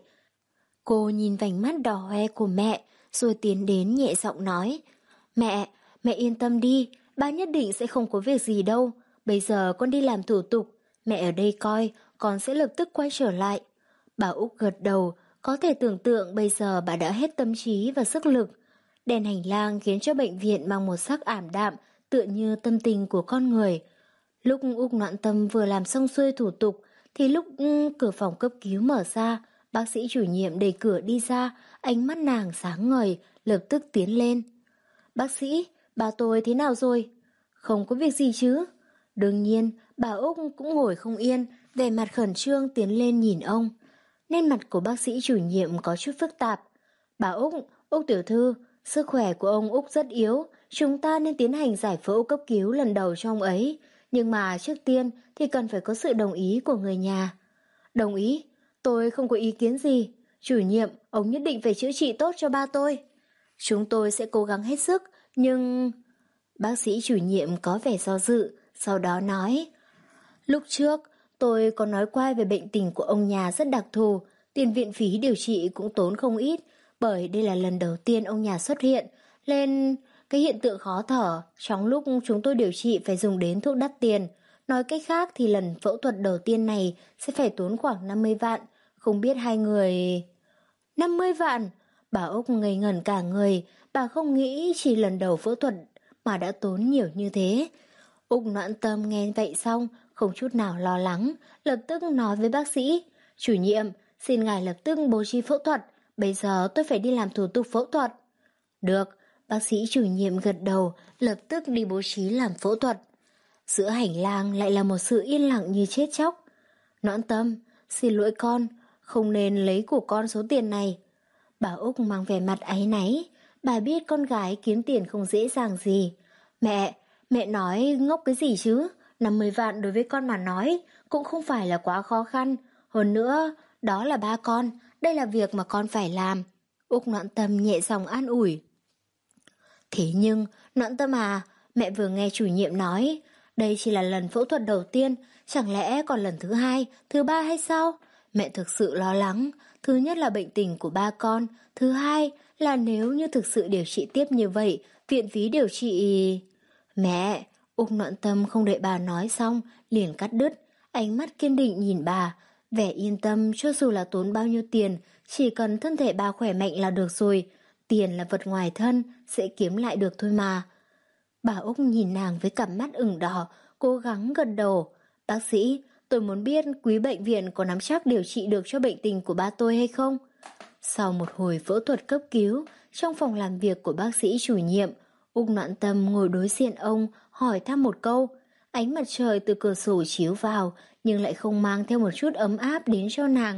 Cô nhìn vành mắt đỏ hoe của mẹ, rồi tiến đến nhẹ giọng nói, mẹ, mẹ yên tâm đi, ba nhất định sẽ không có việc gì đâu. Bây giờ con đi làm thủ tục, mẹ ở đây coi, con sẽ lập tức quay trở lại. Bà Úc gật đầu, có thể tưởng tượng bây giờ bà đã hết tâm trí và sức lực. Đèn hành lang khiến cho bệnh viện mang một sắc ảm đạm, tựa như tâm tình của con người. Lúc Úc Noãn Tâm vừa làm xong xuôi thủ tục, thì lúc ừ, cửa phòng cấp cứu mở ra, bác sĩ chủ nhiệm đẩy cửa đi ra, ánh mắt nàng sáng ngời, lập tức tiến lên. Bác sĩ, bà tôi thế nào rồi? Không có việc gì chứ? Đương nhiên, bà Úc cũng ngồi không yên, vẻ mặt khẩn trương tiến lên nhìn ông. Nên mặt của bác sĩ chủ nhiệm có chút phức tạp. Bà Úc, Úc tiểu thư, sức khỏe của ông Úc rất yếu, chúng ta nên tiến hành giải phẫu cấp cứu lần đầu cho ông ấy. Nhưng mà trước tiên thì cần phải có sự đồng ý của người nhà. Đồng ý? Tôi không có ý kiến gì. Chủ nhiệm, ông nhất định phải chữa trị tốt cho ba tôi. Chúng tôi sẽ cố gắng hết sức, nhưng... Bác sĩ chủ nhiệm có vẻ do dự, sau đó nói, lúc trước tôi có nói qua về bệnh tình của ông nhà rất đặc thù, tiền viện phí điều trị cũng tốn không ít, bởi đây là lần đầu tiên ông nhà xuất hiện, nên cái hiện tượng khó thở trong lúc chúng tôi điều trị phải dùng đến thuốc đắt tiền. Nói cách khác thì lần phẫu thuật đầu tiên này sẽ phải tốn khoảng năm mươi vạn, không biết hai người... năm mươi vạn? Bà Úc ngây ngẩn cả người, bà không nghĩ chỉ lần đầu phẫu thuật mà đã tốn nhiều như thế. Úc Noãn Tâm nghe vậy xong, không chút nào lo lắng, lập tức nói với bác sĩ, chủ nhiệm, xin ngài lập tức bố trí phẫu thuật, bây giờ tôi phải đi làm thủ tục phẫu thuật. Được, bác sĩ chủ nhiệm gật đầu, lập tức đi bố trí làm phẫu thuật. Giữa hành lang lại là một sự yên lặng như chết chóc. Noãn Tâm, xin lỗi con, không nên lấy của con số tiền này. Bà Úc mang vẻ mặt áy náy, bà biết con gái kiếm tiền không dễ dàng gì. Mẹ, mẹ nói ngốc cái gì chứ? năm mươi vạn đối với con mà nói cũng không phải là quá khó khăn. Hơn nữa, đó là ba con, đây là việc mà con phải làm. Úc Noãn Tâm nhẹ giọng an ủi. Thế nhưng, Noãn Tâm à, mẹ vừa nghe chủ nhiệm nói, đây chỉ là lần phẫu thuật đầu tiên, chẳng lẽ còn lần thứ hai, thứ ba hay sao? Mẹ thực sự lo lắng, thứ nhất là bệnh tình của ba con, thứ hai là nếu như thực sự điều trị tiếp như vậy, viện phí điều trị... Mẹ, Úc Noãn Tâm không đợi bà nói xong, liền cắt đứt, ánh mắt kiên định nhìn bà, vẻ yên tâm cho dù là tốn bao nhiêu tiền, chỉ cần thân thể bà khỏe mạnh là được rồi, tiền là vật ngoài thân, sẽ kiếm lại được thôi mà. Bà Úc nhìn nàng với cặp mắt ửng đỏ, cố gắng gật đầu. Bác sĩ, tôi muốn biết quý bệnh viện có nắm chắc điều trị được cho bệnh tình của ba tôi hay không? Sau một hồi phẫu thuật cấp cứu, trong phòng làm việc của bác sĩ chủ nhiệm, Úc Noãn Tâm ngồi đối diện ông, hỏi thăm một câu. Ánh mặt trời từ cửa sổ chiếu vào, nhưng lại không mang theo một chút ấm áp đến cho nàng.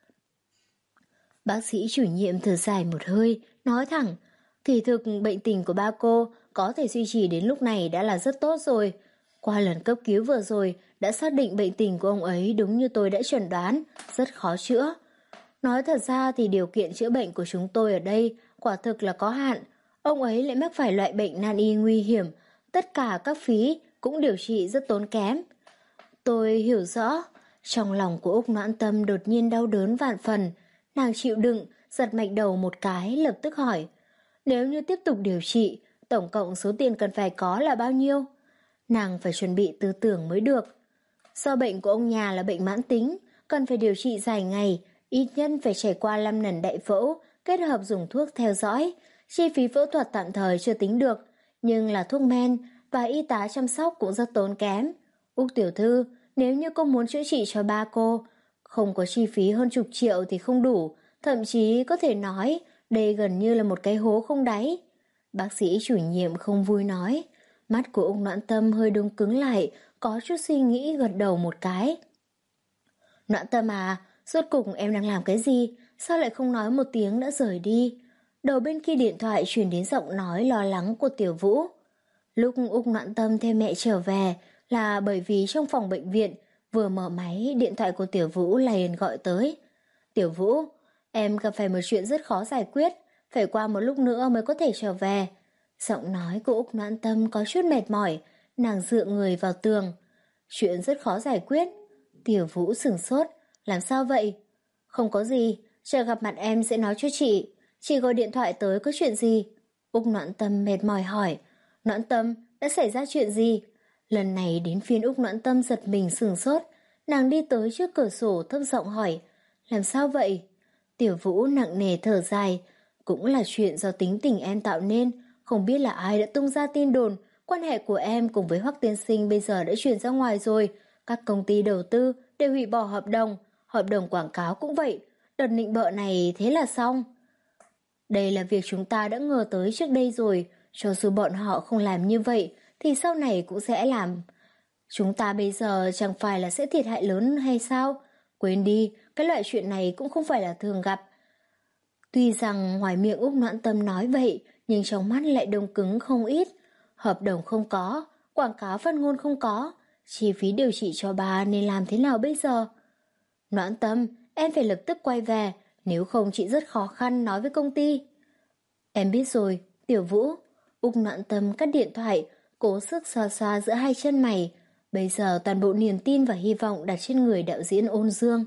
Bác sĩ chủ nhiệm thở dài một hơi, nói thẳng, kỳ thực bệnh tình của ba cô có thể duy trì đến lúc này đã là rất tốt rồi. Qua lần cấp cứu vừa rồi, đã xác định bệnh tình của ông ấy đúng như tôi đã chẩn đoán, rất khó chữa. Nói thật ra thì điều kiện chữa bệnh của chúng tôi ở đây quả thực là có hạn. Ông ấy lại mắc phải loại bệnh nan y nguy hiểm, tất cả các phí cũng điều trị rất tốn kém. Tôi hiểu rõ, trong lòng của Úc Noãn Tâm đột nhiên đau đớn vạn phần, Nàng chịu đựng, giật mạch đầu một cái, lập tức hỏi. Nếu như tiếp tục điều trị, tổng cộng số tiền cần phải có là bao nhiêu? Nàng phải chuẩn bị tư tưởng mới được. Do bệnh của ông nhà là bệnh mãn tính, cần phải điều trị dài ngày, ít nhất phải trải qua năm lần đại phẫu, kết hợp dùng thuốc theo dõi. Chi phí phẫu thuật tạm thời chưa tính được, nhưng là thuốc men và y tá chăm sóc cũng rất tốn kém. Úc tiểu thư, nếu như cô muốn chữa trị cho ba cô, không có chi phí hơn chục triệu thì không đủ, thậm chí có thể nói đây gần như là một cái hố không đáy. Bác sĩ chủ nhiệm không vui nói. Mắt của Úc Noãn Tâm hơi đông cứng lại, có chút suy nghĩ gật đầu một cái. Noãn Tâm à, rốt cục em đang làm cái gì? Sao lại không nói một tiếng đã rời đi? Đầu bên kia điện thoại truyền đến giọng nói lo lắng của Tiểu Vũ. Lúc Úc Noãn Tâm theo mẹ trở về là bởi vì trong phòng bệnh viện vừa mở máy, điện thoại của Tiểu Vũ liền gọi tới. Tiểu Vũ, em gặp phải một chuyện rất khó giải quyết, phải qua một lúc nữa mới có thể trở về. Giọng nói của Úc Noãn Tâm có chút mệt mỏi, nàng dựa người vào tường. Chuyện rất khó giải quyết. Tiểu Vũ sửng sốt, làm sao vậy? Không có gì, chờ gặp mặt em sẽ nói cho chị. Chị gọi điện thoại tới có chuyện gì? Úc Noãn Tâm mệt mỏi hỏi. Noãn Tâm, đã xảy ra chuyện gì? Lần này đến phiên Úc Noãn Tâm giật mình sửng sốt, nàng đi tới trước cửa sổ thấp giọng hỏi. Làm sao vậy? Tiểu Vũ nặng nề thở dài. Cũng là chuyện do tính tình em tạo nên, không biết là ai đã tung ra tin đồn, quan hệ của em cùng với Hoắc tiên sinh bây giờ đã truyền ra ngoài rồi, các công ty đầu tư đều hủy bỏ hợp đồng, hợp đồng quảng cáo cũng vậy, đợt nịnh bợ này thế là xong. Đây là việc chúng ta đã ngờ tới trước đây rồi, cho dù bọn họ không làm như vậy thì sau này cũng sẽ làm. Chúng ta bây giờ chẳng phải là sẽ thiệt hại lớn hay sao? Quên đi, cái loại chuyện này cũng không phải là thường gặp. Tuy rằng ngoài miệng Úc Noãn Tâm nói vậy, nhưng trong mắt lại đông cứng không ít. Hợp đồng không có, quảng cáo phát ngôn không có, chi phí điều trị cho bà nên làm thế nào bây giờ? Noãn Tâm, em phải lập tức quay về, nếu không chị rất khó khăn nói với công ty. Em biết rồi, Tiểu Vũ. Úc Noãn Tâm cắt điện thoại, cố sức xoa xoa giữa hai chân mày. Bây giờ toàn bộ niềm tin và hy vọng đặt trên người đạo diễn Ôn Dương.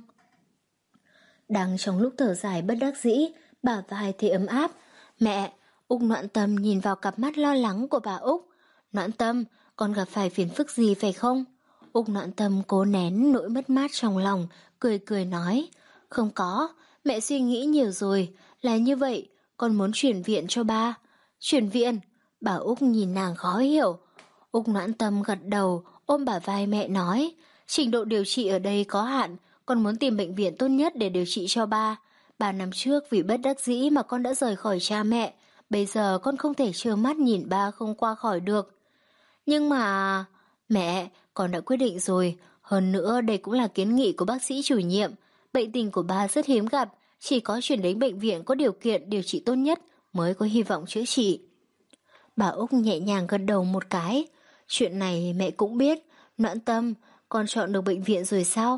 Đang trong lúc thở dài bất đắc dĩ, bả vai thấy ấm áp. Mẹ, Úc Noãn Tâm nhìn vào cặp mắt lo lắng của bà Úc. Noãn Tâm, con gặp phải phiền phức gì phải không? Úc Noãn Tâm cố nén nỗi mất mát trong lòng, cười cười nói. Không có, mẹ suy nghĩ nhiều rồi, là như vậy, con muốn chuyển viện cho ba. Chuyển viện? Bà Úc nhìn nàng khó hiểu. Úc Noãn Tâm gật đầu, ôm bả vai mẹ nói. Trình độ điều trị ở đây có hạn, con muốn tìm bệnh viện tốt nhất để điều trị cho ba. Ba năm trước vì bất đắc dĩ mà con đã rời khỏi cha mẹ, bây giờ con không thể trơ mắt nhìn ba không qua khỏi được. Nhưng mà... Mẹ, con đã quyết định rồi, hơn nữa đây cũng là kiến nghị của bác sĩ chủ nhiệm. Bệnh tình của ba rất hiếm gặp, chỉ có chuyển đến bệnh viện có điều kiện điều trị tốt nhất mới có hy vọng chữa trị. Bà Úc nhẹ nhàng gật đầu một cái. Chuyện này mẹ cũng biết. Noãn Tâm, con chọn được bệnh viện rồi sao?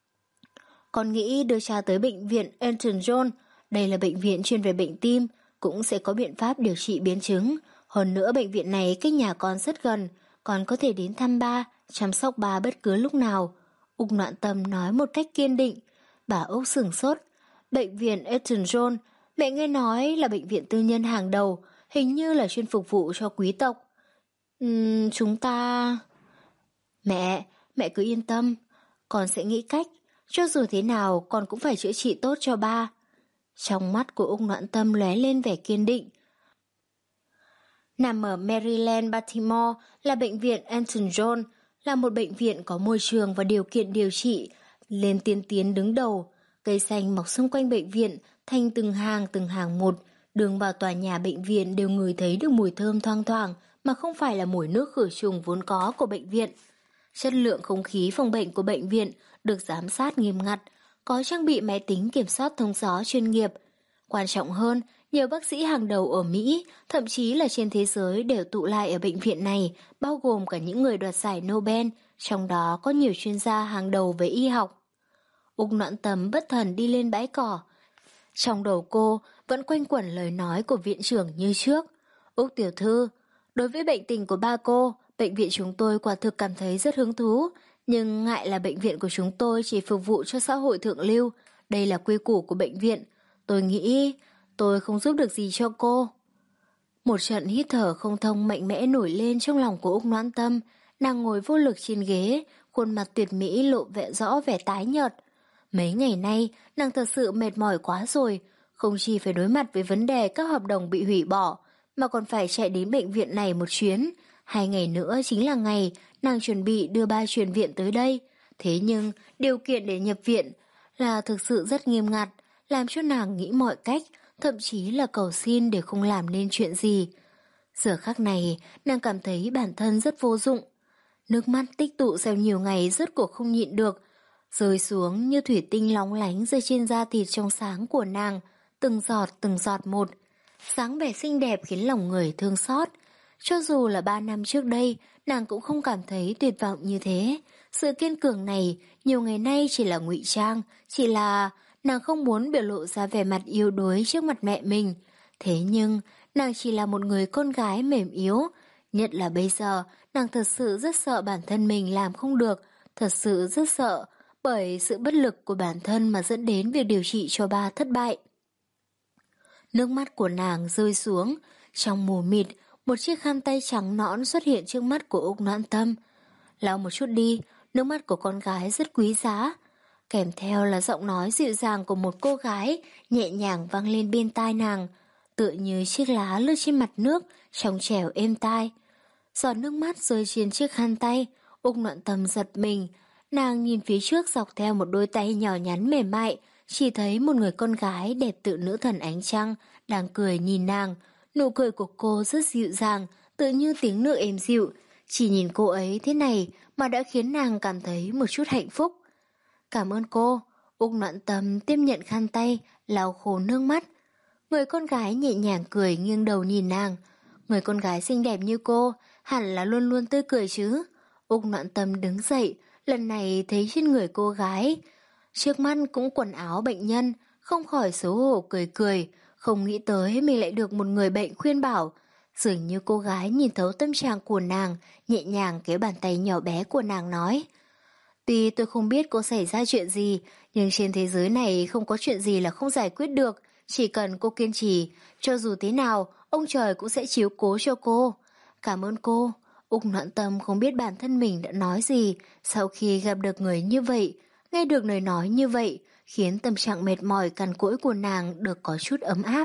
Con nghĩ đưa cha tới bệnh viện Elton John. Đây là bệnh viện chuyên về bệnh tim, cũng sẽ có biện pháp điều trị biến chứng. Hơn nữa bệnh viện này cách nhà con rất gần, con có thể đến thăm ba, chăm sóc ba bất cứ lúc nào. Úc Noãn Tâm nói một cách kiên định. Bà Úc sửng sốt. Bệnh viện Elton John, mẹ nghe nói là bệnh viện tư nhân hàng đầu, hình như là chuyên phục vụ cho quý tộc. Uhm, chúng ta... Mẹ, mẹ cứ yên tâm, con sẽ nghĩ cách, cho dù thế nào con cũng phải chữa trị tốt cho ba. Trong mắt của Úc Noãn Tâm lóe lên vẻ kiên định. Nằm ở Maryland, Baltimore là bệnh viện Elton John, là một bệnh viện có môi trường và điều kiện điều trị lên tiên tiến đứng đầu. Cây xanh mọc xung quanh bệnh viện thành từng hàng từng hàng một, đường vào tòa nhà bệnh viện đều ngửi thấy được mùi thơm thoang thoảng mà không phải là mùi nước khử trùng vốn có của bệnh viện. Chất lượng không khí phòng bệnh của bệnh viện được giám sát nghiêm ngặt, có trang bị máy tính kiểm soát thông gió chuyên nghiệp. Quan trọng hơn, nhiều bác sĩ hàng đầu ở Mỹ, thậm chí là trên thế giới đều tụ lại ở bệnh viện này, bao gồm cả những người đoạt giải Nobel, trong đó có nhiều chuyên gia hàng đầu về y học. Úc Noãn Tâm bất thần đi lên bãi cỏ. Trong đầu cô vẫn quanh quẩn lời nói của viện trưởng như trước. Úc tiểu thư, đối với bệnh tình của ba cô, bệnh viện chúng tôi quả thực cảm thấy rất hứng thú, nhưng ngại là bệnh viện của chúng tôi chỉ phục vụ cho xã hội thượng lưu, đây là quy củ của bệnh viện. Tôi nghĩ tôi không giúp được gì cho cô. Một trận hít thở không thông mạnh mẽ nổi lên trong lòng của Úc Noãn Tâm. Nàng ngồi vô lực trên ghế, khuôn mặt tuyệt mỹ lộ vẻ rõ vẻ tái nhợt. Mấy ngày nay, nàng thật sự mệt mỏi quá rồi, không chỉ phải đối mặt với vấn đề các hợp đồng bị hủy bỏ, mà còn phải chạy đến bệnh viện này một chuyến. Hai ngày nữa chính là ngày nàng chuẩn bị đưa ba truyền viện tới đây. Thế nhưng, điều kiện để nhập viện là thực sự rất nghiêm ngặt, làm cho nàng nghĩ mọi cách, thậm chí là cầu xin để không làm nên chuyện gì. Giờ khắc này, nàng cảm thấy bản thân rất vô dụng. Nước mắt tích tụ sau nhiều ngày rốt cuộc không nhịn được, rơi xuống như thủy tinh lóng lánh rơi trên da thịt trong sáng của nàng, từng giọt từng giọt một. Dáng vẻ xinh đẹp khiến lòng người thương xót. Cho dù là ba năm trước đây, nàng cũng không cảm thấy tuyệt vọng như thế. Sự kiên cường này nhiều ngày nay chỉ là ngụy trang, chỉ là nàng không muốn biểu lộ ra vẻ mặt yếu đuối trước mặt mẹ mình. Thế nhưng, nàng chỉ là một người con gái mềm yếu. Nhất là bây giờ, nàng thật sự rất sợ bản thân mình làm không được, thật sự rất sợ bởi sự bất lực của bản thân mà dẫn đến việc điều trị cho ba thất bại. Nước mắt của nàng rơi xuống, trong mù mịt, một chiếc khăn tay trắng nõn xuất hiện trước mắt của Úc Noãn Tâm. Lau một chút đi, nước mắt của con gái rất quý giá. Kèm theo là giọng nói dịu dàng của một cô gái nhẹ nhàng vang lên bên tai nàng, tựa như chiếc lá lướt trên mặt nước, trong trẻo êm tai. Giọt nước mắt rơi trên chiếc khăn tay, Úc Noãn Tâm giật mình. Nàng nhìn phía trước dọc theo một đôi tay nhỏ nhắn mềm mại, chỉ thấy một người con gái đẹp tự nữ thần ánh trăng đang cười nhìn nàng. Nụ cười của cô rất dịu dàng, tự như tiếng nước êm dịu. Chỉ nhìn cô ấy thế này mà đã khiến nàng cảm thấy một chút hạnh phúc. Cảm ơn cô. Úc Noãn Tâm tiếp nhận khăn tay, lau khô nước mắt. Người con gái nhẹ nhàng cười nghiêng đầu nhìn nàng. Người con gái xinh đẹp như cô hẳn là luôn luôn tươi cười chứ. Úc Noãn Tâm đứng dậy, lần này thấy trên người cô gái trước mắt cũng quần áo bệnh nhân, không khỏi xấu hổ cười cười, không nghĩ tới mình lại được một người bệnh khuyên bảo. Dường như cô gái nhìn thấu tâm trạng của nàng, nhẹ nhàng kéo bàn tay nhỏ bé của nàng nói: Tuy tôi không biết cô xảy ra chuyện gì, nhưng trên thế giới này không có chuyện gì là không giải quyết được, chỉ cần cô kiên trì, cho dù thế nào, ông trời cũng sẽ chiếu cố cho cô. Cảm ơn cô. Úc Noãn Tâm không biết bản thân mình đã nói gì sau khi gặp được người như vậy. Nghe được lời nói như vậy khiến tâm trạng mệt mỏi cằn cỗi của nàng được có chút ấm áp.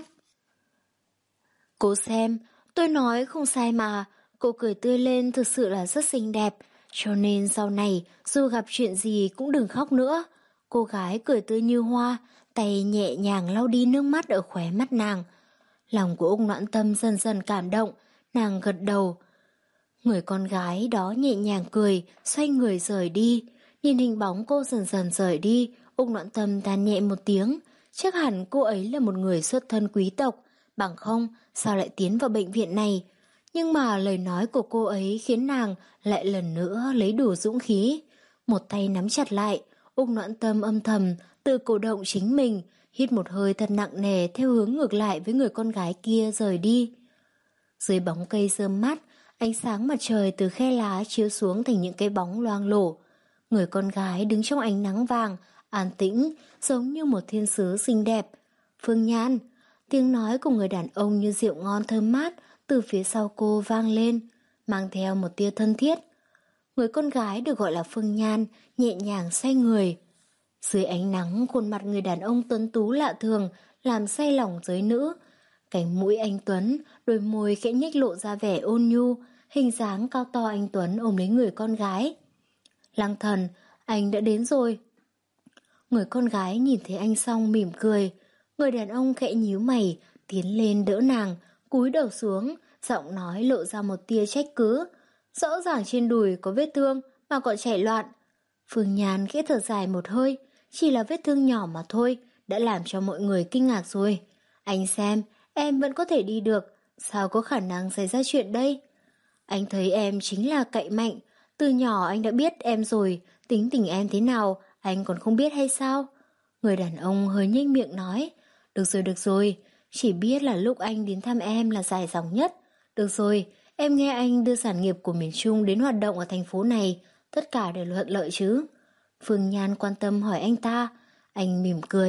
Cô xem, tôi nói không sai mà, cô cười tươi lên thực sự là rất xinh đẹp, cho nên sau này dù gặp chuyện gì cũng đừng khóc nữa. Cô gái cười tươi như hoa, tay nhẹ nhàng lau đi nước mắt ở khóe mắt nàng. Lòng của Úc Noãn Tâm dần dần cảm động, nàng gật đầu. Người con gái đó nhẹ nhàng cười, xoay người rời đi. Nhìn hình bóng cô dần dần rời đi, Úc Noãn Tâm than nhẹ một tiếng. Chắc hẳn cô ấy là một người xuất thân quý tộc, bằng không sao lại tiến vào bệnh viện này. Nhưng mà lời nói của cô ấy khiến nàng lại lần nữa lấy đủ dũng khí. Một tay nắm chặt lại, Úc Noãn Tâm âm thầm tự cổ động chính mình, hít một hơi thật nặng nề theo hướng ngược lại với người con gái kia rời đi. Dưới bóng cây rơm mát, ánh sáng mặt trời từ khe lá chiếu xuống thành những cái bóng loang lổ. Người con gái đứng trong ánh nắng vàng, an tĩnh, giống như một thiên sứ xinh đẹp. Phương Nhan, tiếng nói của người đàn ông như rượu ngon thơm mát từ phía sau cô vang lên, mang theo một tia thân thiết. Người con gái được gọi là Phương Nhan nhẹ nhàng xoay người. Dưới ánh nắng, khuôn mặt người đàn ông tuấn tú lạ thường làm say lòng giới nữ. Cánh mũi anh Tuấn, đôi môi khẽ nhếch lộ ra vẻ ôn nhu, hình dáng cao to anh Tuấn ôm lấy người con gái. Lăng Thần, anh đã đến rồi. Người con gái nhìn thấy anh xong mỉm cười. Người đàn ông khẽ nhíu mày, tiến lên đỡ nàng, cúi đầu xuống, giọng nói lộ ra một tia trách cứ. Rõ ràng trên đùi có vết thương mà còn chảy loạn. Phương Nhan khẽ thở dài một hơi, chỉ là vết thương nhỏ mà thôi, đã làm cho mọi người kinh ngạc rồi. Anh xem, em vẫn có thể đi được, sao có khả năng xảy ra chuyện đây? Anh thấy em chính là cậy mạnh, từ nhỏ anh đã biết em rồi, tính tình em thế nào, anh còn không biết hay sao? Người đàn ông hơi nhếch miệng nói, được rồi được rồi, chỉ biết là lúc anh đến thăm em là dài dòng nhất. Được rồi, em nghe anh đưa sản nghiệp của miền Trung đến hoạt động ở thành phố này, tất cả đều thuận lợi chứ? Phương Nhan quan tâm hỏi anh ta, anh mỉm cười,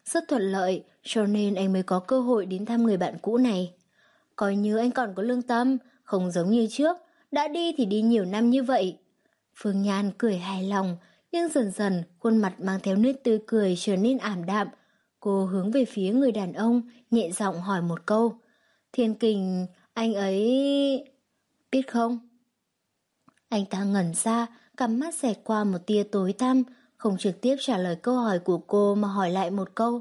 rất thuận lợi, cho nên anh mới có cơ hội đến thăm người bạn cũ này. Coi như anh còn có lương tâm, không giống như trước, đã đi thì đi nhiều năm như vậy. Phương Nhan cười hài lòng, nhưng dần dần khuôn mặt mang theo nét tươi cười trở nên ảm đạm. Cô hướng về phía người đàn ông, nhẹ giọng hỏi một câu. Thiên Kình, anh ấy... biết không? Anh ta ngẩn ra, cắm mắt xẹt qua một tia tối tăm, không trực tiếp trả lời câu hỏi của cô mà hỏi lại một câu.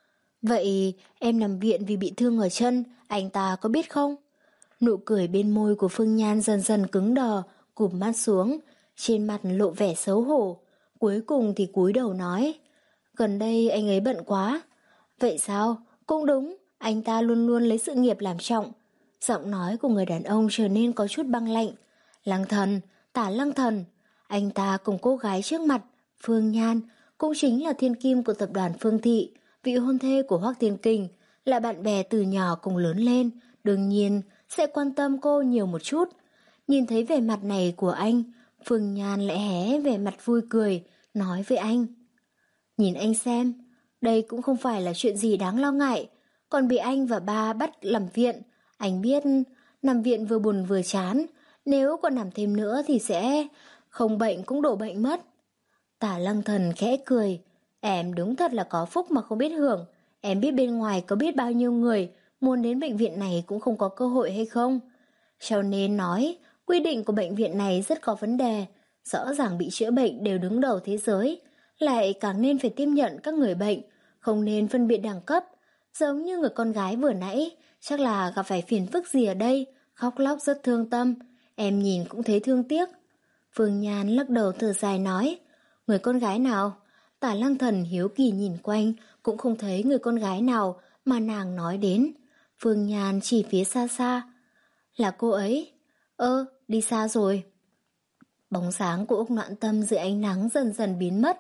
Vậy em nằm viện vì bị thương ở chân, anh ta có biết không? Nụ cười bên môi của Phương Nhan dần dần cứng đờ, cụp mắt xuống, trên mặt lộ vẻ xấu hổ. Cuối cùng thì cúi đầu nói, gần đây anh ấy bận quá. Vậy sao? Cũng đúng, anh ta luôn luôn lấy sự nghiệp làm trọng. Giọng nói của người đàn ông trở nên có chút băng lạnh. Lăng Thần, Tả Lăng Thần, anh ta cùng cô gái trước mặt, Phương Nhan, cũng chính là thiên kim của tập đoàn Phương Thị, vị hôn thê của Hoắc Thiên Kình, là bạn bè từ nhỏ cùng lớn lên, đương nhiên sẽ quan tâm cô nhiều một chút. Nhìn thấy vẻ mặt này của anh, Phương Nhan lại hé vẻ mặt vui cười, nói với anh. Nhìn anh xem, đây cũng không phải là chuyện gì đáng lo ngại, còn bị anh và ba bắt làm viện. Anh biết nằm viện vừa buồn vừa chán, nếu còn nằm thêm nữa thì sẽ không bệnh cũng đổ bệnh mất. Tả Lăng Thần khẽ cười, em đúng thật là có phúc mà không biết hưởng. Em biết bên ngoài có biết bao nhiêu người muốn đến bệnh viện này cũng không có cơ hội hay không? Cho nên nói, quy định của bệnh viện này rất có vấn đề. Rõ ràng bị chữa bệnh đều đứng đầu thế giới, lại càng nên phải tiếp nhận các người bệnh, không nên phân biệt đẳng cấp. Giống như người con gái vừa nãy, chắc là gặp phải phiền phức gì ở đây, khóc lóc rất thương tâm. Em nhìn cũng thấy thương tiếc. Phương Nhan lắc đầu thở dài nói, người con gái nào? Tả Lăng Thần hiếu kỳ nhìn quanh, cũng không thấy người con gái nào mà nàng nói đến. Phương Nhan chỉ phía xa xa. Là cô ấy. Ơ, đi xa rồi. Bóng dáng của Úc Noãn Tâm dưới ánh nắng dần dần biến mất,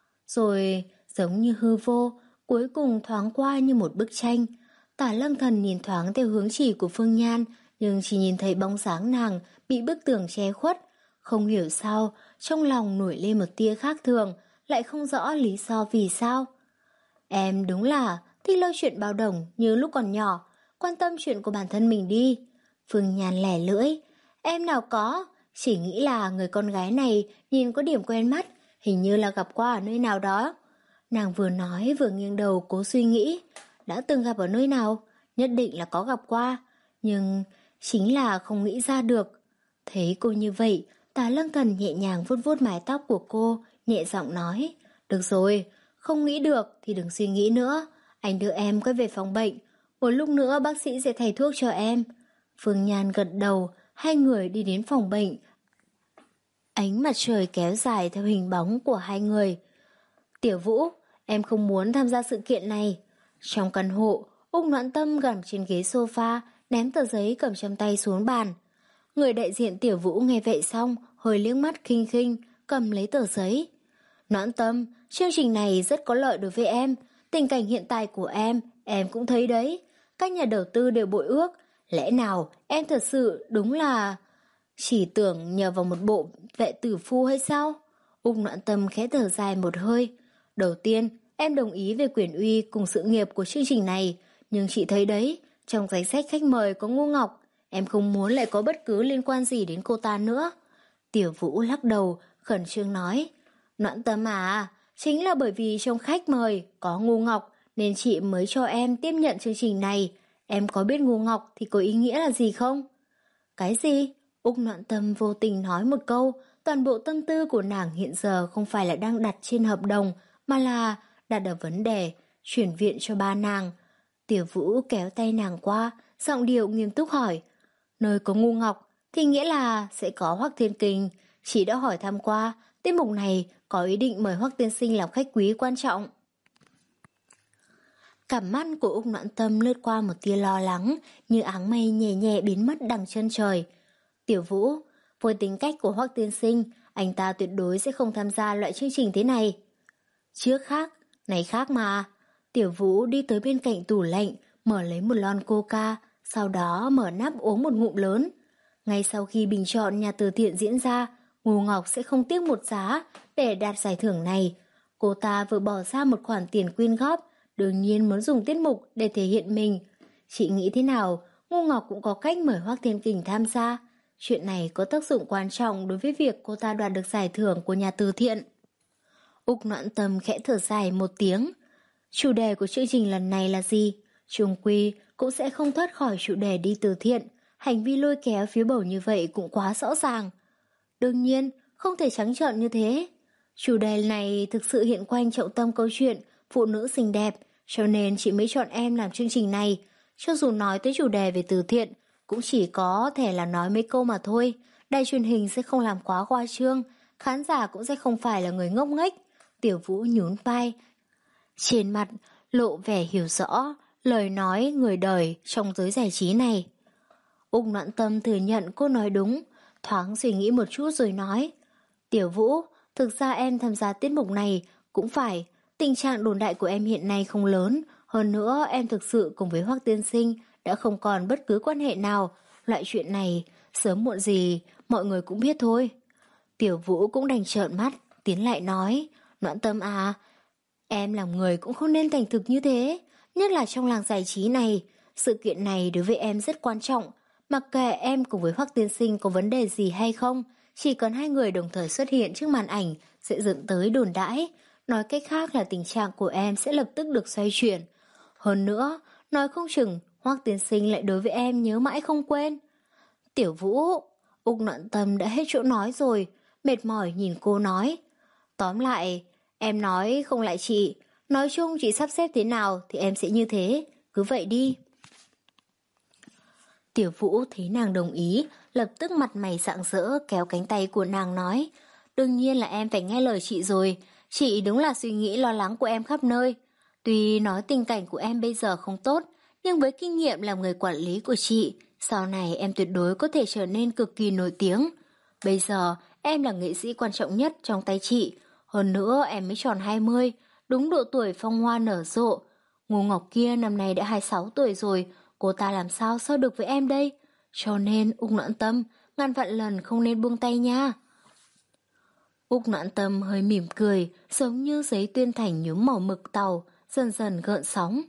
rồi giống như hư vô, cuối cùng thoáng qua như một bức tranh. Tả Lăng Thần nhìn thoáng theo hướng chỉ của Phương Nhan, nhưng chỉ nhìn thấy bóng dáng nàng bị bức tường che khuất. Không hiểu sao, trong lòng nổi lên một tia khác thường, lại không rõ lý do vì sao. Em đúng là thích lôi chuyện bao đồng như lúc còn nhỏ, quan tâm chuyện của bản thân mình đi. Phương Nhan lẻ lưỡi, em nào có, chỉ nghĩ là người con gái này nhìn có điểm quen mắt, hình như là gặp qua ở nơi nào đó. Nàng vừa nói vừa nghiêng đầu cố suy nghĩ, đã từng gặp ở nơi nào, nhất định là có gặp qua, nhưng chính là không nghĩ ra được. Thấy cô như vậy, Tả Lăng Thần nhẹ nhàng vuốt vuốt mái tóc của cô, nhẹ giọng nói, được rồi, không nghĩ được thì đừng suy nghĩ nữa, anh đưa em quay về phòng bệnh, một lúc nữa bác sĩ sẽ thay thuốc cho em. Phương Nhan gật đầu, hai người đi đến phòng bệnh. Ánh mặt trời kéo dài theo hình bóng của hai người. Tiểu Vũ, em không muốn tham gia sự kiện này. Trong căn hộ, Úc Noãn Tâm gầm trên ghế sofa, ném tờ giấy cầm trong tay xuống bàn. Người đại diện Tiểu Vũ nghe vậy xong, hơi liếc mắt khinh khinh, cầm lấy tờ giấy. Noãn Tâm, chương trình này rất có lợi đối với em. Tình cảnh hiện tại của em, em cũng thấy đấy. Các nhà đầu tư đều bội ước. Lẽ nào em thật sự đúng là... Chỉ tưởng nhờ vào một bộ vệ tử phu hay sao? Úc Noãn Tâm khẽ thở dài một hơi. Đầu tiên, em đồng ý về quyền uy cùng sự nghiệp của chương trình này, nhưng chị thấy đấy, trong danh sách khách mời có Ngô Ngọc, em không muốn lại có bất cứ liên quan gì đến cô ta nữa. Tiểu Vũ lắc đầu, khẩn trương nói, Noãn Tâm à, chính là bởi vì trong khách mời có Ngô Ngọc nên chị mới cho em tiếp nhận chương trình này. Em có biết Ngô Ngọc thì có ý nghĩa là gì không? Cái gì? Úc Noãn Tâm vô tình nói một câu, toàn bộ tâm tư của nàng hiện giờ không phải là đang đặt trên hợp đồng, mà là đặt ở vấn đề chuyển viện cho ba nàng. Tiểu Vũ kéo tay nàng qua, giọng điệu nghiêm túc hỏi, nơi có Ngô Ngọc thì nghĩa là sẽ có Hoắc Thiên Kình. Chị đã hỏi thăm qua, tiết mục này có ý định mời Hoắc tiên sinh làm khách quý quan trọng. Cảm mắt của Úc Noãn Tâm lướt qua một tia lo lắng, như áng mây nhẹ nhẹ biến mất đằng chân trời. Tiểu Vũ, với tính cách của Hoắc tiên sinh, anh ta tuyệt đối sẽ không tham gia loại chương trình thế này. Trước khác, này khác mà. Tiểu Vũ đi tới bên cạnh tủ lạnh, mở lấy một lon coca, sau đó mở nắp uống một ngụm lớn. Ngay sau khi bình chọn nhà từ thiện diễn ra, Ngô Ngọc sẽ không tiếc một giá để đạt giải thưởng này. Cô ta vừa bỏ ra một khoản tiền quyên góp, đương nhiên muốn dùng tiết mục để thể hiện mình. Chị nghĩ thế nào, Ngô Ngọc cũng có cách mời Hoắc Thiên Kình tham gia. Chuyện này có tác dụng quan trọng đối với việc cô ta đoạt được giải thưởng của nhà từ thiện. Úc Noãn Tâm khẽ thở dài một tiếng. Chủ đề của chương trình lần này là gì? Chung quy cũng sẽ không thoát khỏi chủ đề đi từ thiện. Hành vi lôi kéo phiếu bầu như vậy cũng quá rõ ràng. Đương nhiên, không thể trắng trợn như thế. Chủ đề này thực sự hiện quanh trọng tâm câu chuyện phụ nữ xinh đẹp, cho nên chị mới chọn em làm chương trình này. Cho dù nói tới chủ đề về từ thiện, cũng chỉ có thể là nói mấy câu mà thôi. Đài truyền hình sẽ không làm quá khoa trương, khán giả cũng sẽ không phải là người ngốc nghếch. Tiểu Vũ nhún vai, trên mặt lộ vẻ hiểu rõ lời nói người đời trong giới giải trí này. Úc Noãn Tâm thừa nhận cô nói đúng, thoáng suy nghĩ một chút rồi nói: Tiểu Vũ, thực ra em tham gia tiết mục này cũng phải, tình trạng đồn đại của em hiện nay không lớn, hơn nữa em thực sự cùng với Hoắc tiên sinh đã không còn bất cứ quan hệ nào, loại chuyện này sớm muộn gì mọi người cũng biết thôi. Tiểu Vũ cũng đành trợn mắt, tiến lại nói: Noãn Tâm à, em làm người cũng không nên thành thực như thế, nhất là trong làng giải trí này, sự kiện này đối với em rất quan trọng, mặc kệ em cùng với Hoắc tiên sinh có vấn đề gì hay không, chỉ cần hai người đồng thời xuất hiện trước màn ảnh sẽ dẫn tới đồn đãi, nói cách khác là tình trạng của em sẽ lập tức được xoay chuyển. Hơn nữa, nói không chừng Hoắc tiên sinh lại đối với em nhớ mãi không quên. Tiểu Vũ, Úc Noãn Tâm đã hết chỗ nói rồi, mệt mỏi nhìn cô nói: Tóm lại, em nói không lại chị, nói chung chị sắp xếp thế nào thì em sẽ như thế, cứ vậy đi. Tiểu Vũ thấy nàng đồng ý, lập tức mặt mày rạng rỡ kéo cánh tay của nàng nói: Đương nhiên là em phải nghe lời chị rồi, chị đúng là suy nghĩ lo lắng của em khắp nơi. Tuy nói tình cảnh của em bây giờ không tốt, nhưng với kinh nghiệm làm người quản lý của chị, sau này em tuyệt đối có thể trở nên cực kỳ nổi tiếng. Bây giờ em là nghệ sĩ quan trọng nhất trong tay chị, hơn nữa em mới tròn hai mươi, đúng độ tuổi phong hoa nở rộ. Ngô Ngọc kia năm nay đã hai mươi sáu tuổi rồi, cô ta làm sao so được với em đây? Cho nên Úc Noãn Tâm, ngàn vạn lần không nên buông tay nha. Úc Noãn Tâm hơi mỉm cười, giống như giấy tuyên thành nhuốm màu mực tàu, dần dần gợn sóng.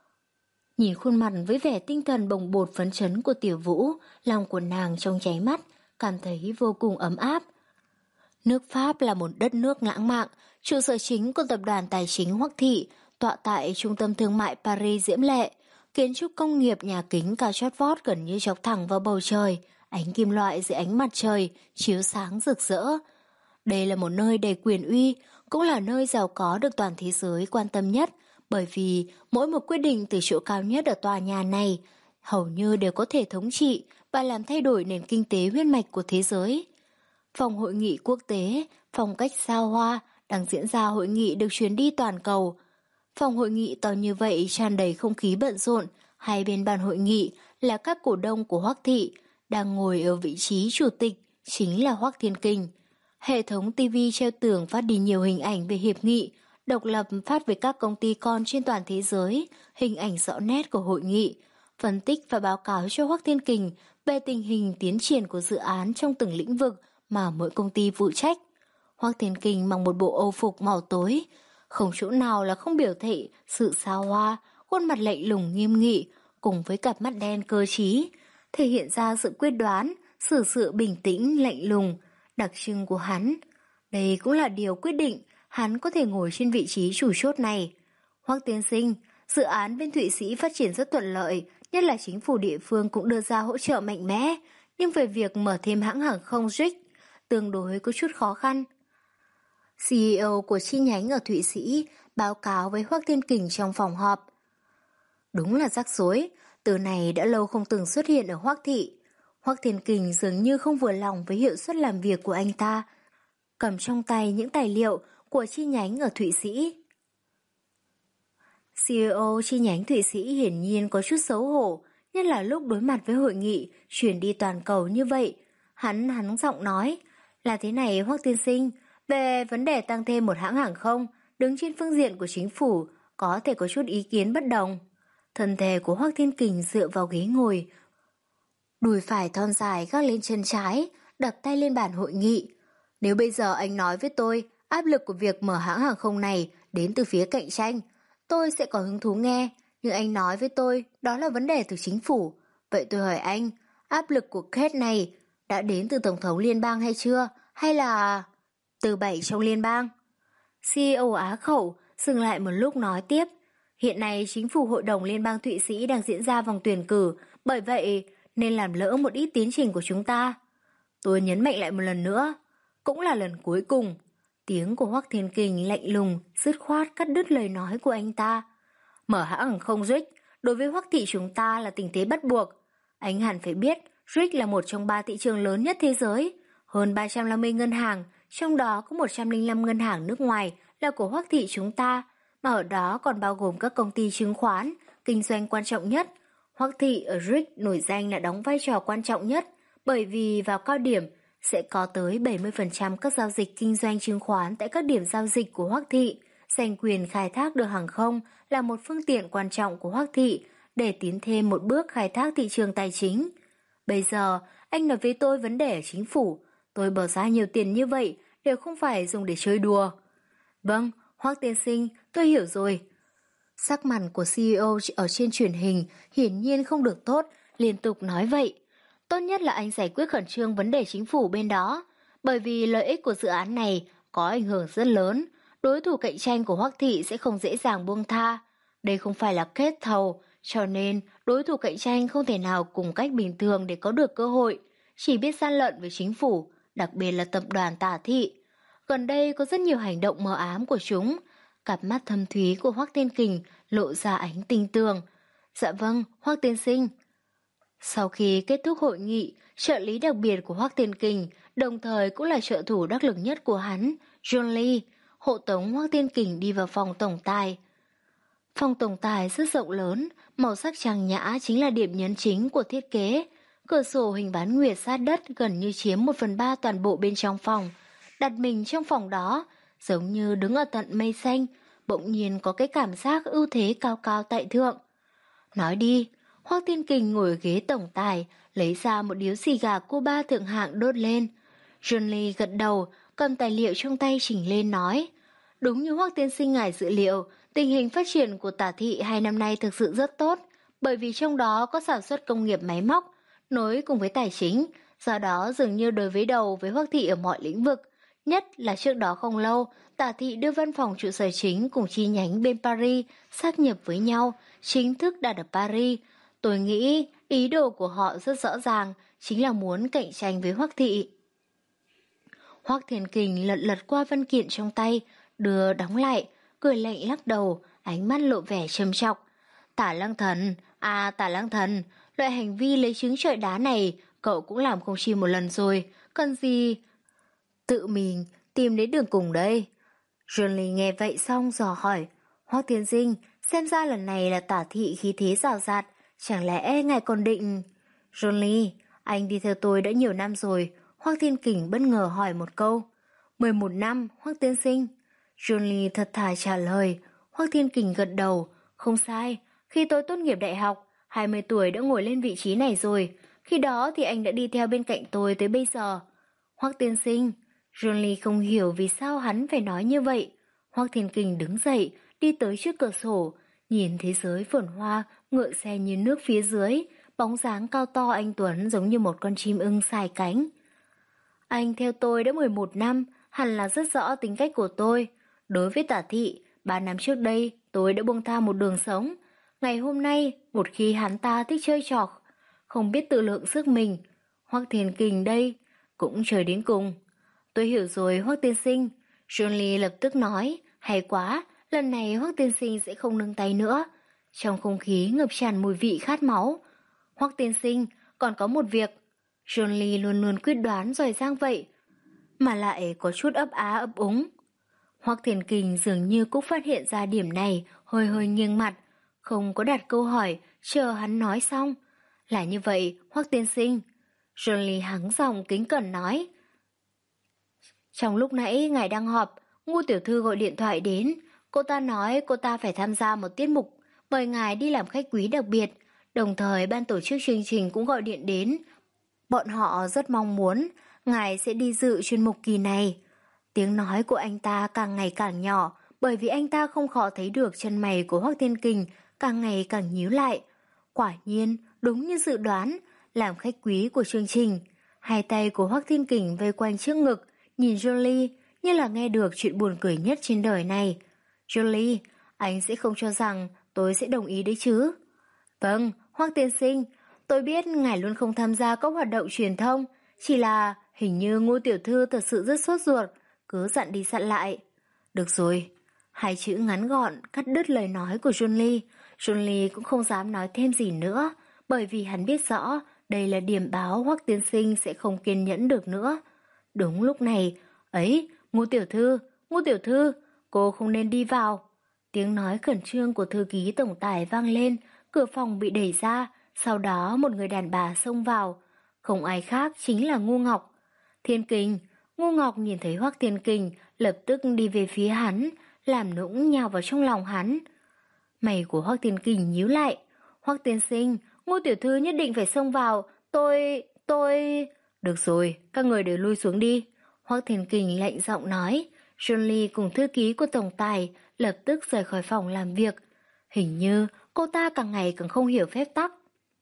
Nhìn khuôn mặt với vẻ tinh thần bồng bột phấn chấn của Tiểu Vũ, lòng của nàng trong cháy mắt, cảm thấy vô cùng ấm áp. Nước Pháp là một đất nước lãng mạn, trụ sở chính của tập đoàn tài chính Hoắc Thị, tọa tại trung tâm thương mại Paris diễm lệ. Kiến trúc công nghiệp nhà kính cao chót vót gần như chọc thẳng vào bầu trời, ánh kim loại dưới ánh mặt trời chiếu sáng rực rỡ. Đây là một nơi đầy quyền uy, cũng là nơi giàu có được toàn thế giới quan tâm nhất, bởi vì mỗi một quyết định từ chỗ cao nhất ở tòa nhà này hầu như đều có thể thống trị và làm thay đổi nền kinh tế huyết mạch của thế giới. Phòng hội nghị quốc tế, phong cách xa hoa, đang diễn ra hội nghị được truyền đi toàn cầu. Phòng hội nghị to như vậy tràn đầy không khí bận rộn, hai bên bàn hội nghị là các cổ đông của Hoắc Thị, đang ngồi ở vị trí chủ tịch, chính là Hoắc Thiên Kình. Hệ thống ti vi treo tường phát đi nhiều hình ảnh về hiệp nghị, độc lập phát về các công ty con trên toàn thế giới, hình ảnh rõ nét của hội nghị, phân tích và báo cáo cho Hoắc Thiên Kình về tình hình tiến triển của dự án trong từng lĩnh vực mà mỗi công ty phụ trách. Hoắc Thiên Kình mặc một bộ âu phục màu tối, không chỗ nào là không biểu thị sự xa hoa, khuôn mặt lạnh lùng nghiêm nghị, cùng với cặp mắt đen cơ trí, thể hiện ra sự quyết đoán, xử sự bình tĩnh, lạnh lùng, đặc trưng của hắn. Đây cũng là điều quyết định hắn có thể ngồi trên vị trí chủ chốt này. Hoắc tiên sinh, dự án bên Thụy Sĩ phát triển rất thuận lợi, nhất là chính phủ địa phương cũng đưa ra hỗ trợ mạnh mẽ, nhưng về việc mở thêm hãng hàng không Zurich, tương đối có chút khó khăn. xê e ô của chi nhánh ở Thụy Sĩ báo cáo với Hoắc Thiên Kình trong phòng họp. Đúng là rắc rối, từ này đã lâu không từng xuất hiện ở Hoắc Thị. Hoắc Thiên Kình dường như không vừa lòng với hiệu suất làm việc của anh ta, cầm trong tay những tài liệu của chi nhánh ở Thụy Sĩ. xê e ô chi nhánh Thụy Sĩ hiển nhiên có chút xấu hổ, nhất là lúc đối mặt với hội nghị chuyển đi toàn cầu như vậy. Hắn hắn giọng nói, là thế này Hoắc tiên sinh, về vấn đề tăng thêm một hãng hàng không, đứng trên phương diện của chính phủ, có thể có chút ý kiến bất đồng. Thân thể của Hoắc Thiên Kình dựa vào ghế ngồi, đùi phải thon dài gác lên chân trái, đặt tay lên bàn hội nghị. Nếu bây giờ anh nói với tôi, áp lực của việc mở hãng hàng không này đến từ phía cạnh tranh, tôi sẽ có hứng thú nghe, nhưng anh nói với tôi đó là vấn đề từ chính phủ. Vậy tôi hỏi anh, áp lực của Kate này đã đến từ Tổng thống liên bang hay chưa? Hay là từ bảy trong liên bang? xê e ô á khẩu dừng lại một lúc nói tiếp. Hiện nay chính phủ Hội đồng Liên bang Thụy Sĩ đang diễn ra vòng tuyển cử, bởi vậy nên làm lỡ một ít tiến trình của chúng ta. Tôi nhấn mạnh lại một lần nữa, cũng là lần cuối cùng. Tiếng của Hoắc Thiên Kình lạnh lùng, dứt khoát cắt đứt lời nói của anh ta. Mở hãng hàng không Rick, đối với Hoắc thị chúng ta là tình thế bắt buộc. Anh hẳn phải biết, Rick là một trong ba thị trường lớn nhất thế giới, hơn ba trăm năm mươi ngân hàng, trong đó có một trăm lẻ năm ngân hàng nước ngoài là của Hoắc thị chúng ta, mà ở đó còn bao gồm các công ty chứng khoán, kinh doanh quan trọng nhất. Hoắc thị ở Rick nổi danh là đóng vai trò quan trọng nhất, bởi vì vào cao điểm sẽ có tới bảy mươi phần trăm các giao dịch kinh doanh chứng khoán tại các điểm giao dịch của Hoắc thị. Giành quyền khai thác đường hàng không là một phương tiện quan trọng của Hoắc thị để tiến thêm một bước khai thác thị trường tài chính. Bây giờ, anh nói với tôi vấn đề ở chính phủ. Tôi bỏ ra nhiều tiền như vậy đều không phải dùng để chơi đùa. Vâng, Hoắc tiên sinh, tôi hiểu rồi. Sắc mặt của xê e ô ở trên truyền hình hiển nhiên không được tốt, liên tục nói vậy. Tốt nhất là anh giải quyết khẩn trương vấn đề chính phủ bên đó, bởi vì lợi ích của dự án này có ảnh hưởng rất lớn. Đối thủ cạnh tranh của Hoắc thị sẽ không dễ dàng buông tha. Đây không phải là kết thầu, cho nên đối thủ cạnh tranh không thể nào cùng cách bình thường để có được cơ hội, chỉ biết gian lận với chính phủ, đặc biệt là tập đoàn Tả thị. Gần đây có rất nhiều hành động mờ ám của chúng. Cặp mắt thâm thúy của Hoắc Thiên Kình lộ ra ánh tinh tường. Dạ vâng, Hoắc tiên sinh. Sau khi kết thúc hội nghị, trợ lý đặc biệt của Hoắc Thiên Kình, đồng thời cũng là trợ thủ đắc lực nhất của hắn, John Lee, hộ tống Hoắc Thiên Kình đi vào phòng tổng tài. Phòng tổng tài rất rộng lớn, màu sắc trang nhã chính là điểm nhấn chính của thiết kế. Cửa sổ hình bán nguyệt sát đất gần như chiếm một phần ba toàn bộ bên trong phòng. Đặt mình trong phòng đó, giống như đứng ở tận mây xanh, bỗng nhiên có cái cảm giác ưu thế cao cao tại thượng. Nói đi, Hoắc Thiên Kình ngồi ở ghế tổng tài, lấy ra một điếu xì gà Cuba thượng hạng đốt lên. John Lee gật đầu, cầm tài liệu trong tay chỉnh lên nói. Đúng như Hoắc tiên sinh ngài dự liệu, tình hình phát triển của Tả thị hai năm nay thực sự rất tốt, bởi vì trong đó có sản xuất công nghiệp máy móc, nối cùng với tài chính, do đó dường như đối với đầu với Hoắc thị ở mọi lĩnh vực. Nhất là trước đó không lâu, Tả thị đưa văn phòng trụ sở chính cùng chi nhánh bên Paris sáp nhập với nhau, chính thức đặt ở Paris. Tôi nghĩ ý đồ của họ rất rõ ràng, chính là muốn cạnh tranh với Hoắc thị. Hoắc Thiên Kình lật lật qua văn kiện trong tay, đưa đóng lại, cười lạnh lắc đầu, ánh mắt lộ vẻ trầm trọng. Tả Lăng Thần, à Tả Lăng Thần, loại hành vi lấy trứng trọi đá này cậu cũng làm không chỉ một lần rồi, cần gì tự mình tìm đến đường cùng đây. John Lee nghe vậy xong dò hỏi, Hoắc tiên sinh, xem ra lần này là Tả thị khí thế rào rạt, chẳng lẽ ngài còn định... John Lee, anh đi theo tôi đã nhiều năm rồi. Hoắc Thiên Kình bất ngờ hỏi một câu. mười một năm, Hoắc tiên sinh. John Lee thật thà trả lời. Hoắc Thiên Kình gật đầu. Không sai, khi tôi tốt nghiệp đại học, hai mươi tuổi đã ngồi lên vị trí này rồi. Khi đó thì anh đã đi theo bên cạnh tôi tới bây giờ. Hoắc tiên sinh. John Lee không hiểu vì sao hắn phải nói như vậy. Hoắc Thiên Kình đứng dậy, đi tới trước cửa sổ, nhìn thế giới phồn hoa, ngựa xe như nước phía dưới, bóng dáng cao to anh tuấn giống như một con chim ưng xài cánh. Anh theo tôi đã mười một năm, hẳn là rất rõ tính cách của tôi. Đối với Tả thị, ba năm trước đây tôi đã buông tha một đường sống. Ngày hôm nay, một khi hắn ta thích chơi trò, không biết tự lượng sức mình, Hoắc Thiên Kình đây cũng chơi đến cùng. Tôi hiểu rồi Hoắc tiên sinh. John Lee lập tức nói, hay quá, lần này Hoắc tiên sinh sẽ không nâng tay nữa. Trong không khí ngập tràn mùi vị khát máu. Hoắc tiên sinh, còn có một việc. John Lee luôn luôn quyết đoán giỏi giang vậy, mà lại có chút ấp á ấp úng. Hoắc Thiên Kình dường như cũng phát hiện ra điểm này, hơi hơi nghiêng mặt, không có đặt câu hỏi, chờ hắn nói xong. Là như vậy, Hoắc tiên sinh. John Lee hắng giọng kính cẩn nói. Trong lúc nãy ngài đang họp, Ngô tiểu thư gọi điện thoại đến, cô ta nói cô ta phải tham gia một tiết mục, mời ngài đi làm khách quý đặc biệt, đồng thời ban tổ chức chương trình cũng gọi điện đến. Bọn họ rất mong muốn ngài sẽ đi dự chuyên mục kỳ này. Tiếng nói của anh ta càng ngày càng nhỏ, bởi vì anh ta không khó thấy được chân mày của Hoắc Thiên Kình càng ngày càng nhíu lại. Quả nhiên, đúng như dự đoán, làm khách quý của chương trình, hai tay của Hoắc Thiên Kình vây quanh trước ngực, nhìn Jolie như là nghe được chuyện buồn cười nhất trên đời này. Jolie, anh sẽ không cho rằng tôi sẽ đồng ý đấy chứ? Vâng, Hoắc tiên sinh, tôi biết ngài luôn không tham gia các hoạt động truyền thông, chỉ là hình như Ngô tiểu thư thật sự rất sốt ruột, cứ dặn đi dặn lại. Được rồi. Hai chữ ngắn gọn cắt đứt lời nói của Jolie. Jolie cũng không dám nói thêm gì nữa, bởi vì hắn biết rõ đây là điểm báo Hoắc tiên sinh sẽ không kiên nhẫn được nữa. Đúng lúc này, ấy, Ngô tiểu thư, Ngô tiểu thư, cô không nên đi vào. Tiếng nói khẩn trương của thư ký tổng tài vang lên, cửa phòng bị đẩy ra, sau đó một người đàn bà xông vào. Không ai khác chính là Ngô Ngọc. Thiên Kình, Ngô Ngọc nhìn thấy Hoắc Thiên Kình, lập tức đi về phía hắn, làm nũng nhào vào trong lòng hắn. Mày của Hoắc Thiên Kình nhíu lại. Hoắc tiên sinh, Ngô tiểu thư nhất định phải xông vào, tôi, tôi... Được rồi, các người đều lui xuống đi. Hoắc Thiên Kình lạnh giọng nói. Jolie cùng thư ký của tổng tài lập tức rời khỏi phòng làm việc. Hình như cô ta càng ngày càng không hiểu phép tắc.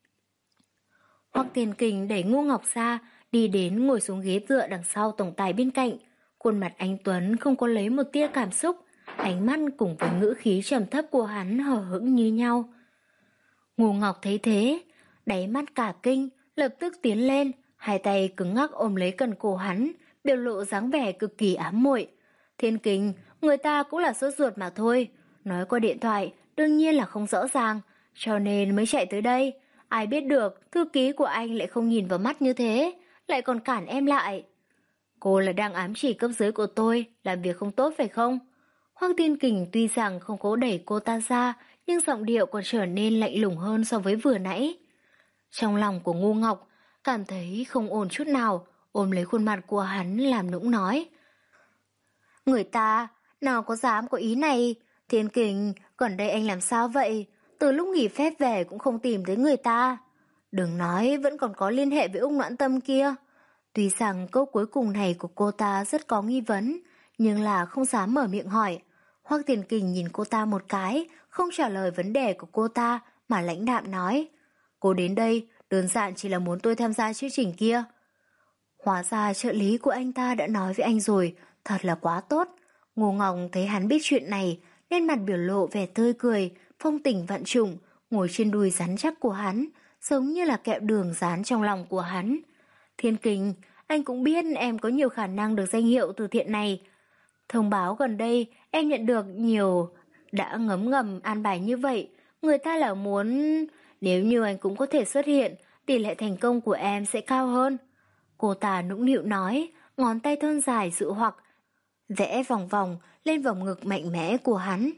Hoắc Thiên Kình đẩy Ngô Ngọc ra, đi đến ngồi xuống ghế tựa đằng sau tổng tài bên cạnh. Khuôn mặt anh Tuấn không có lấy một tia cảm xúc, ánh mắt cùng với ngữ khí trầm thấp của hắn hờ hững như nhau. Ngô Ngọc thấy thế, đáy mắt cả kinh, lập tức tiến lên, hai tay cứng ngắc ôm lấy cần cổ hắn, biểu lộ dáng vẻ cực kỳ ám muội. Thiên Kình, người ta cũng là sốt ruột mà thôi, nói qua điện thoại đương nhiên là không rõ ràng, cho nên mới chạy tới đây. Ai biết được thư ký của anh lại không nhìn vào mắt như thế, lại còn cản em lại. Cô là đang ám chỉ cấp dưới của tôi, làm việc không tốt phải không? Hoắc Thiên Kình tuy rằng không cố đẩy cô ta ra, nhưng giọng điệu còn trở nên lạnh lùng hơn so với vừa nãy. Trong lòng của Ngô Ngọc cảm thấy không ổn chút nào, ôm lấy khuôn mặt của hắn làm nũng nói. Người ta, nào có dám có ý này? Thiên Kình, gần đây anh làm sao vậy? Từ lúc nghỉ phép về cũng không tìm thấy người ta. Đừng nói vẫn còn có liên hệ với Úc Noãn Tâm kia. Tuy rằng câu cuối cùng này của cô ta rất có nghi vấn, nhưng là không dám mở miệng hỏi. Hoắc Thiên Kình nhìn cô ta một cái, không trả lời vấn đề của cô ta mà lãnh đạm nói. Cô đến đây đơn giản chỉ là muốn tôi tham gia chương trình kia. Hóa ra trợ lý của anh ta đã nói với anh rồi, thật là quá tốt. Ngô Ngọc thấy hắn biết chuyện này, nên mặt biểu lộ vẻ tươi cười, phong tình vạn trùng, ngồi trên đùi rắn chắc của hắn, giống như là kẹo đường dán trong lòng của hắn. Thiên Kình, anh cũng biết em có nhiều khả năng được danh hiệu từ thiện này. Thông báo gần đây em nhận được nhiều, đã ngấm ngầm an bài như vậy, người ta là muốn... Nếu như anh cũng có thể xuất hiện, tỷ lệ thành công của em sẽ cao hơn. Cô ta nũng nịu nói, ngón tay thon dài dụ hoặc, vẽ vòng vòng lên vòng ngực mạnh mẽ của hắn.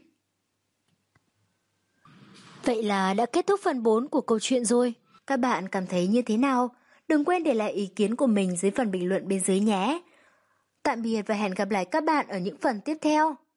Vậy là đã kết thúc phần bốn của câu chuyện rồi. Các bạn cảm thấy như thế nào? Đừng quên để lại ý kiến của mình dưới phần bình luận bên dưới nhé. Tạm biệt và hẹn gặp lại các bạn ở những phần tiếp theo.